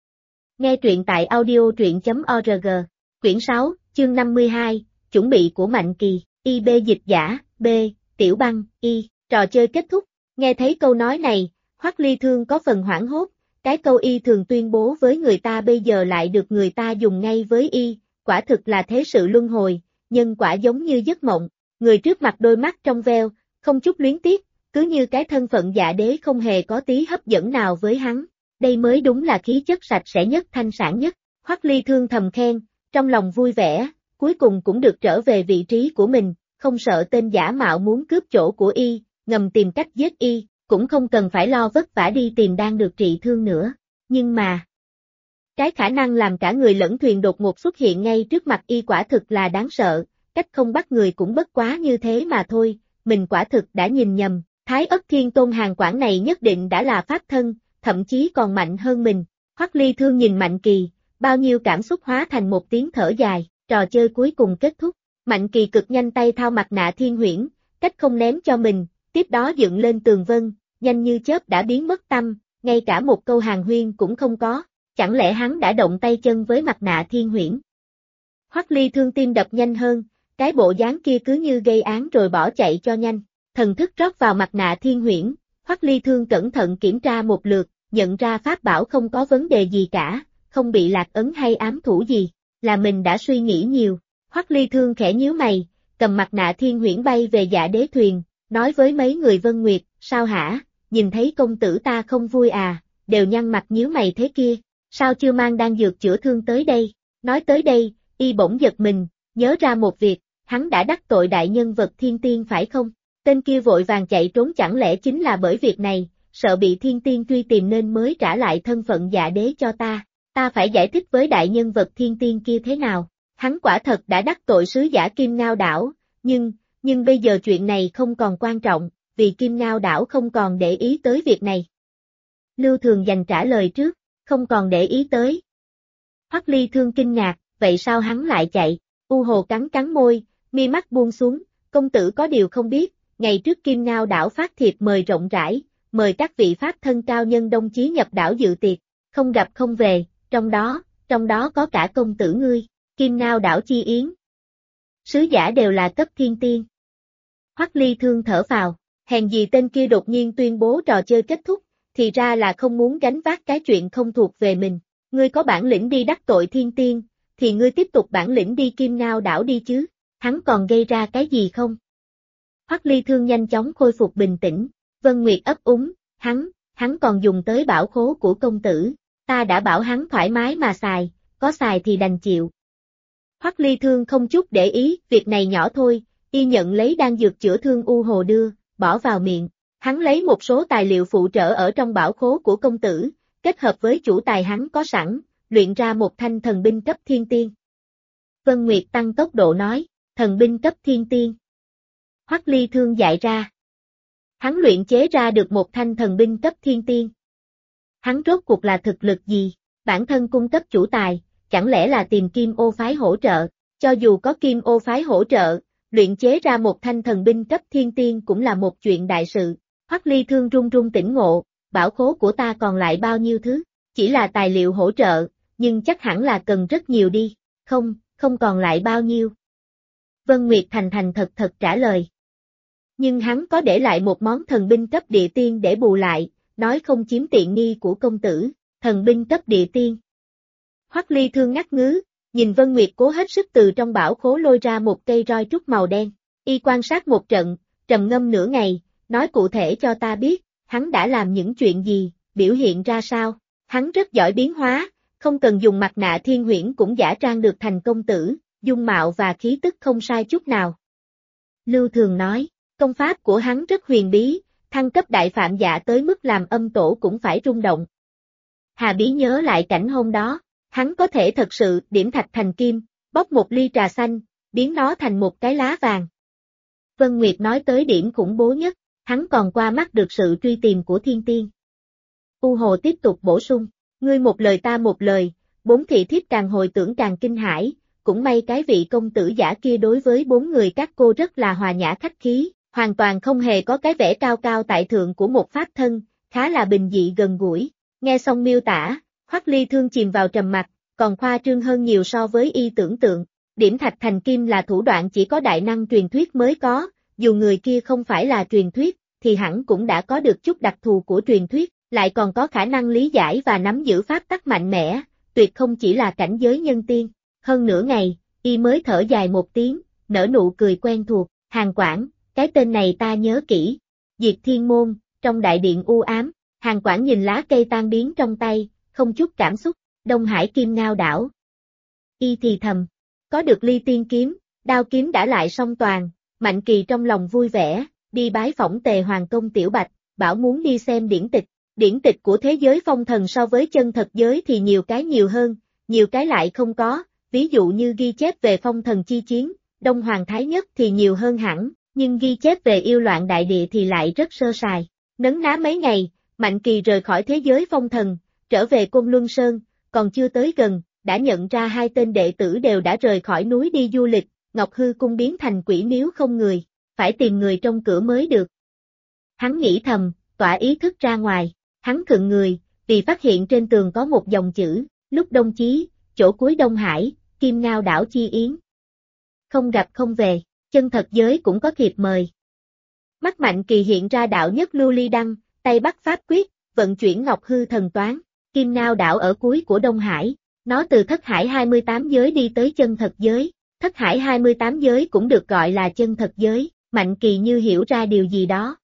Nghe truyện tại audio.org, quyển 6, chương 52, chuẩn bị của Mạnh Kỳ, IB dịch giả, B, Tiểu Băng, Y, trò chơi kết thúc. Nghe thấy câu nói này, Hoắc Ly Thương có phần hoảng hốt, cái câu y thường tuyên bố với người ta bây giờ lại được người ta dùng ngay với y, quả thực là thế sự luân hồi, nhân quả giống như giấc mộng, người trước mặt đôi mắt trong veo, không chút luyến tiếc, cứ như cái thân phận Dạ Đế không hề có tí hấp dẫn nào với hắn, đây mới đúng là khí chất sạch sẽ nhất thanh sản nhất. Hoắc Ly Thương thầm khen, trong lòng vui vẻ, cuối cùng cũng được trở về vị trí của mình, không sợ tên giả mạo muốn cướp chỗ của y, ngầm tìm cách giết y, cũng không cần phải lo vất vả đi tìm đang được trị thương nữa. Nhưng mà, cái khả năng làm cả người lẫn thuyền đột ngột xuất hiện ngay trước mặt y quả thực là đáng sợ, cách không bắt người cũng bất quá như thế mà thôi, mình quả thực đã nhìn nhầm, Thái Ất Thiên Tôn Hàn Quảng này nhất định đã là pháp thân, thậm chí còn mạnh hơn mình. Hoắc Ly Thương nhìn Mạnh Kỳ, bao nhiêu cảm xúc hóa thành một tiếng thở dài, trò chơi cuối cùng kết thúc. Mạnh Kỳ cực nhanh tay thao mặt nạ thiên huyễn, cách không ném cho mình, tiếp đó dựng lên tường vân, nhanh như chớp đã biến mất tăm, ngay cả một câu hàn huyên cũng không có, chẳng lẽ hắn đã động tay chân với mặt nạ thiên huyễn. Hoắc Ly Thương tim đập nhanh hơn, cái bộ dáng kia cứ như gây án rồi bỏ chạy cho nhanh, thần thức rót vào mặt nạ thiên huyễn, Hoắc Ly Thương cẩn thận kiểm tra một lượt, nhận ra pháp bảo không có vấn đề gì cả, không bị lạc ấn hay ám thủ gì, là mình đã suy nghĩ nhiều. Hoắc Ly Thương khẽ nhíu mày, cầm mặt nạ thiên huyễn bay về Dạ Đế thuyền, nói với mấy người Vân Nguyệt, sao hả, nhìn thấy công tử ta không vui à, đều nhăn mặt nhíu mày thế kia, sao chưa mang đan dược chữa thương tới đây, nói tới đây, y bỗng giật mình, nhớ ra một việc, hắn đã đắc tội đại nhân vật thiên tiên phải không, tên kia vội vàng chạy trốn chẳng lẽ chính là bởi việc này, sợ bị thiên tiên truy tìm nên mới trả lại thân phận Dạ Đế cho ta phải giải thích với đại nhân vật thiên tiên kia thế nào. Hắn quả thật đã đắc tội sứ giả Kim Ngao đảo, nhưng bây giờ chuyện này không còn quan trọng, vì Kim Ngao đảo không còn để ý tới việc này. Lưu Thường dành trả lời trước, không còn để ý tới. Hoắc Ly Thương kinh ngạc, vậy sao hắn lại chạy? U Hồ cắn môi, mi mắt buông xuống, công tử có điều không biết, ngày trước Kim Ngao đảo phát thiệp mời rộng rãi, mời các vị pháp thân cao nhân đồng chí nhập đảo dự tiệc, không gặp không về, trong đó có cả công tử ngươi. Kim Ngao đảo chi yến. Sứ giả đều là cấp thiên tiên. Hoắc Ly Thương thở phào, hèn gì tên kia đột nhiên tuyên bố trò chơi kết thúc, thì ra là không muốn gánh vác cái chuyện không thuộc về mình. Ngươi có bản lĩnh đi đắc tội thiên tiên, thì ngươi tiếp tục bản lĩnh đi Kim Ngao đảo đi chứ, hắn còn gây ra cái gì không? Hoắc Ly Thương nhanh chóng khôi phục bình tĩnh, Vân Nguyệt ấp úng, hắn còn dùng tới bảo khố của công tử, ta đã bảo hắn thoải mái mà xài, có xài thì đành chịu. Hoắc Ly Thương không chút để ý, việc này nhỏ thôi, y nhận lấy đan dược chữa thương U Hồ đưa, bỏ vào miệng. Hắn lấy một số tài liệu phụ trợ ở trong bảo khố của công tử, kết hợp với chủ tài hắn có sẵn, luyện ra một thanh thần binh cấp thiên tiên. Vân Nguyệt tăng tốc độ nói, thần binh cấp thiên tiên. Hoắc Ly Thương dạy ra. Hắn luyện chế ra được một thanh thần binh cấp thiên tiên. Hắn rốt cuộc là thực lực gì, bản thân cung cấp chủ tài, chẳng lẽ là tìm Kim Ô phái hỗ trợ, cho dù có Kim Ô phái hỗ trợ, luyện chế ra một thanh thần binh cấp thiên tiên cũng là một chuyện đại sự. Hoắc Ly Thương run run tỉnh ngộ, bảo khố của ta còn lại bao nhiêu thứ, chỉ là tài liệu hỗ trợ, nhưng chắc hẳn là cần rất nhiều đi. Không, không còn lại bao nhiêu. Vân Nguyệt thành thành thật thật trả lời. Nhưng hắn có để lại một món thần binh cấp địa tiên để bù lại, nói không chiếm tiện nghi của công tử, thần binh cấp địa tiên. Hoắc Ly Thương ngắt ngứ, nhìn Vân Nguyệt cố hết sức từ trong bảo khố lôi ra một cây roi trúc màu đen, y quan sát một trận, trầm ngâm nửa ngày, nói cụ thể cho ta biết, hắn đã làm những chuyện gì, biểu hiện ra sao, hắn rất giỏi biến hóa, không cần dùng mặt nạ thiên huyễn cũng giả trang được thành công tử, dung mạo và khí tức không sai chút nào. Lưu Thường nói, công pháp của hắn rất huyền bí, thăng cấp đại phạm dạ tới mức làm âm tổ cũng phải rung động. Hà Bí nhớ lại cảnh hôm đó, hắn có thể thật sự điểm thạch thành kim, bóc một ly trà xanh, biến nó thành một cái lá vàng. Vân Nguyệt nói tới điểm khủng bố nhất, hắn còn qua mắt được sự truy tìm của thiên tiên. U Hồ tiếp tục bổ sung, ngươi một lời ta một lời, bốn thị thiếp càng hồi tưởng càng kinh hãi, cũng may cái vị công tử giả kia đối với bốn người các cô rất là hòa nhã khách khí, hoàn toàn không hề có cái vẻ cao cao tại thượng của một pháp thân, khá là bình dị gần gũi. Nghe xong miêu tả, Hoắc Ly Thương chìm vào trầm mặc, còn khoa trương hơn nhiều so với y tưởng tượng. Điểm thạch thành kim là thủ đoạn chỉ có đại năng truyền thuyết mới có, dù người kia không phải là truyền thuyết, thì hẳn cũng đã có được chút đặc thù của truyền thuyết, lại còn có khả năng lý giải và nắm giữ pháp tắc mạnh mẽ, tuyệt không chỉ là cảnh giới nhân tiên. Hơn nửa ngày, y mới thở dài một tiếng, nở nụ cười quen thuộc, Hàn Quảng, cái tên này ta nhớ kỹ. Diệt Thiên Môn, trong đại điện u ám, Hàn Quảng nhìn lá cây tan biến trong tay, không chút cảm xúc, Đông Hải Kim Ngao đảo. Y thì thầm, có được ly tiên kiếm, đao kiếm đã lại song toàn, Mạnh Kỳ trong lòng vui vẻ, đi bái phỏng Tề Hoàng Công Tiểu Bạch, bảo muốn đi xem điển tịch của thế giới phong thần so với chân thật giới thì nhiều cái nhiều hơn, nhiều cái lại không có, ví dụ như ghi chép về phong thần chi chiến, Đông Hoàng Thái Nhất thì nhiều hơn hẳn, nhưng ghi chép về yêu loạn đại địa thì lại rất sơ sài. Nấn ná mấy ngày, Mạnh Kỳ rời khỏi thế giới phong thần, trở về Côn Luân Sơn, còn chưa tới gần, đã nhận ra hai tên đệ tử đều đã rời khỏi núi đi du lịch, Ngọc Hư Cung biến thành quỷ miếu không người, phải tìm người trong cửa mới được. Hắn nghĩ thầm, tỏa ý thức ra ngoài, hắn khựng người, vì phát hiện trên tường có một dòng chữ, lúc đông chí, chỗ cuối Đông Hải, Kim Ngao đảo chi yến. Không gặp không về, chân thật giới cũng có thiệp mời. Mắt Mạnh Kỳ hiện ra đạo nhất lưu ly đăng, tay bắt pháp quyết, vận chuyển Ngọc Hư thần toán, Kim Ngao đảo ở cuối của Đông Hải, nó từ thất hải 28 giới đi tới chân thật giới, thất hải 28 giới cũng được gọi là chân thật giới, Mạnh Kỳ như hiểu ra điều gì đó.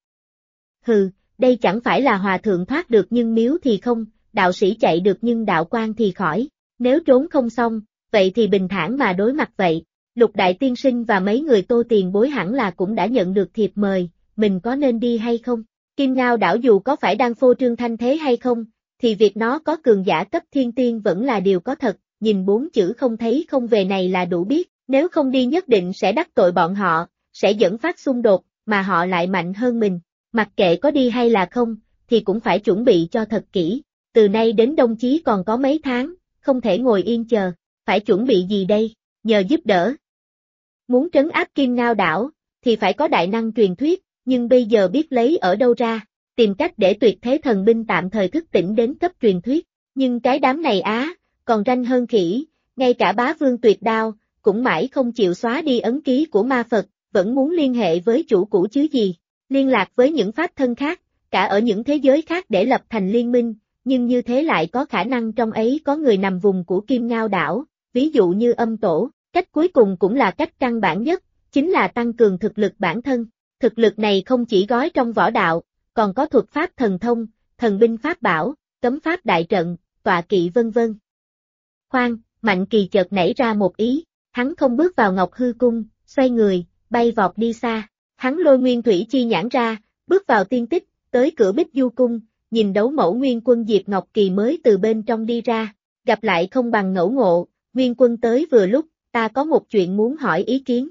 Hừ, đây chẳng phải là hòa thượng thoát được nhưng miếu thì không, đạo sĩ chạy được nhưng đạo quan thì khỏi, nếu trốn không xong, vậy thì bình thản mà đối mặt vậy. Lục Đại Tiên Sinh và mấy người Tô tiền bối hẳn là cũng đã nhận được thiệp mời, mình có nên đi hay không? Kim Ngao đảo dù có phải đang phô trương thanh thế hay không, thì việc nó có cường giả cấp thiên tiên vẫn là điều có thật, nhìn bốn chữ không thấy không về này là đủ biết, nếu không đi nhất định sẽ đắc tội bọn họ, sẽ dẫn phát xung đột, mà họ lại mạnh hơn mình. Mặc kệ có đi hay là không, thì cũng phải chuẩn bị cho thật kỹ, từ nay đến đông chí còn có mấy tháng, không thể ngồi yên chờ, phải chuẩn bị gì đây, nhờ giúp đỡ. Muốn trấn áp Kim Ngao đảo, thì phải có đại năng truyền thuyết, nhưng bây giờ biết lấy ở đâu ra, tìm cách để tuyệt thế thần binh tạm thời thức tỉnh đến cấp truyền thuyết, nhưng cái đám này còn ranh hơn khỉ, ngay cả bá vương tuyệt đao, cũng mãi không chịu xóa đi ấn ký của ma Phật, vẫn muốn liên hệ với chủ cũ chứ gì, liên lạc với những pháp thân khác, cả ở những thế giới khác để lập thành liên minh, nhưng như thế lại có khả năng trong ấy có người nằm vùng của Kim Ngao đảo, ví dụ như âm tổ. Cách cuối cùng cũng là cách căn bản nhất, chính là tăng cường thực lực bản thân. Thực lực này không chỉ gói trong võ đạo, còn có thuật pháp thần thông, thần binh pháp bảo, cấm pháp đại trận, tọa kỵ vân vân. Khoan, Mạnh Kỳ chợt nảy ra một ý, hắn không bước vào Ngọc Hư Cung, xoay người, bay vọt đi xa. Hắn lôi nguyên thủy chi nhãn ra, bước vào tiên tích, tới cửa Bích Du Cung, nhìn đấu mẫu Nguyên Quân Diệp Ngọc Kỳ mới từ bên trong đi ra, gặp lại không bằng ngẫu ngộ, Nguyên Quân tới vừa lúc. Ta có một chuyện muốn hỏi ý kiến.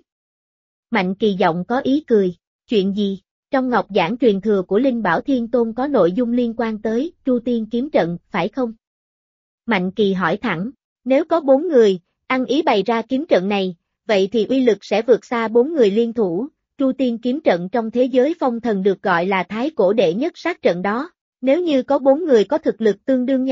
Mạnh Kỳ giọng có ý cười, chuyện gì? Trong ngọc giảng truyền thừa của Linh Bảo Thiên Tôn có nội dung liên quan tới Chu Tiên kiếm trận, phải không? Mạnh Kỳ hỏi thẳng, nếu có 4 người, ăn ý bày ra kiếm trận này, vậy thì uy lực sẽ vượt xa 4 người liên thủ, Chu Tiên kiếm trận trong thế giới phong thần được gọi là thái cổ đệ nhất sát trận đó, nếu như có 4 người có thực lực tương đương nhau,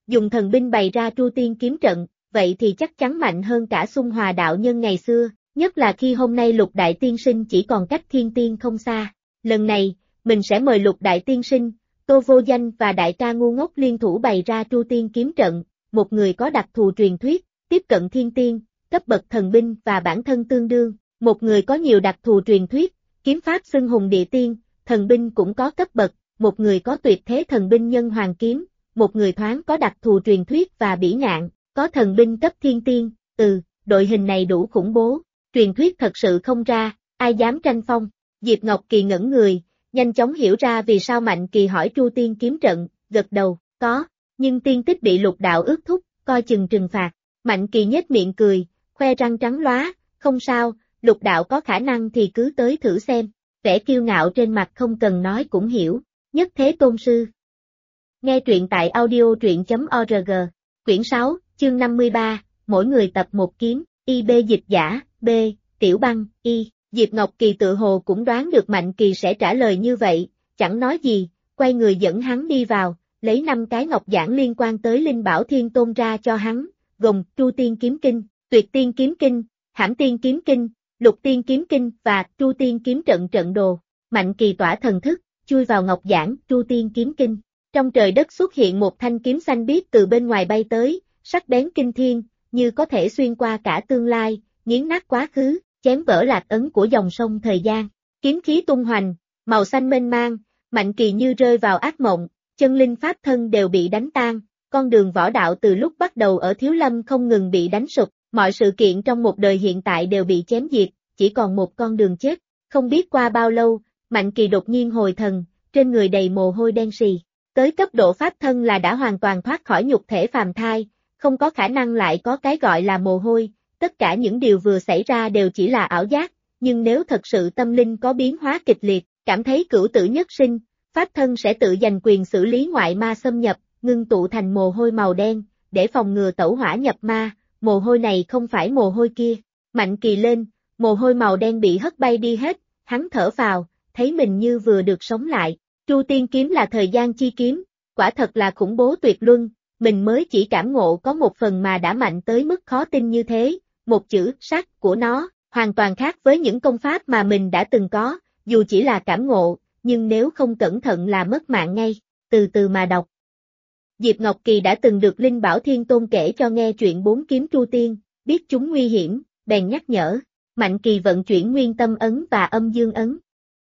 dùng thần binh bày ra Tru Tiên kiếm trận, vậy thì chắc chắn mạnh hơn cả Xung Hòa đạo nhân ngày xưa, nhất là khi hôm nay Lục Đại Tiên Sinh chỉ còn cách Thiên Tiên không xa. Lần này, mình sẽ mời Lục Đại Tiên Sinh, Tô Vô Danh và đại ca ngu ngốc liên thủ bày ra Tru Tiên kiếm trận, một người có đặc thù truyền thuyết, tiếp cận thiên tiên, cấp bậc thần binh và bản thân tương đương, một người có nhiều đặc thù truyền thuyết, kiếm pháp xưng hùng địa tiên, thần binh cũng có cấp bậc, một người có tuyệt thế thần binh nhân hoàng kiếm, một người thoáng có đặc thù truyền thuyết và bỉ ngạn, có thần binh cấp thiên tiên, đội hình này đủ khủng bố, truyền thuyết thật sự không ra, ai dám tranh phong, Diệp Ngọc Kỳ ngẩn người, nhanh chóng hiểu ra vì sao Mạnh Kỳ hỏi Tru Tiên kiếm trận, gật đầu, có, nhưng tiên tích bị Lục đạo ước thúc, coi chừng trừng phạt, Mạnh Kỳ nhếch miệng cười, khoe răng trắng lóa, không sao, Lục đạo có khả năng thì cứ tới thử xem, vẻ kiêu ngạo trên mặt không cần nói cũng hiểu, nhất thế tôn sư. Nghe truyện tại audio truyện.org, quyển 6, chương 53, mỗi người tập một kiếm, IB dịch giả, B, Tiểu Băng, Y, Diệp Ngọc Kỳ tự hồ cũng đoán được Mạnh Kỳ sẽ trả lời như vậy, chẳng nói gì, quay người dẫn hắn đi vào, lấy 5 cái ngọc giản liên quan tới Linh Bảo Thiên Tôn ra cho hắn, gồm Tru Tiên kiếm kinh, Tuyệt Tiên kiếm kinh, Hãm Tiên kiếm kinh, Lục Tiên kiếm kinh và Tru Tiên kiếm trận trận đồ. Mạnh Kỳ tỏa thần thức, chui vào ngọc giản Tru Tiên kiếm kinh. Trong trời đất xuất hiện một thanh kiếm xanh biếc từ bên ngoài bay tới, sắc bén kinh thiên, như có thể xuyên qua cả tương lai, nghiến nát quá khứ, chém vỡ lạc ấn của dòng sông thời gian. Kiếm khí tung hoành, màu xanh mênh mang, Mạnh Kỳ như rơi vào ác mộng, chân linh pháp thân đều bị đánh tan, con đường võ đạo từ lúc bắt đầu ở Thiếu Lâm không ngừng bị đánh sụp, mọi sự kiện trong một đời hiện tại đều bị chém diệt, chỉ còn một con đường chết. Không biết qua bao lâu, Mạnh Kỳ đột nhiên hồi thần, trên người đầy mồ hôi đen sì. Tới cấp độ pháp thân là đã hoàn toàn thoát khỏi nhục thể phàm thai, không có khả năng lại có cái gọi là mồ hôi, tất cả những điều vừa xảy ra đều chỉ là ảo giác, nhưng nếu thật sự tâm linh có biến hóa kịch liệt, cảm thấy cửu tử nhất sinh, pháp thân sẽ tự giành quyền xử lý ngoại ma xâm nhập, ngưng tụ thành mồ hôi màu đen, để phòng ngừa tẩu hỏa nhập ma, mồ hôi này không phải mồ hôi kia. Mạnh Kỳ lên, mồ hôi màu đen bị hất bay đi hết, hắn thở phào, thấy mình như vừa được sống lại. Tru Tiên kiếm là thời gian chi kiếm, quả thật là khủng bố tuyệt luân, mình mới chỉ cảm ngộ có một phần mà đã mạnh tới mức khó tin như thế, một chữ sát của nó, hoàn toàn khác với những công pháp mà mình đã từng có, dù chỉ là cảm ngộ, nhưng nếu không cẩn thận là mất mạng ngay, từ từ mà đọc. Diệp Ngọc Kỳ đã từng được Linh Bảo Thiên Tôn kể cho nghe chuyện 4 kiếm Tru Tiên, biết chúng nguy hiểm, bèn nhắc nhở, Mạnh Kỳ vận chuyển nguyên tâm ấn và âm dương ấn.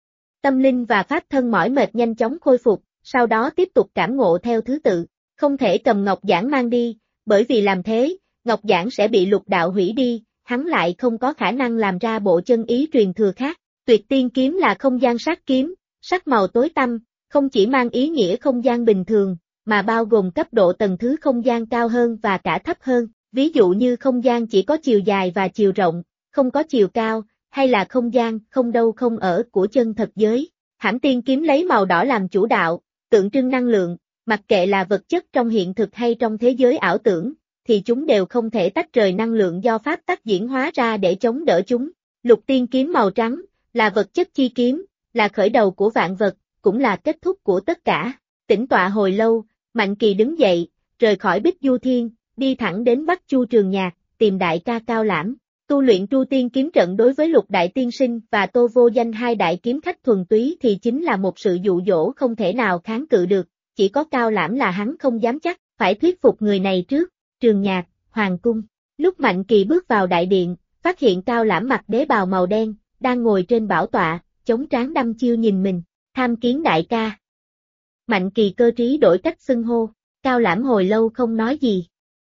Tâm linh và pháp thân mỏi mệt nhanh chóng khôi phục, sau đó tiếp tục cảm ngộ theo thứ tự, không thể cầm ngọc giản mang đi, bởi vì làm thế, ngọc giản sẽ bị Lục đạo hủy đi, hắn lại không có khả năng làm ra bộ chân ý truyền thừa khác. Tuyệt Tiên kiếm là không gian sát kiếm, sắc màu tối tăm, không chỉ mang ý nghĩa không gian bình thường, mà bao gồm cấp độ tầng thứ không gian cao hơn và cả thấp hơn, ví dụ như không gian chỉ có chiều dài và chiều rộng, không có chiều cao, hay là không gian không đâu không ở của chân thật giới. Hãm Tiên kiếm lấy màu đỏ làm chủ đạo, tượng trưng năng lượng, mặc kệ là vật chất trong hiện thực hay trong thế giới ảo tưởng, thì chúng đều không thể tách rời năng lượng do pháp tắc diễn hóa ra để chống đỡ chúng. Lục Tiên kiếm màu trắng, là vật chất chi kiếm, là khởi đầu của vạn vật, cũng là kết thúc của tất cả. Tĩnh tọa hồi lâu, Mạnh Kỳ đứng dậy, rời khỏi Bích Du Thiên, đi thẳng đến Bắc Chu Trường Nhạc, tìm đại ca Cao Lãm. Tu luyện Tru Tiên kiếm trận đối với Lục Đại Tiên Sinh và Tô Vô Danh hai đại kiếm khách thuần túy thì chính là một sự dụ dỗ không thể nào kháng cự được, chỉ có Cao Lãm là hắn không dám chắc, phải thuyết phục người này trước. Trường Nhạc, Hoàng cung. Lúc Mạnh Kỳ bước vào đại điện, phát hiện Cao Lãm mặc đế bào màu đen, đang ngồi trên bảo tọa, chống trán đăm chiêu nhìn mình, tham kiến đại ca. Mạnh Kỳ cơ trí đổi cách xưng hô, Cao Lãm hồi lâu không nói gì.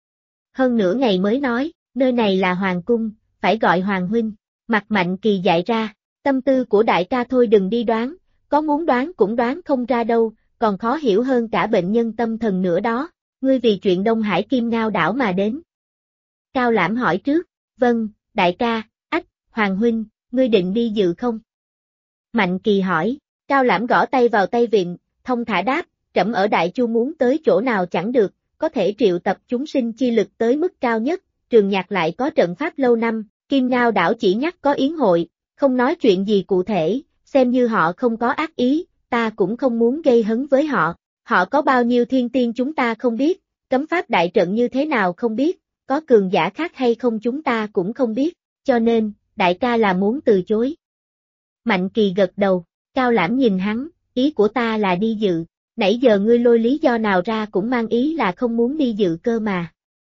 Hơn nửa ngày mới nói, nơi này là Hoàng cung, phải gọi Hoàng huynh. Mặt Mạnh Kỳ dạy ra, tâm tư của đại ca thôi đừng đi đoán, có muốn đoán cũng đoán không ra đâu, còn khó hiểu hơn cả bệnh nhân tâm thần nữa đó. Ngươi vì chuyện Đông Hải Kim Ngao đảo mà đến. Cao Lãm hỏi trước, vâng, đại ca, Hoàng huynh, ngươi định đi dự không? Mạnh Kỳ hỏi, Cao Lãm gõ tay vào tay vịn, thông thả đáp, trẫm ở Đại Chu muốn tới chỗ nào chẳng được, có thể triệu tập chúng sinh chi lực tới mức cao nhất, Trường Nhạc lại có trận pháp lâu năm, Kim Ngao đảo chỉ nhắc có yến hội, không nói chuyện gì cụ thể, xem như họ không có ác ý, ta cũng không muốn gây hấn với họ, họ có bao nhiêu thiên tiên chúng ta không biết, cấm pháp đại trận như thế nào không biết, có cường giả khác hay không chúng ta cũng không biết, cho nên, đại ca là muốn từ chối. Mạnh Kỳ gật đầu, Cao Lãm nhìn hắn, ý của ta là đi dự, nãy giờ ngươi lôi lý do nào ra cũng mang ý là không muốn đi dự cơ mà.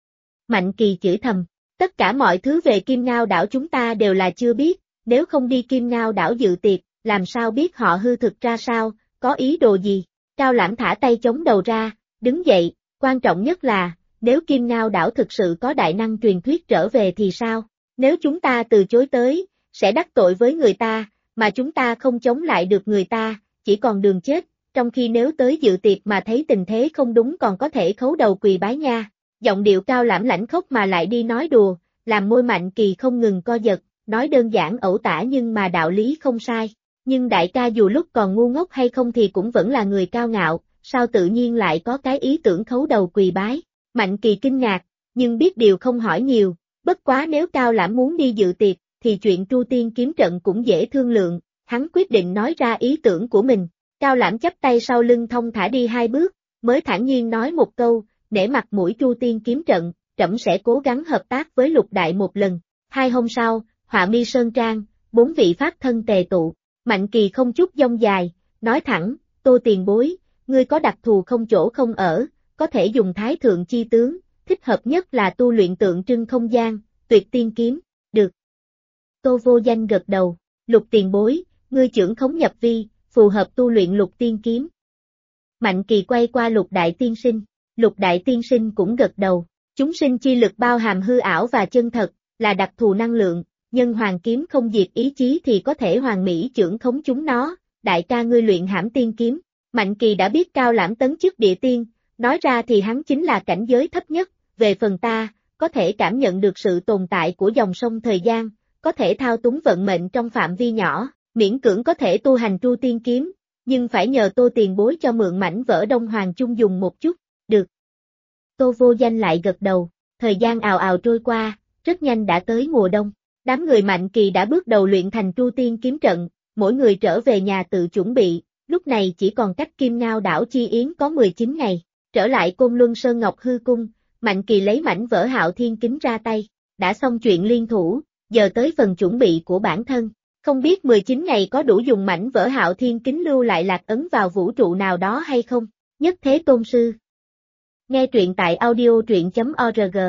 Mạnh Kỳ chửi thầm, tất cả mọi thứ về Kim Ngao đảo chúng ta đều là chưa biết, nếu không đi Kim Ngao đảo dự tiệc, làm sao biết họ hư thực ra sao, có ý đồ gì. Cao Lãm thả tay chống đầu ra, đứng dậy, quan trọng nhất là, nếu Kim Ngao đảo thực sự có đại năng truyền thuyết trở về thì sao? Nếu chúng ta từ chối tới, sẽ đắc tội với người ta, mà chúng ta không chống lại được người ta, chỉ còn đường chết, trong khi nếu tới dự tiệc mà thấy tình thế không đúng còn có thể khấu đầu quỳ bái nha. Giọng điệu Cao Lãm lãnh khốc mà lại đi nói đùa, làm môi Mạnh Kỳ không ngừng co giật, nói đơn giản ẩu tả nhưng mà đạo lý không sai. Nhưng đại ca dù lúc còn ngu ngốc hay không thì cũng vẫn là người cao ngạo, sao tự nhiên lại có cái ý tưởng khấu đầu quỳ bái. Mạnh Kỳ kinh ngạc, nhưng biết điều không hỏi nhiều, bất quá nếu Cao Lãm muốn đi dự tiệc, thì chuyện Tru Tiên kiếm trận cũng dễ thương lượng, hắn quyết định nói ra ý tưởng của mình. Cao Lãm chắp tay sau lưng thong thả đi 2 bước, mới thản nhiên nói một câu, nể mặt mũi Tru Tiên kiếm trận, trẫm sẽ cố gắng hợp tác với Lục Đại một lần. 2 hôm sau, Họa Mi Sơn Trang, 4 vị pháp thân tề tụ, Mạnh Kỳ không chút dông dài, nói thẳng, Tô tiền bối, ngươi có đặc thù không chỗ không ở, có thể dùng Thái Thượng chi tướng, thích hợp nhất là tu luyện tượng trưng không gian, Tuyệt Tiên kiếm, được. Tô Vô Danh gật đầu, Lục tiền bối, ngươi trưởng khống nhập vi, phù hợp tu luyện Lục Tiên kiếm. Mạnh Kỳ quay qua Lục Đại Tiên Sinh, Lục Đại Tiên Sinh cũng gật đầu, chúng sinh chi lực bao hàm hư ảo và chân thật, là đặc thù năng lượng, nhân hoàng kiếm không diệt ý chí thì có thể hoàn mỹ trưởng khống chúng nó, đại ca ngươi luyện Hãm Tiên kiếm. Mạnh Kỳ đã biết Cao Lãm tấn chức địa tiên, nói ra thì hắn chính là cảnh giới thấp nhất, về phần ta, có thể cảm nhận được sự tồn tại của dòng sông thời gian, có thể thao túng vận mệnh trong phạm vi nhỏ, miễn cưỡng có thể tu hành Tru Tiên kiếm, nhưng phải nhờ Tô tiền bối cho mượn mảnh vỡ Đông Hoàng chung dùng một chút, được. Tô Vô Danh lại gật đầu, thời gian ào ào trôi qua, rất nhanh đã tới mùa đông, đám người Mạnh Kỳ đã bước đầu luyện thành Tru Tiên kiếm trận, mỗi người trở về nhà tự chuẩn bị, lúc này chỉ còn cách Kim Ngao đảo chi yến có 19 ngày, trở lại Côn Luân Sơn Ngọc Hư Cung, Mạnh Kỳ lấy mảnh vỡ Hạo Thiên kính ra tay, đã xong chuyện liên thủ, giờ tới phần chuẩn bị của bản thân, không biết 19 ngày có đủ dùng mảnh vỡ Hạo Thiên kính lưu lại lạc ấn vào vũ trụ nào đó hay không, Nhất Thế Tôn Sư. Nghe truyện tại audio truyện.org